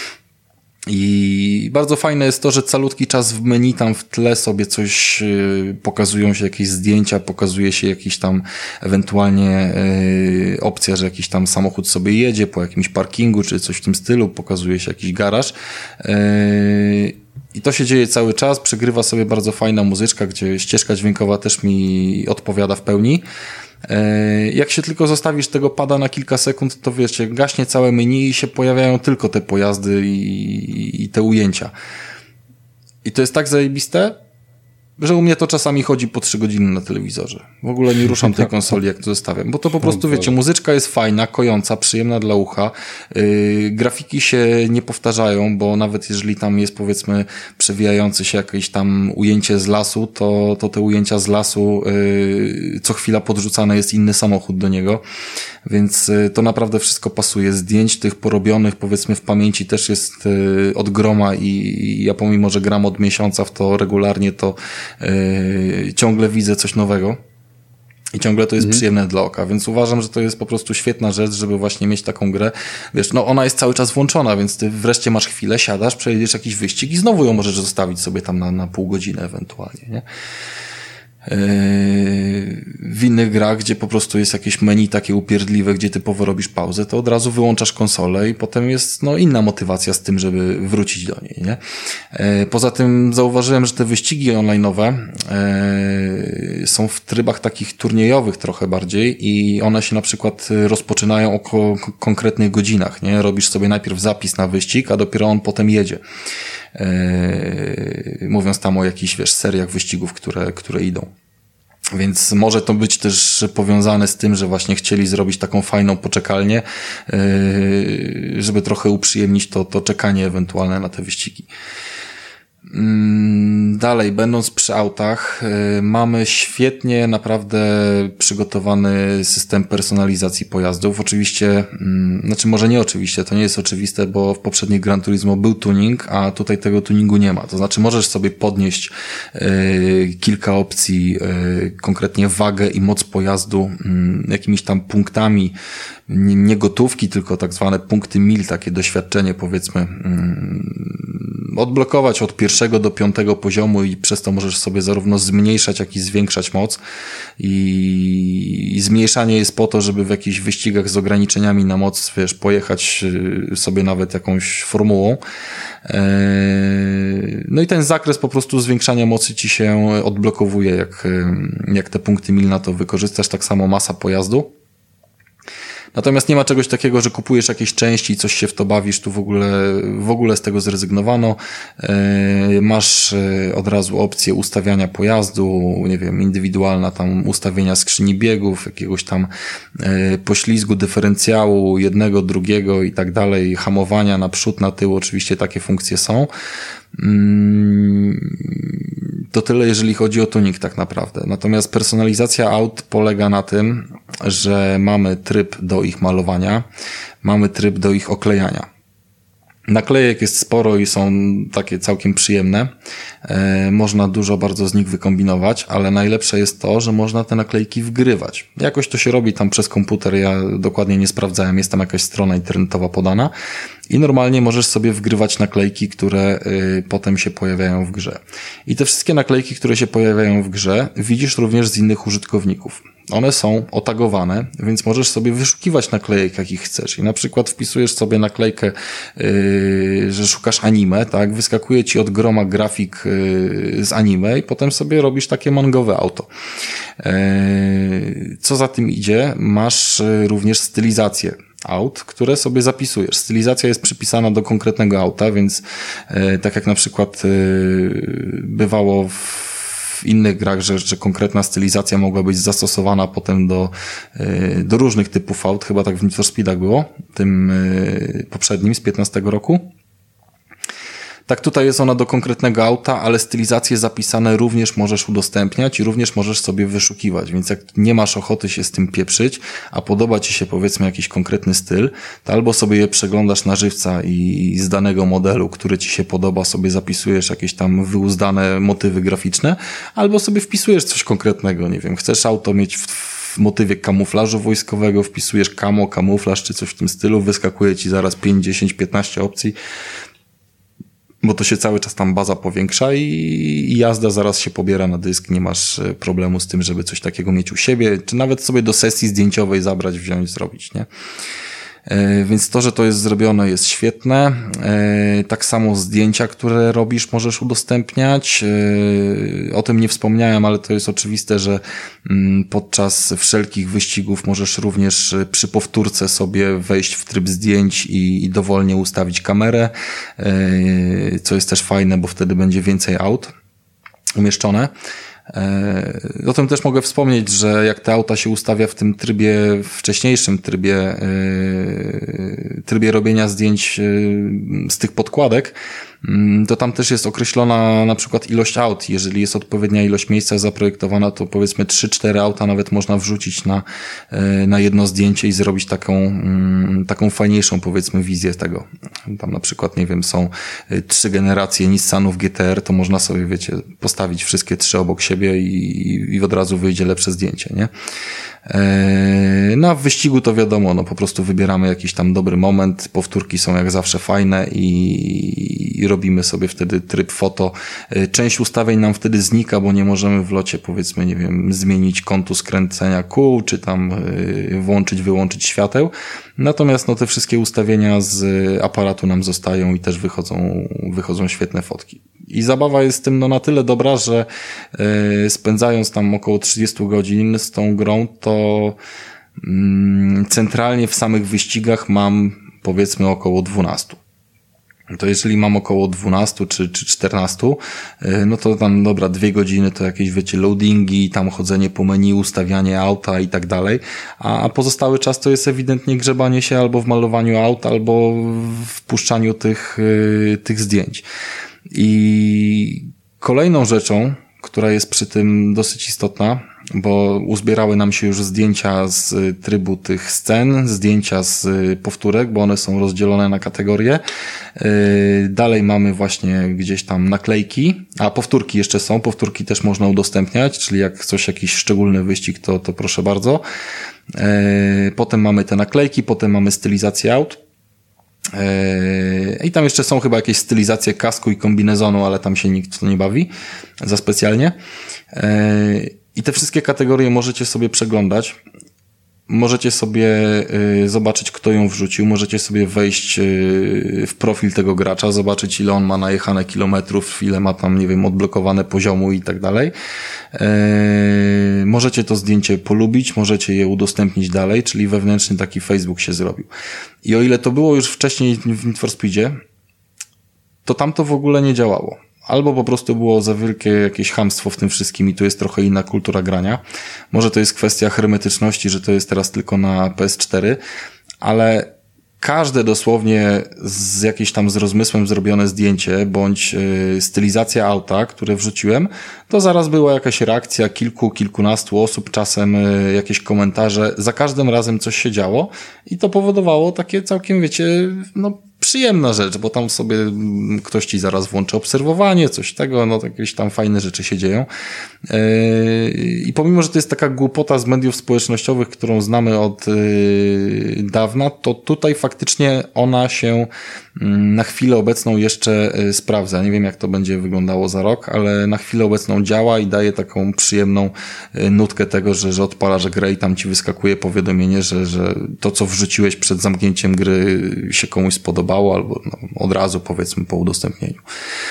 I bardzo fajne jest to, że calutki czas w menu tam w tle sobie coś yy, pokazują się jakieś zdjęcia, pokazuje się jakiś tam ewentualnie yy, opcja, że jakiś tam samochód sobie jedzie po jakimś parkingu czy coś w tym stylu, pokazuje się jakiś garaż. Yy, I to się dzieje cały czas, przegrywa sobie bardzo fajna muzyczka, gdzie ścieżka dźwiękowa też mi odpowiada w pełni. Jak się tylko zostawisz tego pada na kilka sekund, to wiecie, gaśnie całe menu i się pojawiają tylko te pojazdy i, i te ujęcia. I to jest tak zajebiste, że u mnie to czasami chodzi po trzy godziny na telewizorze. W ogóle nie ruszam tej konsoli, jak to zostawiam. Bo to po prostu, wiecie, muzyczka jest fajna, kojąca, przyjemna dla ucha. Yy, grafiki się nie powtarzają, bo nawet jeżeli tam jest, powiedzmy, przewijające się jakieś tam ujęcie z lasu, to, to te ujęcia z lasu yy, co chwila podrzucany jest inny samochód do niego. Więc yy, to naprawdę wszystko pasuje. Zdjęć tych porobionych, powiedzmy, w pamięci też jest yy, od groma i, i ja pomimo, że gram od miesiąca w to regularnie, to Yy, ciągle widzę coś nowego i ciągle to jest mhm. przyjemne dla oka, więc uważam, że to jest po prostu świetna rzecz, żeby właśnie mieć taką grę. Wiesz, no ona jest cały czas włączona, więc ty wreszcie masz chwilę, siadasz, przejedziesz jakiś wyścig i znowu ją możesz zostawić sobie tam na, na pół godziny ewentualnie, nie? W innych grach, gdzie po prostu jest jakieś menu takie upierdliwe, gdzie typowo robisz pauzę, to od razu wyłączasz konsolę i potem jest no inna motywacja z tym, żeby wrócić do niej, nie? Poza tym zauważyłem, że te wyścigi online'owe są w trybach takich turniejowych trochę bardziej i one się na przykład rozpoczynają o ko- konkretnych godzinach, nie? Robisz sobie najpierw zapis na wyścig, a dopiero on potem jedzie. Yy, mówiąc tam o jakichś, wiesz, seriach wyścigów, które, które idą. Więc może to być też powiązane z tym, że właśnie chcieli zrobić taką fajną poczekalnię, yy, żeby trochę uprzyjemnić to, to czekanie ewentualne na te wyścigi. Dalej, będąc przy autach, yy, mamy świetnie naprawdę przygotowany system personalizacji pojazdów. Oczywiście, yy, znaczy może nie oczywiście, to nie jest oczywiste, bo w poprzednich Gran Turismo był tuning, a tutaj tego tuningu nie ma. To znaczy możesz sobie podnieść yy, kilka opcji, yy, konkretnie wagę i moc pojazdu yy, jakimiś tam punktami, nie, nie gotówki, tylko tak zwane punkty mil, takie doświadczenie, powiedzmy, yy, odblokować od pierwszego do piątego poziomu i przez to możesz sobie zarówno zmniejszać, jak i zwiększać moc. I, i zmniejszanie jest po to, żeby w jakichś wyścigach z ograniczeniami na moc, wiesz, pojechać sobie nawet jakąś formułą. No i ten zakres po prostu zwiększania mocy ci się odblokowuje, jak, jak te punkty mil na to wykorzystasz, tak samo masa pojazdu. Natomiast nie ma czegoś takiego, że kupujesz jakieś części i coś się w to bawisz, tu w ogóle, w ogóle z tego zrezygnowano. Masz od razu opcję ustawiania pojazdu, nie wiem, indywidualna tam ustawienia skrzyni biegów, jakiegoś tam poślizgu, dyferencjału, jednego, drugiego i tak dalej, hamowania na przód, na tył, oczywiście takie funkcje są. To tyle, jeżeli chodzi o tuning tak naprawdę. Natomiast personalizacja aut polega na tym, że mamy tryb do ich malowania, mamy tryb do ich oklejania. Naklejek jest sporo i są takie całkiem przyjemne. E, można dużo bardzo z nich wykombinować, ale najlepsze jest to, że można te naklejki wgrywać. Jakoś to się robi tam przez komputer, ja dokładnie nie sprawdzałem, jest tam jakaś strona internetowa podana i normalnie możesz sobie wgrywać naklejki, które y, potem się pojawiają w grze. I te wszystkie naklejki, które się pojawiają w grze, widzisz również z innych użytkowników. One są otagowane, więc możesz sobie wyszukiwać naklejek, jakich chcesz. I na przykład wpisujesz sobie naklejkę, yy, że szukasz anime, tak? Wyskakuje ci od groma grafik yy, z anime i potem sobie robisz takie mangowe auto. Yy, co za tym idzie? Masz yy, również stylizację aut, które sobie zapisujesz. Stylizacja jest przypisana do konkretnego auta, więc yy, tak jak na przykład yy, bywało w w innych grach, że, że konkretna stylizacja mogła być zastosowana potem do, do różnych typów aut. Chyba tak w Need for Speedach było, tym poprzednim z piętnastego roku. Tak tutaj jest ona do konkretnego auta, ale stylizacje zapisane również możesz udostępniać i również możesz sobie wyszukiwać, więc jak nie masz ochoty się z tym pieprzyć, a podoba ci się powiedzmy jakiś konkretny styl, to albo sobie je przeglądasz na żywca i z danego modelu, który ci się podoba, sobie zapisujesz jakieś tam wyuzdane motywy graficzne, albo sobie wpisujesz coś konkretnego, nie wiem, chcesz auto mieć w w motywie kamuflażu wojskowego, wpisujesz kamo, kamuflaż czy coś w tym stylu, wyskakuje ci zaraz pięć, dziesięć, piętnaście opcji, bo to się cały czas tam baza powiększa i, i jazda zaraz się pobiera na dysk, nie masz problemu z tym, żeby coś takiego mieć u siebie, czy nawet sobie do sesji zdjęciowej zabrać, wziąć, zrobić, nie? E, więc to, że to jest zrobione, jest świetne. E, tak samo zdjęcia, które robisz, możesz udostępniać. E, o tym nie wspomniałem, ale to jest oczywiste, że m, podczas wszelkich wyścigów możesz również przy powtórce sobie wejść w tryb zdjęć i, i dowolnie ustawić kamerę, e, co jest też fajne, bo wtedy będzie więcej aut umieszczone. O tym też mogę wspomnieć, że jak te auta się ustawia w tym trybie, wcześniejszym trybie, trybie robienia zdjęć z tych podkładek, to tam też jest określona na przykład ilość aut. Jeżeli jest odpowiednia ilość miejsca zaprojektowana, to powiedzmy trzy cztery auta nawet można wrzucić na, na jedno zdjęcie i zrobić taką, taką fajniejszą powiedzmy wizję tego. Tam na przykład, nie wiem, są trzy generacje Nissanów G T R, to można sobie, wiecie, postawić wszystkie trzy obok siebie i, i od razu wyjdzie lepsze zdjęcie, nie? No a w wyścigu to wiadomo, no po prostu wybieramy jakiś tam dobry moment, powtórki są jak zawsze fajne i, i robimy sobie wtedy tryb foto. Część ustawień nam wtedy znika, bo nie możemy w locie powiedzmy, nie wiem, zmienić kątu skręcenia kół, czy tam włączyć, wyłączyć świateł. Natomiast no te wszystkie ustawienia z aparatu nam zostają i też wychodzą, wychodzą świetne fotki. I zabawa jest z tym no na tyle dobra, że yy, spędzając tam około trzydzieści godzin z tą grą, to yy, centralnie w samych wyścigach mam powiedzmy około dwanaście. To jeżeli mam około dwanaście czy, czy czternaście, yy, no to tam dobra, dwie godziny to jakieś, wiecie, loadingi, tam chodzenie po menu, ustawianie auta i tak dalej, a, a pozostały czas to jest ewidentnie grzebanie się albo w malowaniu aut, albo w wpuszczaniu tych, yy, tych zdjęć. I kolejną rzeczą, która jest przy tym dosyć istotna, bo uzbierały nam się już zdjęcia z trybu tych scen, zdjęcia z powtórek, bo one są rozdzielone na kategorie. Dalej mamy właśnie gdzieś tam naklejki, a powtórki jeszcze są, powtórki też można udostępniać, czyli jak coś, jakiś szczególny wyścig, to, to proszę bardzo. Potem mamy te naklejki, potem mamy stylizację aut. I tam jeszcze są chyba jakieś stylizacje kasku i kombinezonu, ale tam się nikt w to nie bawi za specjalnie. I te wszystkie kategorie możecie sobie przeglądać. Możecie sobie y, zobaczyć, kto ją wrzucił, możecie sobie wejść y, w profil tego gracza, zobaczyć, ile on ma najechane kilometrów, ile ma tam, nie wiem, odblokowane poziomu i tak dalej. Y, możecie to zdjęcie polubić, możecie je udostępnić dalej, czyli wewnętrzny taki Facebook się zrobił. I o ile to było już wcześniej w Need for Speedzie, to tam to w ogóle nie działało. Albo po prostu było za wielkie jakieś chamstwo w tym wszystkim i tu jest trochę inna kultura grania. Może to jest kwestia hermetyczności, że to jest teraz tylko na P S cztery, ale każde dosłownie z jakieś tam z rozmysłem zrobione zdjęcie, bądź yy, stylizacja auta, które wrzuciłem, to zaraz była jakaś reakcja kilku, kilkunastu osób, czasem yy, jakieś komentarze. Za każdym razem coś się działo i to powodowało takie całkiem, wiecie, no przyjemna rzecz, bo tam sobie ktoś ci zaraz włączy obserwowanie, coś tego, no jakieś tam fajne rzeczy się dzieją. Yy, I pomimo, że to jest taka głupota z mediów społecznościowych, którą znamy od yy, dawna, to tutaj faktycznie ona się yy, na chwilę obecną jeszcze yy, sprawdza. Nie wiem, jak to będzie wyglądało za rok, ale na chwilę obecną działa i daje taką przyjemną yy, nutkę tego, że, że odpalasz grę i tam ci wyskakuje powiadomienie, że, że to, co wrzuciłeś przed zamknięciem gry, się komuś spodoba, albo no, od razu, powiedzmy, po udostępnieniu.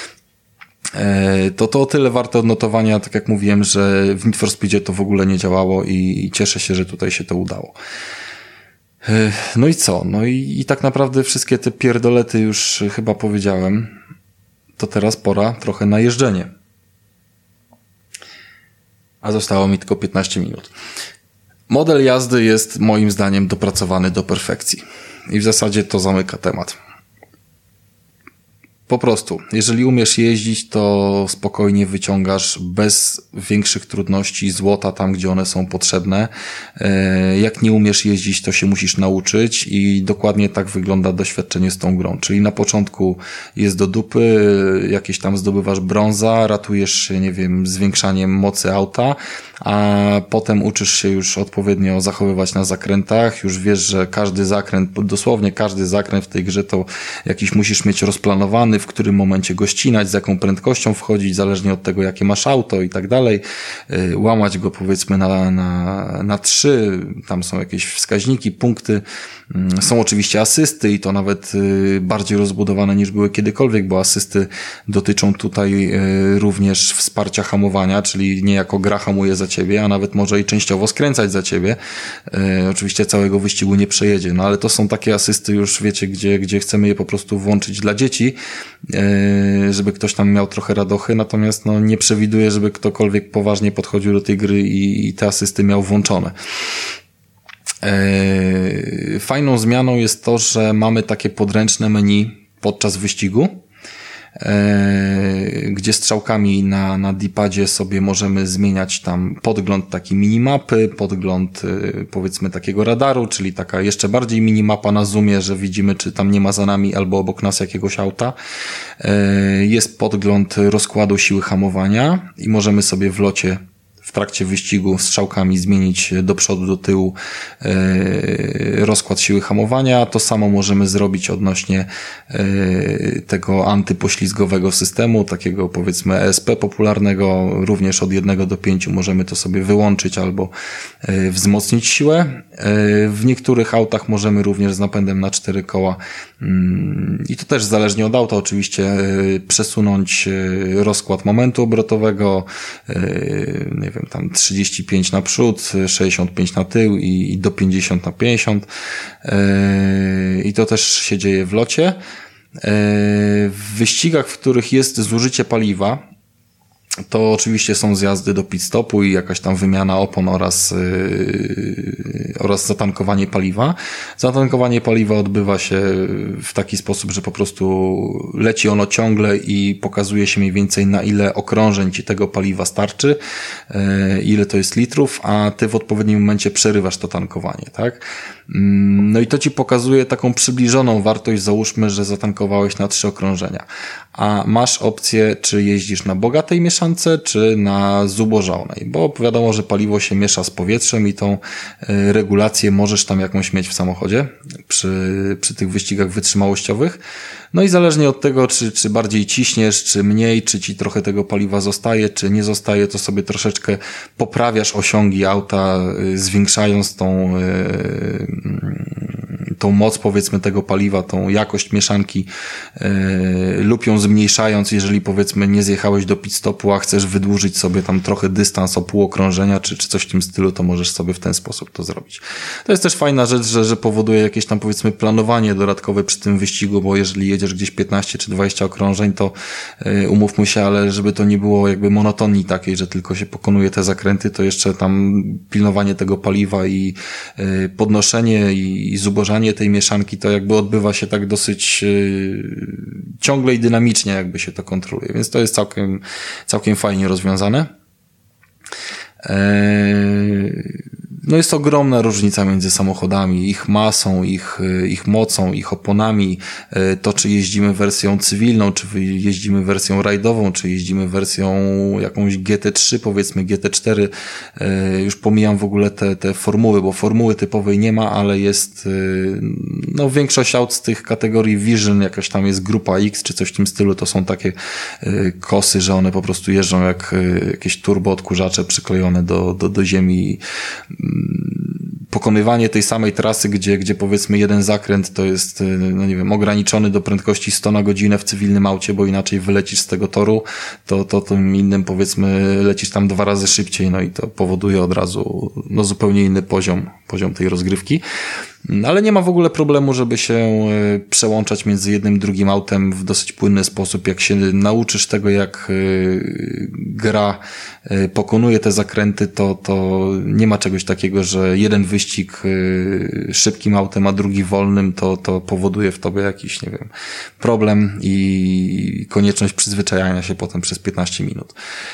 E, to to o tyle warte odnotowania, tak jak mówiłem, że w Need for Speedzie to w ogóle nie działało i, i cieszę się, że tutaj się to udało. E, no i co? No i, i tak naprawdę wszystkie te pierdolety już chyba powiedziałem. To teraz pora trochę na jeżdżenie. A zostało mi tylko piętnaście minut. Model jazdy jest moim zdaniem dopracowany do perfekcji. I w zasadzie to zamyka temat. Po prostu, jeżeli umiesz jeździć, to spokojnie wyciągasz bez większych trudności złota tam, gdzie one są potrzebne. Jak nie umiesz jeździć, to się musisz nauczyć i dokładnie tak wygląda doświadczenie z tą grą. Czyli na początku jest do dupy, jakieś tam zdobywasz brąza, ratujesz się, nie wiem, zwiększaniem mocy auta, a potem uczysz się już odpowiednio zachowywać na zakrętach, już wiesz, że każdy zakręt, dosłownie każdy zakręt w tej grze to jakiś musisz mieć rozplanowany, w którym momencie go ścinać, z jaką prędkością wchodzić, zależnie od tego, jakie masz auto i tak dalej. Łamać go, powiedzmy, na, na, na trzy, tam są jakieś wskaźniki, punkty. Są oczywiście asysty i to nawet bardziej rozbudowane niż były kiedykolwiek, bo asysty dotyczą tutaj również wsparcia hamowania, czyli niejako gra hamuje za ciebie, a nawet może i częściowo skręcać za ciebie. Oczywiście całego wyścigu nie przejedzie, no ale to są takie asysty już, wiecie, gdzie, gdzie chcemy je po prostu włączyć dla dzieci, żeby ktoś tam miał trochę radochy, natomiast no nie przewiduję, żeby ktokolwiek poważnie podchodził do tej gry i, i te asysty miał włączone. Fajną zmianą jest to, że mamy takie podręczne menu podczas wyścigu, gdzie strzałkami na, na D-padzie sobie możemy zmieniać tam podgląd taki minimapy, podgląd powiedzmy takiego radaru, czyli taka jeszcze bardziej minimapa na zoomie, że widzimy, czy tam nie ma za nami albo obok nas jakiegoś auta. Jest podgląd rozkładu siły hamowania i możemy sobie w locie w trakcie wyścigu strzałkami zmienić do przodu, do tyłu yy, rozkład siły hamowania. To samo możemy zrobić odnośnie yy, tego antypoślizgowego systemu, takiego powiedzmy E S P popularnego. Również od jednego do pięciu możemy to sobie wyłączyć albo yy, wzmocnić siłę. Yy, w niektórych autach możemy również z napędem na cztery koła yy, i to też zależnie od auta oczywiście yy, przesunąć yy, rozkład momentu obrotowego, yy, nie wiem, tam trzydzieści pięć na przód, sześćdziesiąt pięć na tył i, i do pięćdziesiąt na pięćdziesiąt. Yy, I to też się dzieje w locie. Yy, w wyścigach, w których jest zużycie paliwa, to oczywiście są zjazdy do pit stopu i jakaś tam wymiana opon oraz, yy, oraz zatankowanie paliwa. Zatankowanie paliwa odbywa się w taki sposób, że po prostu leci ono ciągle i pokazuje się mniej więcej, na ile okrążeń ci tego paliwa starczy, yy, ile to jest litrów, a ty w odpowiednim momencie przerywasz to tankowanie, tak? No i to ci pokazuje taką przybliżoną wartość, załóżmy, że zatankowałeś na trzy okrążenia, a masz opcję, czy jeździsz na bogatej mieszanej mieszance, czy na zubożałnej, bo wiadomo, że paliwo się miesza z powietrzem i tą regulację możesz tam jakąś mieć w samochodzie przy, przy tych wyścigach wytrzymałościowych. No i zależnie od tego, czy, czy bardziej ciśniesz, czy mniej, czy ci trochę tego paliwa zostaje, czy nie zostaje, to sobie troszeczkę poprawiasz osiągi auta, zwiększając tą, tą moc, powiedzmy, tego paliwa, tą jakość mieszanki, lub ją zmniejszając, jeżeli, powiedzmy, nie zjechałeś do pit stopu, a chcesz wydłużyć sobie tam trochę dystans o pół okrążenia, czy, czy coś w tym stylu, to możesz sobie w ten sposób to zrobić. To jest też fajna rzecz, że, że powoduje jakieś tam, powiedzmy, planowanie dodatkowe przy tym wyścigu, bo jeżeli jedziesz gdzieś piętnaście czy dwadzieścia okrążeń, to yy, umówmy się, ale żeby to nie było jakby monotonii takiej, że tylko się pokonuje te zakręty, to jeszcze tam pilnowanie tego paliwa i yy, podnoszenie i, i zubożanie tej mieszanki, to jakby odbywa się tak dosyć yy, ciągle i dynamicznie jakby się to kontroluje, więc to jest całkiem, całkiem fajnie rozwiązane. No jest ogromna różnica między samochodami, ich masą, ich, ich mocą, ich oponami, to czy jeździmy wersją cywilną, czy jeździmy wersją rajdową, czy jeździmy wersją jakąś G T trzy, powiedzmy G T cztery, już pomijam w ogóle te, te formuły, bo formuły typowej nie ma, ale jest, no większość aut z tych kategorii Vision, jakaś tam jest grupa X, czy coś w tym stylu, to są takie kosy, że one po prostu jeżdżą jak jakieś turbo odkurzacze przyklejone do, do, do ziemi. Pokonywanie tej samej trasy, gdzie, gdzie powiedzmy jeden zakręt to jest, no nie wiem, ograniczony do prędkości sto na godzinę w cywilnym aucie, bo inaczej wylecisz z tego toru, to, to tym innym, powiedzmy, lecisz tam dwa razy szybciej, no i to powoduje od razu, no zupełnie inny poziom, poziom tej rozgrywki. Ale nie ma w ogóle problemu, żeby się przełączać między jednym i drugim autem w dosyć płynny sposób. Jak się nauczysz tego, jak gra pokonuje te zakręty, to, to nie ma czegoś takiego, że jeden wyścig szybkim autem, a drugi wolnym, to, to powoduje w tobie jakiś, nie wiem, problem i konieczność przyzwyczajania się potem przez piętnaście minut.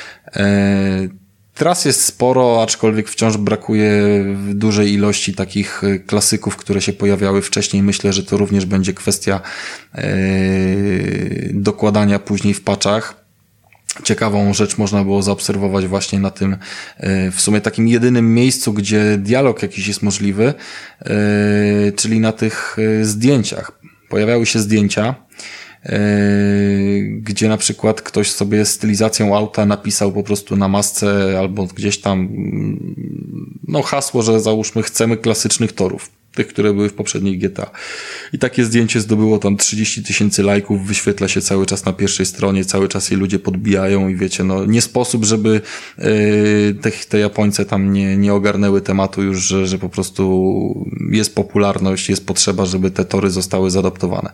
Tras jest sporo, aczkolwiek wciąż brakuje dużej ilości takich klasyków, które się pojawiały wcześniej. Myślę, że to również będzie kwestia yy, dokładania później w patchach. Ciekawą rzecz można było zaobserwować właśnie na tym yy, w sumie takim jedynym miejscu, gdzie dialog jakiś jest możliwy, yy, czyli na tych yy, zdjęciach. Pojawiały się zdjęcia, gdzie na przykład ktoś sobie stylizacją auta napisał po prostu na masce albo gdzieś tam no hasło, że załóżmy chcemy klasycznych torów, tych, które były w poprzedniej G T A. I takie zdjęcie zdobyło tam trzydzieści tysięcy lajków, wyświetla się cały czas na pierwszej stronie, cały czas jej ludzie podbijają i wiecie, no nie sposób, żeby yy, te, te Japońce tam nie, nie ogarnęły tematu już, że, że po prostu jest popularność, jest potrzeba, żeby te tory zostały zaadoptowane.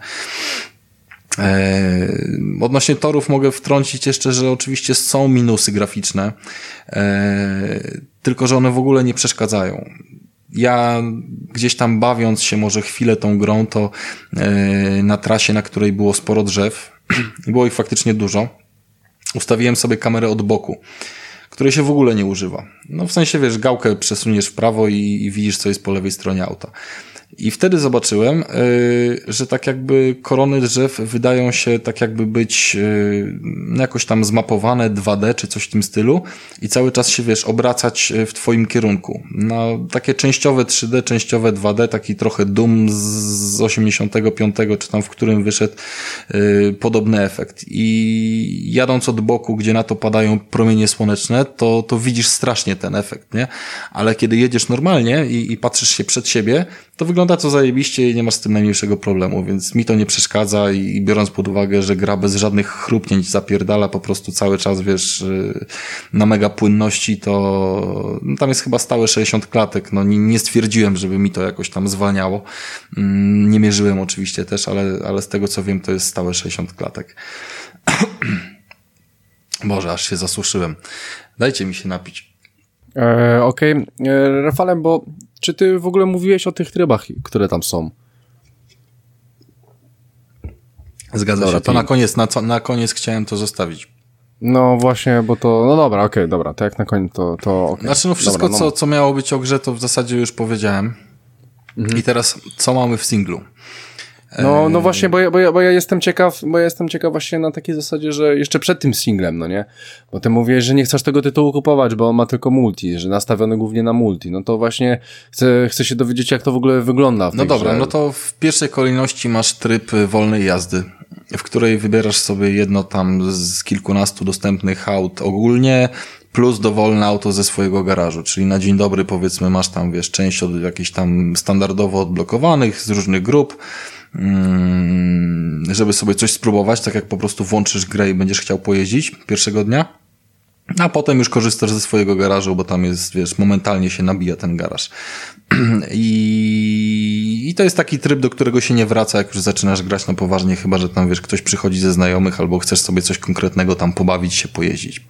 Eee, odnośnie torów mogę wtrącić jeszcze, że oczywiście są minusy graficzne, eee, tylko że one w ogóle nie przeszkadzają. Ja gdzieś tam bawiąc się może chwilę tą grą, to eee, na trasie, na której było sporo drzew, było ich faktycznie dużo, ustawiłem sobie kamerę od boku, której się w ogóle nie używa. No w sensie, wiesz, gałkę przesuniesz w prawo i, i widzisz, co jest po lewej stronie auta. I wtedy zobaczyłem, yy, że tak jakby korony drzew wydają się tak jakby być yy, jakoś tam zmapowane dwa D czy coś w tym stylu i cały czas się, wiesz, obracać w twoim kierunku. No, takie częściowe trzy D, częściowe dwa D, taki trochę Doom z osiemdziesiątego piątego czy tam w którym wyszedł yy, podobny efekt. I jadąc od boku, gdzie na to padają promienie słoneczne, to, to widzisz strasznie ten efekt, nie? Ale kiedy jedziesz normalnie i, i patrzysz się przed siebie, to wygląda to zajebiście i nie masz z tym najmniejszego problemu, więc mi to nie przeszkadza i, i biorąc pod uwagę, że gra bez żadnych chrupnięć zapierdala po prostu cały czas, wiesz, na mega płynności, to no, tam jest chyba stałe sześćdziesiąt klatek, no nie, nie stwierdziłem, żeby mi to jakoś tam zwalniało, nie mierzyłem oczywiście też, ale, ale z tego co wiem, to jest stałe sześćdziesiąt klatek. Boże, aż się zasuszyłem. Dajcie mi się napić. E, Okej, okay. Rafale, bo czy ty w ogóle mówiłeś o tych trybach, które tam są? Zgadza dobra, się. To na koniec, na, na koniec chciałem to zostawić. No właśnie, bo to, no dobra, okej, okay, dobra, to jak na koniec to, to okej. Okay. Znaczy no wszystko, dobra, no. co, co miało być o grze, to w zasadzie już powiedziałem. Mhm. I teraz, co mamy w singlu? No, no właśnie, bo ja, bo, ja, bo ja jestem ciekaw, bo ja jestem ciekaw właśnie na takiej zasadzie, że jeszcze przed tym singlem, no nie? Bo ty mówisz, że nie chcesz tego tytułu kupować, bo on ma tylko multi, że nastawiony głównie na multi. No to właśnie chcę, chcę się dowiedzieć, jak to w ogóle wygląda w tej No dobra, grze. no to w pierwszej kolejności masz tryb wolnej jazdy, w której wybierasz sobie jedno tam z kilkunastu dostępnych aut ogólnie, plus dowolne auto ze swojego garażu, czyli na dzień dobry powiedzmy masz tam, wiesz, część od jakichś tam standardowo odblokowanych z różnych grup, żeby sobie coś spróbować, tak jak po prostu włączysz grę i będziesz chciał pojeździć pierwszego dnia, a potem już korzystasz ze swojego garażu, bo tam jest, wiesz, momentalnie się nabija ten garaż. I, I to jest taki tryb, do którego się nie wraca, jak już zaczynasz grać na poważnie, chyba że tam, wiesz, ktoś przychodzi ze znajomych albo chcesz sobie coś konkretnego tam pobawić się, pojeździć.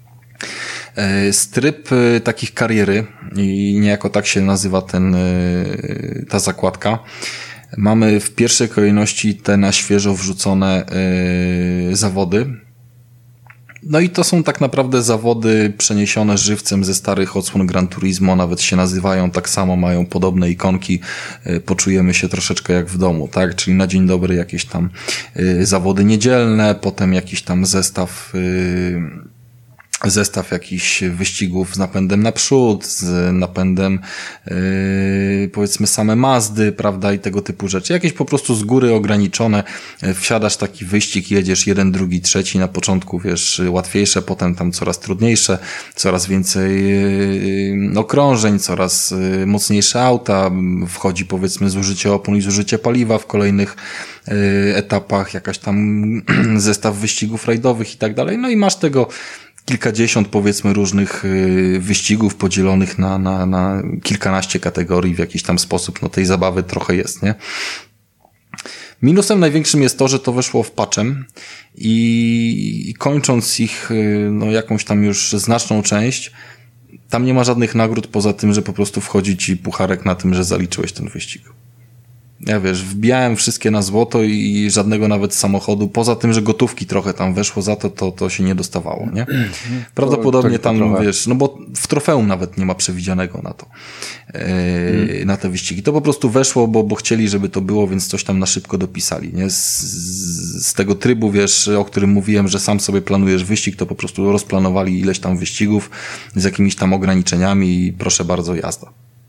Tryb takich kariery i niejako tak się nazywa ten, ta zakładka. Mamy w pierwszej kolejności te na świeżo wrzucone yy, zawody. No i to są tak naprawdę zawody przeniesione żywcem ze starych odsłon Gran Turismo, nawet się nazywają tak samo, mają podobne ikonki, yy, poczujemy się troszeczkę jak w domu, tak? Czyli na dzień dobry jakieś tam yy, zawody niedzielne, potem jakiś tam zestaw yy, zestaw jakichś wyścigów z napędem naprzód, z napędem yy, powiedzmy same Mazdy, prawda, i tego typu rzeczy. Jakieś po prostu z góry ograniczone. Wsiadasz taki wyścig, jedziesz jeden, drugi, trzeci, na początku, wiesz, łatwiejsze, potem tam coraz trudniejsze, coraz więcej yy, okrążeń, coraz yy, mocniejsze auta, wchodzi powiedzmy zużycie opon i zużycie paliwa w kolejnych yy, etapach, jakaś tam zestaw wyścigów rajdowych i tak dalej. No i masz tego kilkadziesiąt powiedzmy różnych y, wyścigów podzielonych na, na, na kilkanaście kategorii w jakiś tam sposób. No tej zabawy trochę jest, nie? Minusem największym jest to, że to weszło w patchem i, i kończąc ich y, no jakąś tam już znaczną część, tam nie ma żadnych nagród poza tym, że po prostu wchodzi ci pucharek na tym, że zaliczyłeś ten wyścig. Ja wiesz, wbijałem wszystkie na złoto i żadnego nawet samochodu, poza tym, że gotówki trochę tam weszło za to, to, to się nie dostawało, nie? Prawdopodobnie tam, trochę. Wiesz, no bo w trofeum nawet nie ma przewidzianego na to, yy, hmm. na te wyścigi. To po prostu weszło, bo, bo chcieli, żeby to było, więc coś tam na szybko dopisali, nie? Z, z tego trybu, wiesz, o którym mówiłem, że sam sobie planujesz wyścig, to po prostu rozplanowali ileś tam wyścigów z jakimiś tam ograniczeniami i proszę bardzo, jazda.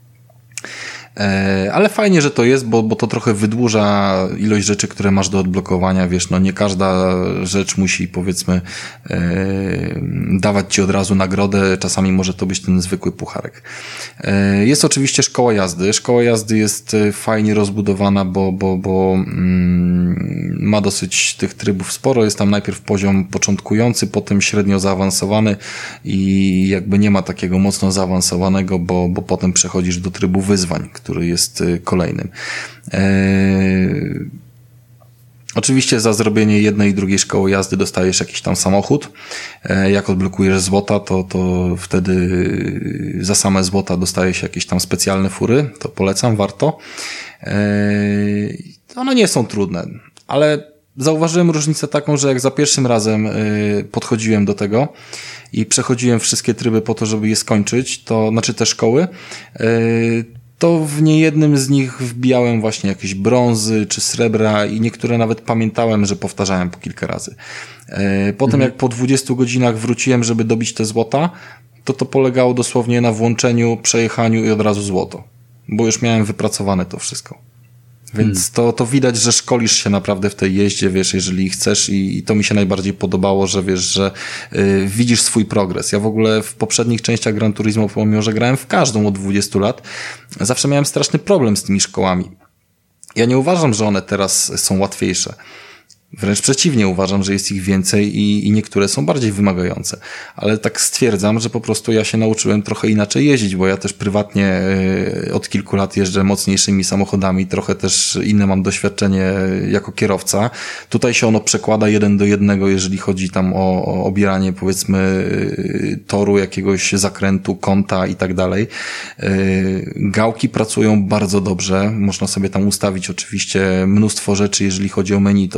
Ale fajnie, że to jest, bo, bo to trochę wydłuża ilość rzeczy, które masz do odblokowania, wiesz, no nie każda rzecz musi, powiedzmy, e, dawać ci od razu nagrodę, czasami może to być ten zwykły pucharek. E, jest oczywiście szkoła jazdy, szkoła jazdy jest fajnie rozbudowana, bo, bo, bo mm, ma dosyć tych trybów sporo, jest tam najpierw poziom początkujący, potem średnio zaawansowany i jakby nie ma takiego mocno zaawansowanego, bo, bo potem przechodzisz do trybu wyzwań, który jest kolejnym. Eee, oczywiście za zrobienie jednej i drugiej szkoły jazdy dostajesz jakiś tam samochód. Eee, jak odblokujesz złota, to, to wtedy za same złota dostajesz jakieś tam specjalne fury. To polecam, warto. Eee, one nie są trudne, ale zauważyłem różnicę taką, że jak za pierwszym razem yy, podchodziłem do tego i przechodziłem wszystkie tryby po to, żeby je skończyć, to znaczy te szkoły, yy, to w niejednym z nich wbijałem właśnie jakieś brązy czy srebra i niektóre nawet pamiętałem, że powtarzałem po kilka razy. Potem mhm. jak po dwudziestu godzinach wróciłem, żeby dobić te złota, to to polegało dosłownie na włączeniu, przejechaniu i od razu złoto. Bo już miałem wypracowane to wszystko. Więc hmm. to, to widać, że szkolisz się naprawdę w tej jeździe, wiesz, jeżeli chcesz i, i to mi się najbardziej podobało, że wiesz, że y, widzisz swój progres. Ja w ogóle w poprzednich częściach Gran Turismo, pomimo że grałem w każdą od dwudziestu lat, zawsze miałem straszny problem z tymi szkołami. Ja nie uważam, że one teraz są łatwiejsze. Wręcz przeciwnie, uważam, że jest ich więcej i, i niektóre są bardziej wymagające. Ale tak stwierdzam, że po prostu ja się nauczyłem trochę inaczej jeździć, bo ja też prywatnie y, od kilku lat jeżdżę mocniejszymi samochodami, trochę też inne mam doświadczenie jako kierowca. Tutaj się ono przekłada jeden do jednego, jeżeli chodzi tam o, o obieranie, powiedzmy, y, toru, jakiegoś zakrętu, kąta i tak dalej. Y, gałki pracują bardzo dobrze. Można sobie tam ustawić oczywiście mnóstwo rzeczy, jeżeli chodzi o menu, to też kurczę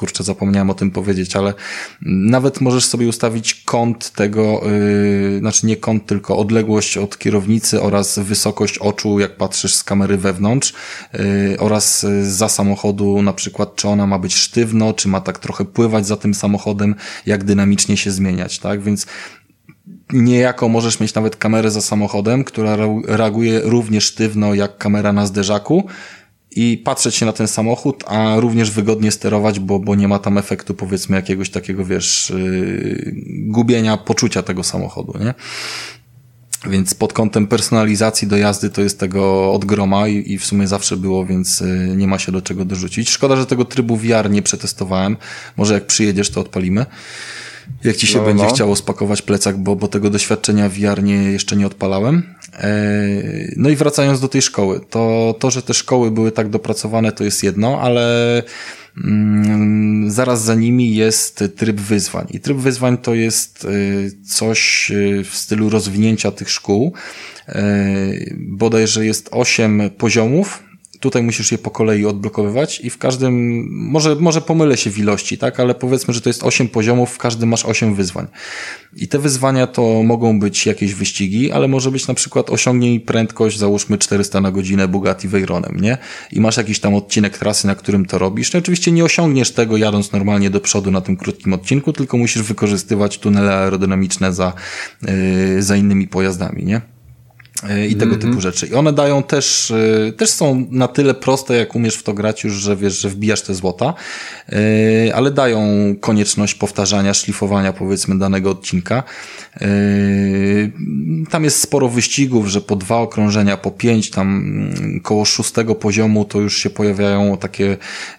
kurczę, zapomniałem o tym powiedzieć, ale nawet możesz sobie ustawić kąt tego, yy, znaczy nie kąt, tylko odległość od kierownicy oraz wysokość oczu, jak patrzysz z kamery wewnątrz, yy, oraz za samochodu, na przykład, czy ona ma być sztywno, czy ma tak trochę pływać za tym samochodem, jak dynamicznie się zmieniać, tak? Więc niejako możesz mieć nawet kamerę za samochodem, która reaguje równie sztywno jak kamera na zderzaku i patrzeć się na ten samochód, a również wygodnie sterować, bo, bo nie ma tam efektu, powiedzmy, jakiegoś takiego, wiesz, yy, gubienia poczucia tego samochodu, nie? Więc pod kątem personalizacji do jazdy to jest tego od groma i, i w sumie zawsze było, więc yy, nie ma się do czego dorzucić. Szkoda, że tego trybu V R nie przetestowałem. Może jak przyjedziesz, to odpalimy. Jak ci się no, będzie no. chciało spakować plecak, bo, bo tego doświadczenia V R nie, jeszcze nie odpalałem. Eee, no i wracając do tej szkoły, to, to, że te szkoły były tak dopracowane, to jest jedno, ale mm, zaraz za nimi jest tryb wyzwań. I tryb wyzwań to jest y, coś y, w stylu rozwinięcia tych szkół. Eee, bodajże jest osiem poziomów. Tutaj musisz je po kolei odblokowywać i w każdym, może, może pomylę się w ilości, tak, ale powiedzmy, że to jest osiem poziomów, w każdym masz osiem wyzwań. I te wyzwania to mogą być jakieś wyścigi, ale może być na przykład osiągnij prędkość, załóżmy czterysta na godzinę Bugatti Veyronem, nie? I masz jakiś tam odcinek trasy, na którym to robisz. No oczywiście nie osiągniesz tego jadąc normalnie do przodu na tym krótkim odcinku, tylko musisz wykorzystywać tunele aerodynamiczne za, yy, za innymi pojazdami, nie? I tego mm-hmm. typu rzeczy. I one dają też, też są na tyle proste, jak umiesz w to grać już, że wiesz, że wbijasz te złota, ale dają konieczność powtarzania, szlifowania, powiedzmy, danego odcinka. Tam jest sporo wyścigów, że po dwa okrążenia, po pięć, tam koło szóstego poziomu to już się pojawiają takie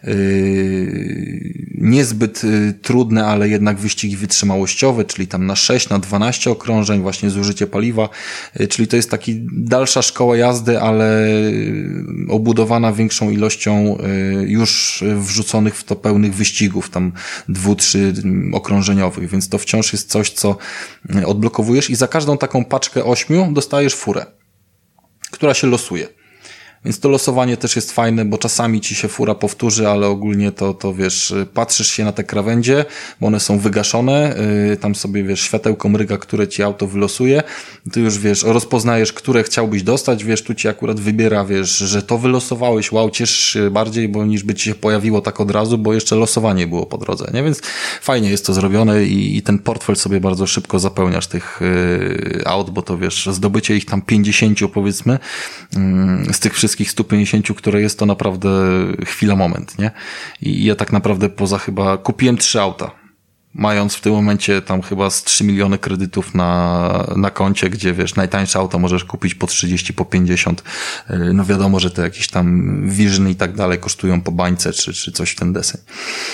niezbyt trudne, ale jednak wyścigi wytrzymałościowe, czyli tam na sześć, na dwanaście okrążeń, właśnie zużycie paliwa, czyli to jest taki dalsza szkoła jazdy, ale obudowana większą ilością już wrzuconych w to pełnych wyścigów, tam dwu, trzy okrążeniowych, więc to wciąż jest coś, co odblokowujesz i za każdą taką paczkę ośmiu dostajesz furę, która się losuje. Więc to losowanie też jest fajne, bo czasami ci się fura powtórzy, ale ogólnie to, to wiesz, patrzysz się na te krawędzie, bo one są wygaszone, yy, tam sobie, wiesz, światełko mryga, które ci auto wylosuje, ty już, wiesz, rozpoznajesz, które chciałbyś dostać, wiesz, tu ci akurat wybiera, wiesz, że to wylosowałeś, wow, cieszysz się bardziej, bo niż by ci się pojawiło tak od razu, bo jeszcze losowanie było po drodze, nie? Więc fajnie jest to zrobione i, i ten portfel sobie bardzo szybko zapełniasz tych yy, aut, bo to, wiesz, zdobycie ich tam pięćdziesięciu, powiedzmy, yy, z tych wszystkich wszystkich stu pięćdziesięciu, które jest, to naprawdę chwila, moment, nie? I ja tak naprawdę poza chyba kupiłem trzy auta, mając w tym momencie tam chyba z trzy miliony kredytów na, na koncie, gdzie, wiesz, najtańsze auta możesz kupić po trzydzieści, po pięćdziesiąt. No wiadomo, że te jakieś tam Vision i tak dalej kosztują po bańce, czy, czy coś w ten deseń.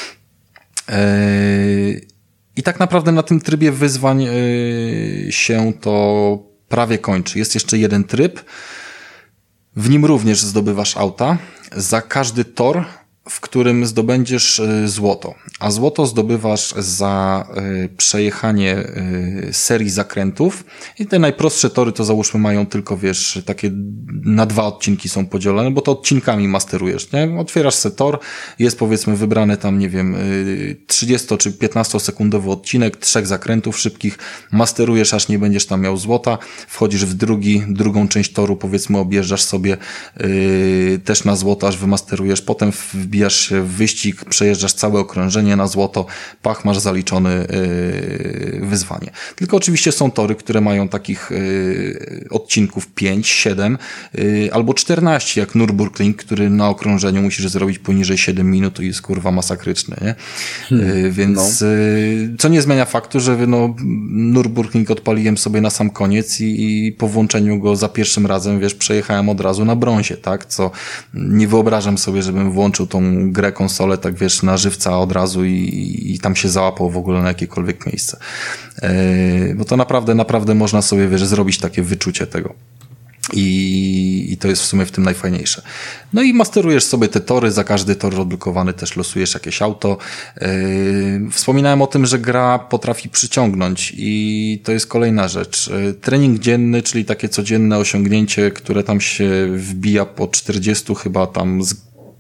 I tak naprawdę na tym trybie wyzwań się to prawie kończy. Jest jeszcze jeden tryb. W nim również zdobywasz auta. Za każdy tor, w którym zdobędziesz złoto. A złoto zdobywasz za przejechanie serii zakrętów. I te najprostsze tory to załóżmy mają tylko, wiesz, takie na dwa odcinki są podzielone, bo to odcinkami masterujesz, nie? Otwierasz se tor, jest powiedzmy wybrany tam, nie wiem, trzydziesto czy piętnastosekundowy odcinek, trzech zakrętów szybkich, masterujesz, aż nie będziesz tam miał złota, wchodzisz w drugi, drugą część toru, powiedzmy objeżdżasz sobie yy, też na złoto, aż wymasterujesz, potem wbijasz wbijasz się w wyścig, przejeżdżasz całe okrążenie na złoto, pach, masz zaliczony yy, wyzwanie. Tylko oczywiście są tory, które mają takich yy, odcinków pięć, siedem yy, albo czternaście, jak Nürburgring, który na okrążeniu musisz zrobić poniżej siedem minut i jest kurwa masakryczny, nie? Hmm, yy, więc no. yy, co nie zmienia faktu, że no, Nürburgring odpaliłem sobie na sam koniec i, i po włączeniu go za pierwszym razem, wiesz, przejechałem od razu na brązie, tak? Co nie wyobrażam sobie, żebym włączył tą grę, konsolę, tak wiesz, na żywca od razu i, i tam się załapał w ogóle na jakiekolwiek miejsce. Yy, bo to naprawdę, naprawdę można sobie, wiesz, zrobić takie wyczucie tego. I, I to jest w sumie w tym najfajniejsze. No i masterujesz sobie te tory, za każdy tor odblokowany też losujesz jakieś auto. Yy, wspominałem o tym, że gra potrafi przyciągnąć i to jest kolejna rzecz. Yy, trening dzienny, czyli takie codzienne osiągnięcie, które tam się wbija po czterdziestu chyba tam z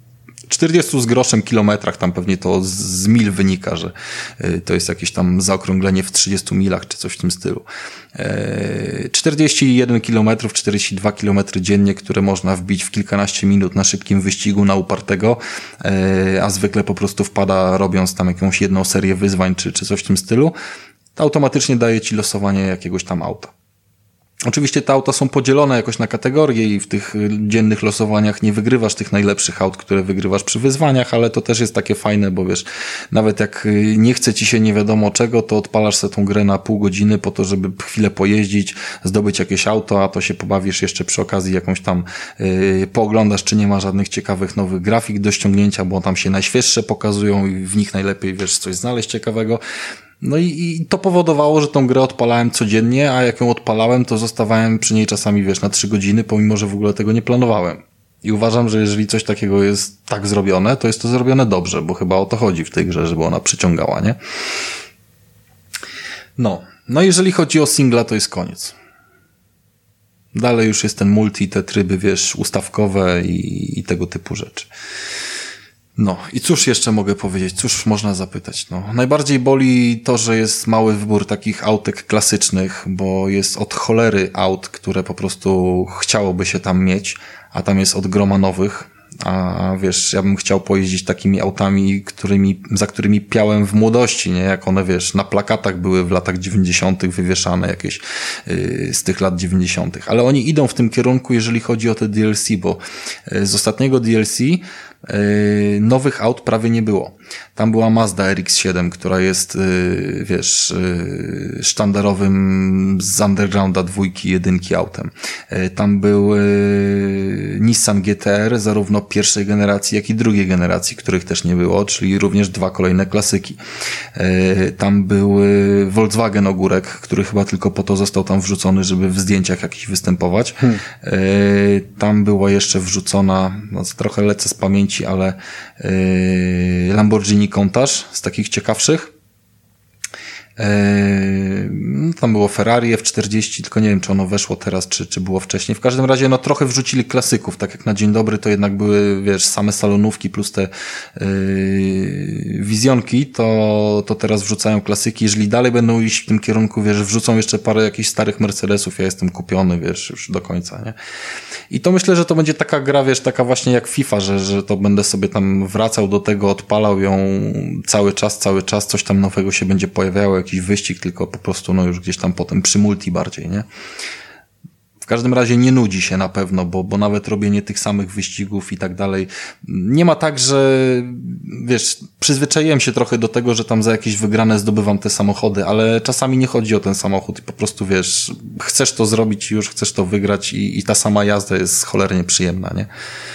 czterdzieści z groszem kilometrach, tam pewnie to z, z mil wynika, że y, to jest jakieś tam zaokrąglenie w trzydziestu milach, czy coś w tym stylu. Y, czterdzieści jeden kilometrów, czterdzieści dwa kilometry dziennie, które można wbić w kilkanaście minut na szybkim wyścigu, na upartego, y, a zwykle po prostu wpada, robiąc tam jakąś jedną serię wyzwań, czy, czy coś w tym stylu, to automatycznie daje ci losowanie jakiegoś tam auta. Oczywiście te auta są podzielone jakoś na kategorie i w tych dziennych losowaniach nie wygrywasz tych najlepszych aut, które wygrywasz przy wyzwaniach, ale to też jest takie fajne, bo wiesz, nawet jak nie chce ci się nie wiadomo czego, to odpalasz sobie tą grę na pół godziny po to, żeby chwilę pojeździć, zdobyć jakieś auto, a to się pobawisz jeszcze przy okazji jakąś tam yy, pooglądasz, czy nie ma żadnych ciekawych nowych grafik do ściągnięcia, bo tam się najświeższe pokazują i w nich najlepiej wiesz coś znaleźć ciekawego. No i, i to powodowało, że tą grę odpalałem codziennie, a jak ją odpalałem, to zostawałem przy niej czasami, wiesz, na trzy godziny, pomimo, że w ogóle tego nie planowałem. I uważam, że jeżeli coś takiego jest tak zrobione, to jest to zrobione dobrze, bo chyba o to chodzi w tej grze, żeby ona przyciągała, nie? No. No jeżeli chodzi o singla, to jest koniec. Dalej już jest ten multi, te tryby, wiesz, ustawkowe i, i tego typu rzeczy. No i cóż jeszcze mogę powiedzieć, cóż można zapytać, no. Najbardziej boli to, że jest mały wybór takich autek klasycznych, bo jest od cholery aut, które po prostu chciałoby się tam mieć, a tam jest od groma nowych, a wiesz, ja bym chciał pojeździć takimi autami, którymi, za którymi piałem w młodości, nie, jak one, wiesz, na plakatach były w latach dziewięćdziesiątych wywieszane jakieś yy, z tych lat dziewięćdziesiątych, ale oni idą w tym kierunku, jeżeli chodzi o te D L C, bo yy, z ostatniego D L C Yy, nowych aut prawie nie było. Tam była Mazda R X siedem, która jest, yy, wiesz, yy, sztandarowym z Undergrounda dwójki, jedynki autem. Yy, tam był yy, Nissan G T R, zarówno pierwszej generacji, jak i drugiej generacji, których też nie było, czyli również dwa kolejne klasyki. Yy, tam był yy, Volkswagen Ogórek, który chyba tylko po to został tam wrzucony, żeby w zdjęciach jakichś występować. Hmm. Yy, tam była jeszcze wrzucona, no, trochę lecę z pamięci, ale yy, Lamborghini Countach z takich ciekawszych. Yy, tam było Ferrari F czterdzieści, tylko nie wiem, czy ono weszło teraz, czy, czy było wcześniej. W każdym razie, no trochę wrzucili klasyków, tak jak na dzień dobry to jednak były, wiesz, same salonówki plus te yy, wizjonki, to, to teraz wrzucają klasyki. Jeżeli dalej będą iść w tym kierunku, wiesz, wrzucą jeszcze parę jakichś starych Mercedesów, ja jestem kupiony, wiesz, już do końca, nie? I to myślę, że to będzie taka gra, wiesz, taka właśnie jak FIFA, że, że to będę sobie tam wracał do tego, odpalał ją cały czas, cały czas, coś tam nowego się będzie pojawiało, jakiś wyścig, tylko po prostu no już gdzieś tam potem przy multi bardziej, nie? W każdym razie nie nudzi się na pewno, bo, bo nawet robienie tych samych wyścigów i tak dalej. Nie ma tak, że wiesz, przyzwyczaiłem się trochę do tego, że tam za jakieś wygrane zdobywam te samochody, ale czasami nie chodzi o ten samochód i po prostu wiesz, chcesz to zrobić i już chcesz to wygrać i, i ta sama jazda jest cholernie przyjemna, nie?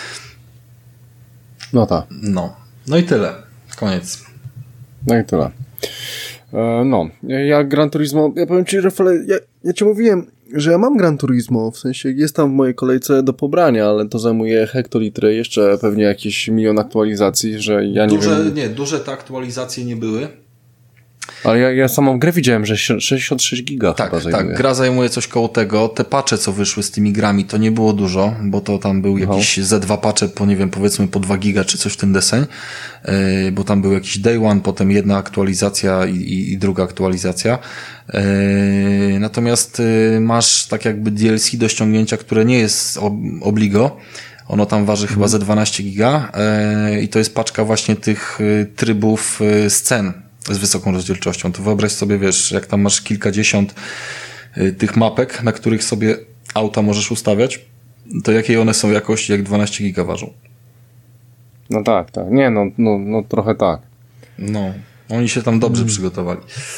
No tak. No. No i tyle. Koniec. No i tyle. No, ja Gran Turismo, ja powiem ci, Rafale, ja, ja ci mówiłem, że ja mam Gran Turismo, w sensie jest tam w mojej kolejce do pobrania, ale to zajmuje hektolitry, jeszcze pewnie jakieś milion aktualizacji, że ja nie duże, wiem... Nie, duże te aktualizacje nie były. Ale ja, ja samą grę widziałem, że sześćdziesiąt sześć giga tak, chyba zajmuje. Tak, gra zajmuje coś koło tego. Te patche, co wyszły z tymi grami, to nie było dużo, bo to tam był jakiś no. ze dwa patche po, nie wiem, powiedzmy po dwa giga, czy coś w ten deseń, yy, bo tam był jakiś day one, potem jedna aktualizacja i, i, i druga aktualizacja. Yy, natomiast yy, masz tak jakby D L C do ściągnięcia, które nie jest ob- obligo. Ono tam waży hmm. chyba ze dwanaście giga yy, i to jest paczka właśnie tych yy, trybów yy, scen z wysoką rozdzielczością. To wyobraź sobie, wiesz, jak tam masz kilkadziesiąt y, tych mapek, na których sobie auta możesz ustawiać, to jakiej one są jakości, jak dwanaście giga ważą. No tak, tak. Nie, no, no, no trochę tak. No, oni się tam dobrze hmm. przygotowali.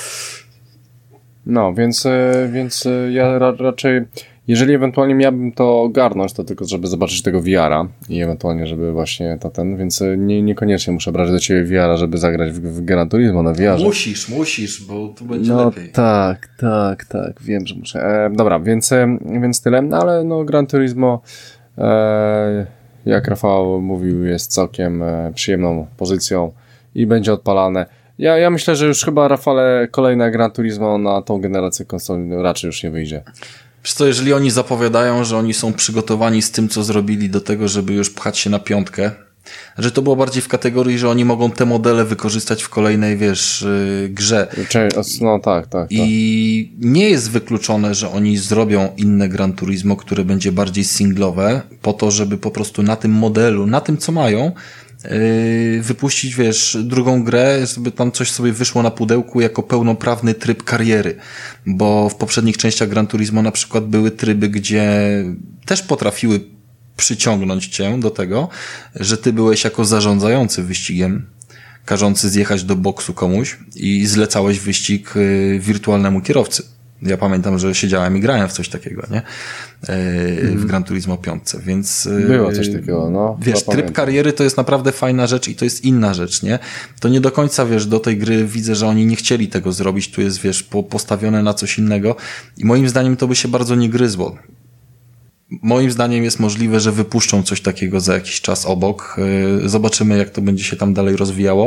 No, więc, więc ja ra, raczej, jeżeli ewentualnie miałbym to ogarnąć, to tylko żeby zobaczyć tego V R-a i ewentualnie, żeby właśnie to ten, więc nie, niekoniecznie muszę brać do ciebie V R-a, żeby zagrać w, w Gran Turismo na V R-ze. Musisz, musisz, bo tu będzie no, lepiej. tak, tak, tak, wiem, że muszę. E, dobra, więc, więc tyle, ale no Gran Turismo, e, jak Rafał mówił, jest całkiem e, przyjemną pozycją i będzie odpalane. Ja, ja myślę, że już chyba, Rafale, kolejne Gran Turismo na tą generację konsoli raczej już nie wyjdzie. Wiesz co, jeżeli oni zapowiadają, że oni są przygotowani z tym, co zrobili do tego, żeby już pchać się na piątkę Że to było bardziej w kategorii, że oni mogą te modele wykorzystać w kolejnej, wiesz, grze. No tak, tak, tak. I nie jest wykluczone, że oni zrobią inne Gran Turismo, które będzie bardziej singlowe, po to, żeby po prostu na tym modelu, na tym co mają, yy, wypuścić, wiesz, drugą grę, żeby tam coś sobie wyszło na pudełku jako pełnoprawny tryb kariery. Bo w poprzednich częściach Gran Turismo na przykład były tryby, gdzie też potrafiły przyciągnąć cię do tego, że ty byłeś jako zarządzający wyścigiem, każący zjechać do boksu komuś i zlecałeś wyścig y, wirtualnemu kierowcy. Ja pamiętam, że siedziałem i grałem w coś takiego, nie? Y, w Gran Turismo pięć, więc... Y, Było coś takiego, no. Wiesz, tryb pamiętam. Kariery to jest naprawdę fajna rzecz i to jest inna rzecz, nie? To nie do końca, wiesz, do tej gry widzę, że oni nie chcieli tego zrobić, tu jest, wiesz, po, postawione na coś innego i moim zdaniem to by się bardzo nie gryzło. Moim zdaniem jest możliwe, że wypuszczą coś takiego za jakiś czas obok. Zobaczymy, jak to będzie się tam dalej rozwijało.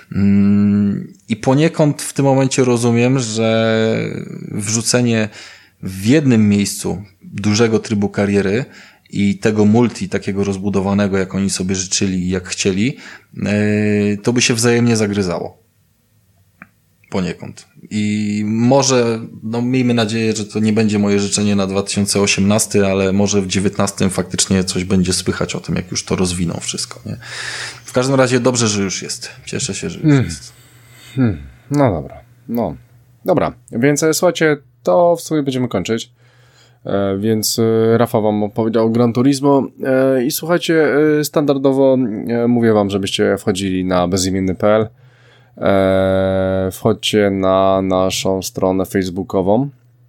I poniekąd w tym momencie rozumiem, że wrzucenie w jednym miejscu dużego trybu kariery i tego multi takiego rozbudowanego, jak oni sobie życzyli i jak chcieli, to by się wzajemnie zagryzało. Poniekąd. I może, no miejmy nadzieję, że to nie będzie moje życzenie na dwa tysiące osiemnasty, ale może w dziewiętnastym faktycznie coś będzie słychać o tym, jak już to rozwiną wszystko, nie? W każdym razie dobrze, że już jest. Cieszę się, że już hmm. jest. Hmm. No dobra. No. Dobra. Więc słuchajcie, to w sumie będziemy kończyć. E, więc e, Rafał wam opowiedział o Gran Turismo e, i słuchajcie, e, standardowo e, mówię wam, żebyście wchodzili na bezimienny kropka p l. Eee, wchodźcie na naszą stronę facebookową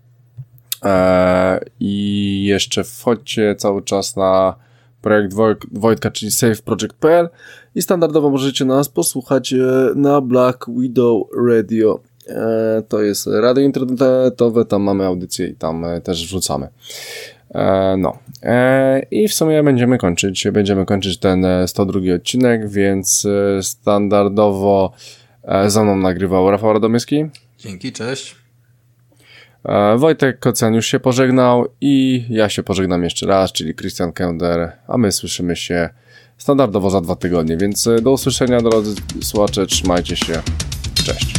eee, i jeszcze wchodźcie cały czas na projekt Woj- Wojtka, czyli save project kropka p l i standardowo możecie nas posłuchać na Black Widow Radio. Eee, to jest radio internetowe, tam mamy audycję i tam też wrzucamy. Eee, no eee, i w sumie będziemy kończyć, będziemy kończyć ten sto drugi odcinek, więc standardowo za mną nagrywał Rafał Radomyski. Dzięki, cześć. Wojtek Kocjan już się pożegnał i ja się pożegnam jeszcze raz, czyli Christian Kender, a my słyszymy się standardowo za dwa tygodnie, więc do usłyszenia, drodzy słuchacze, trzymajcie się, cześć.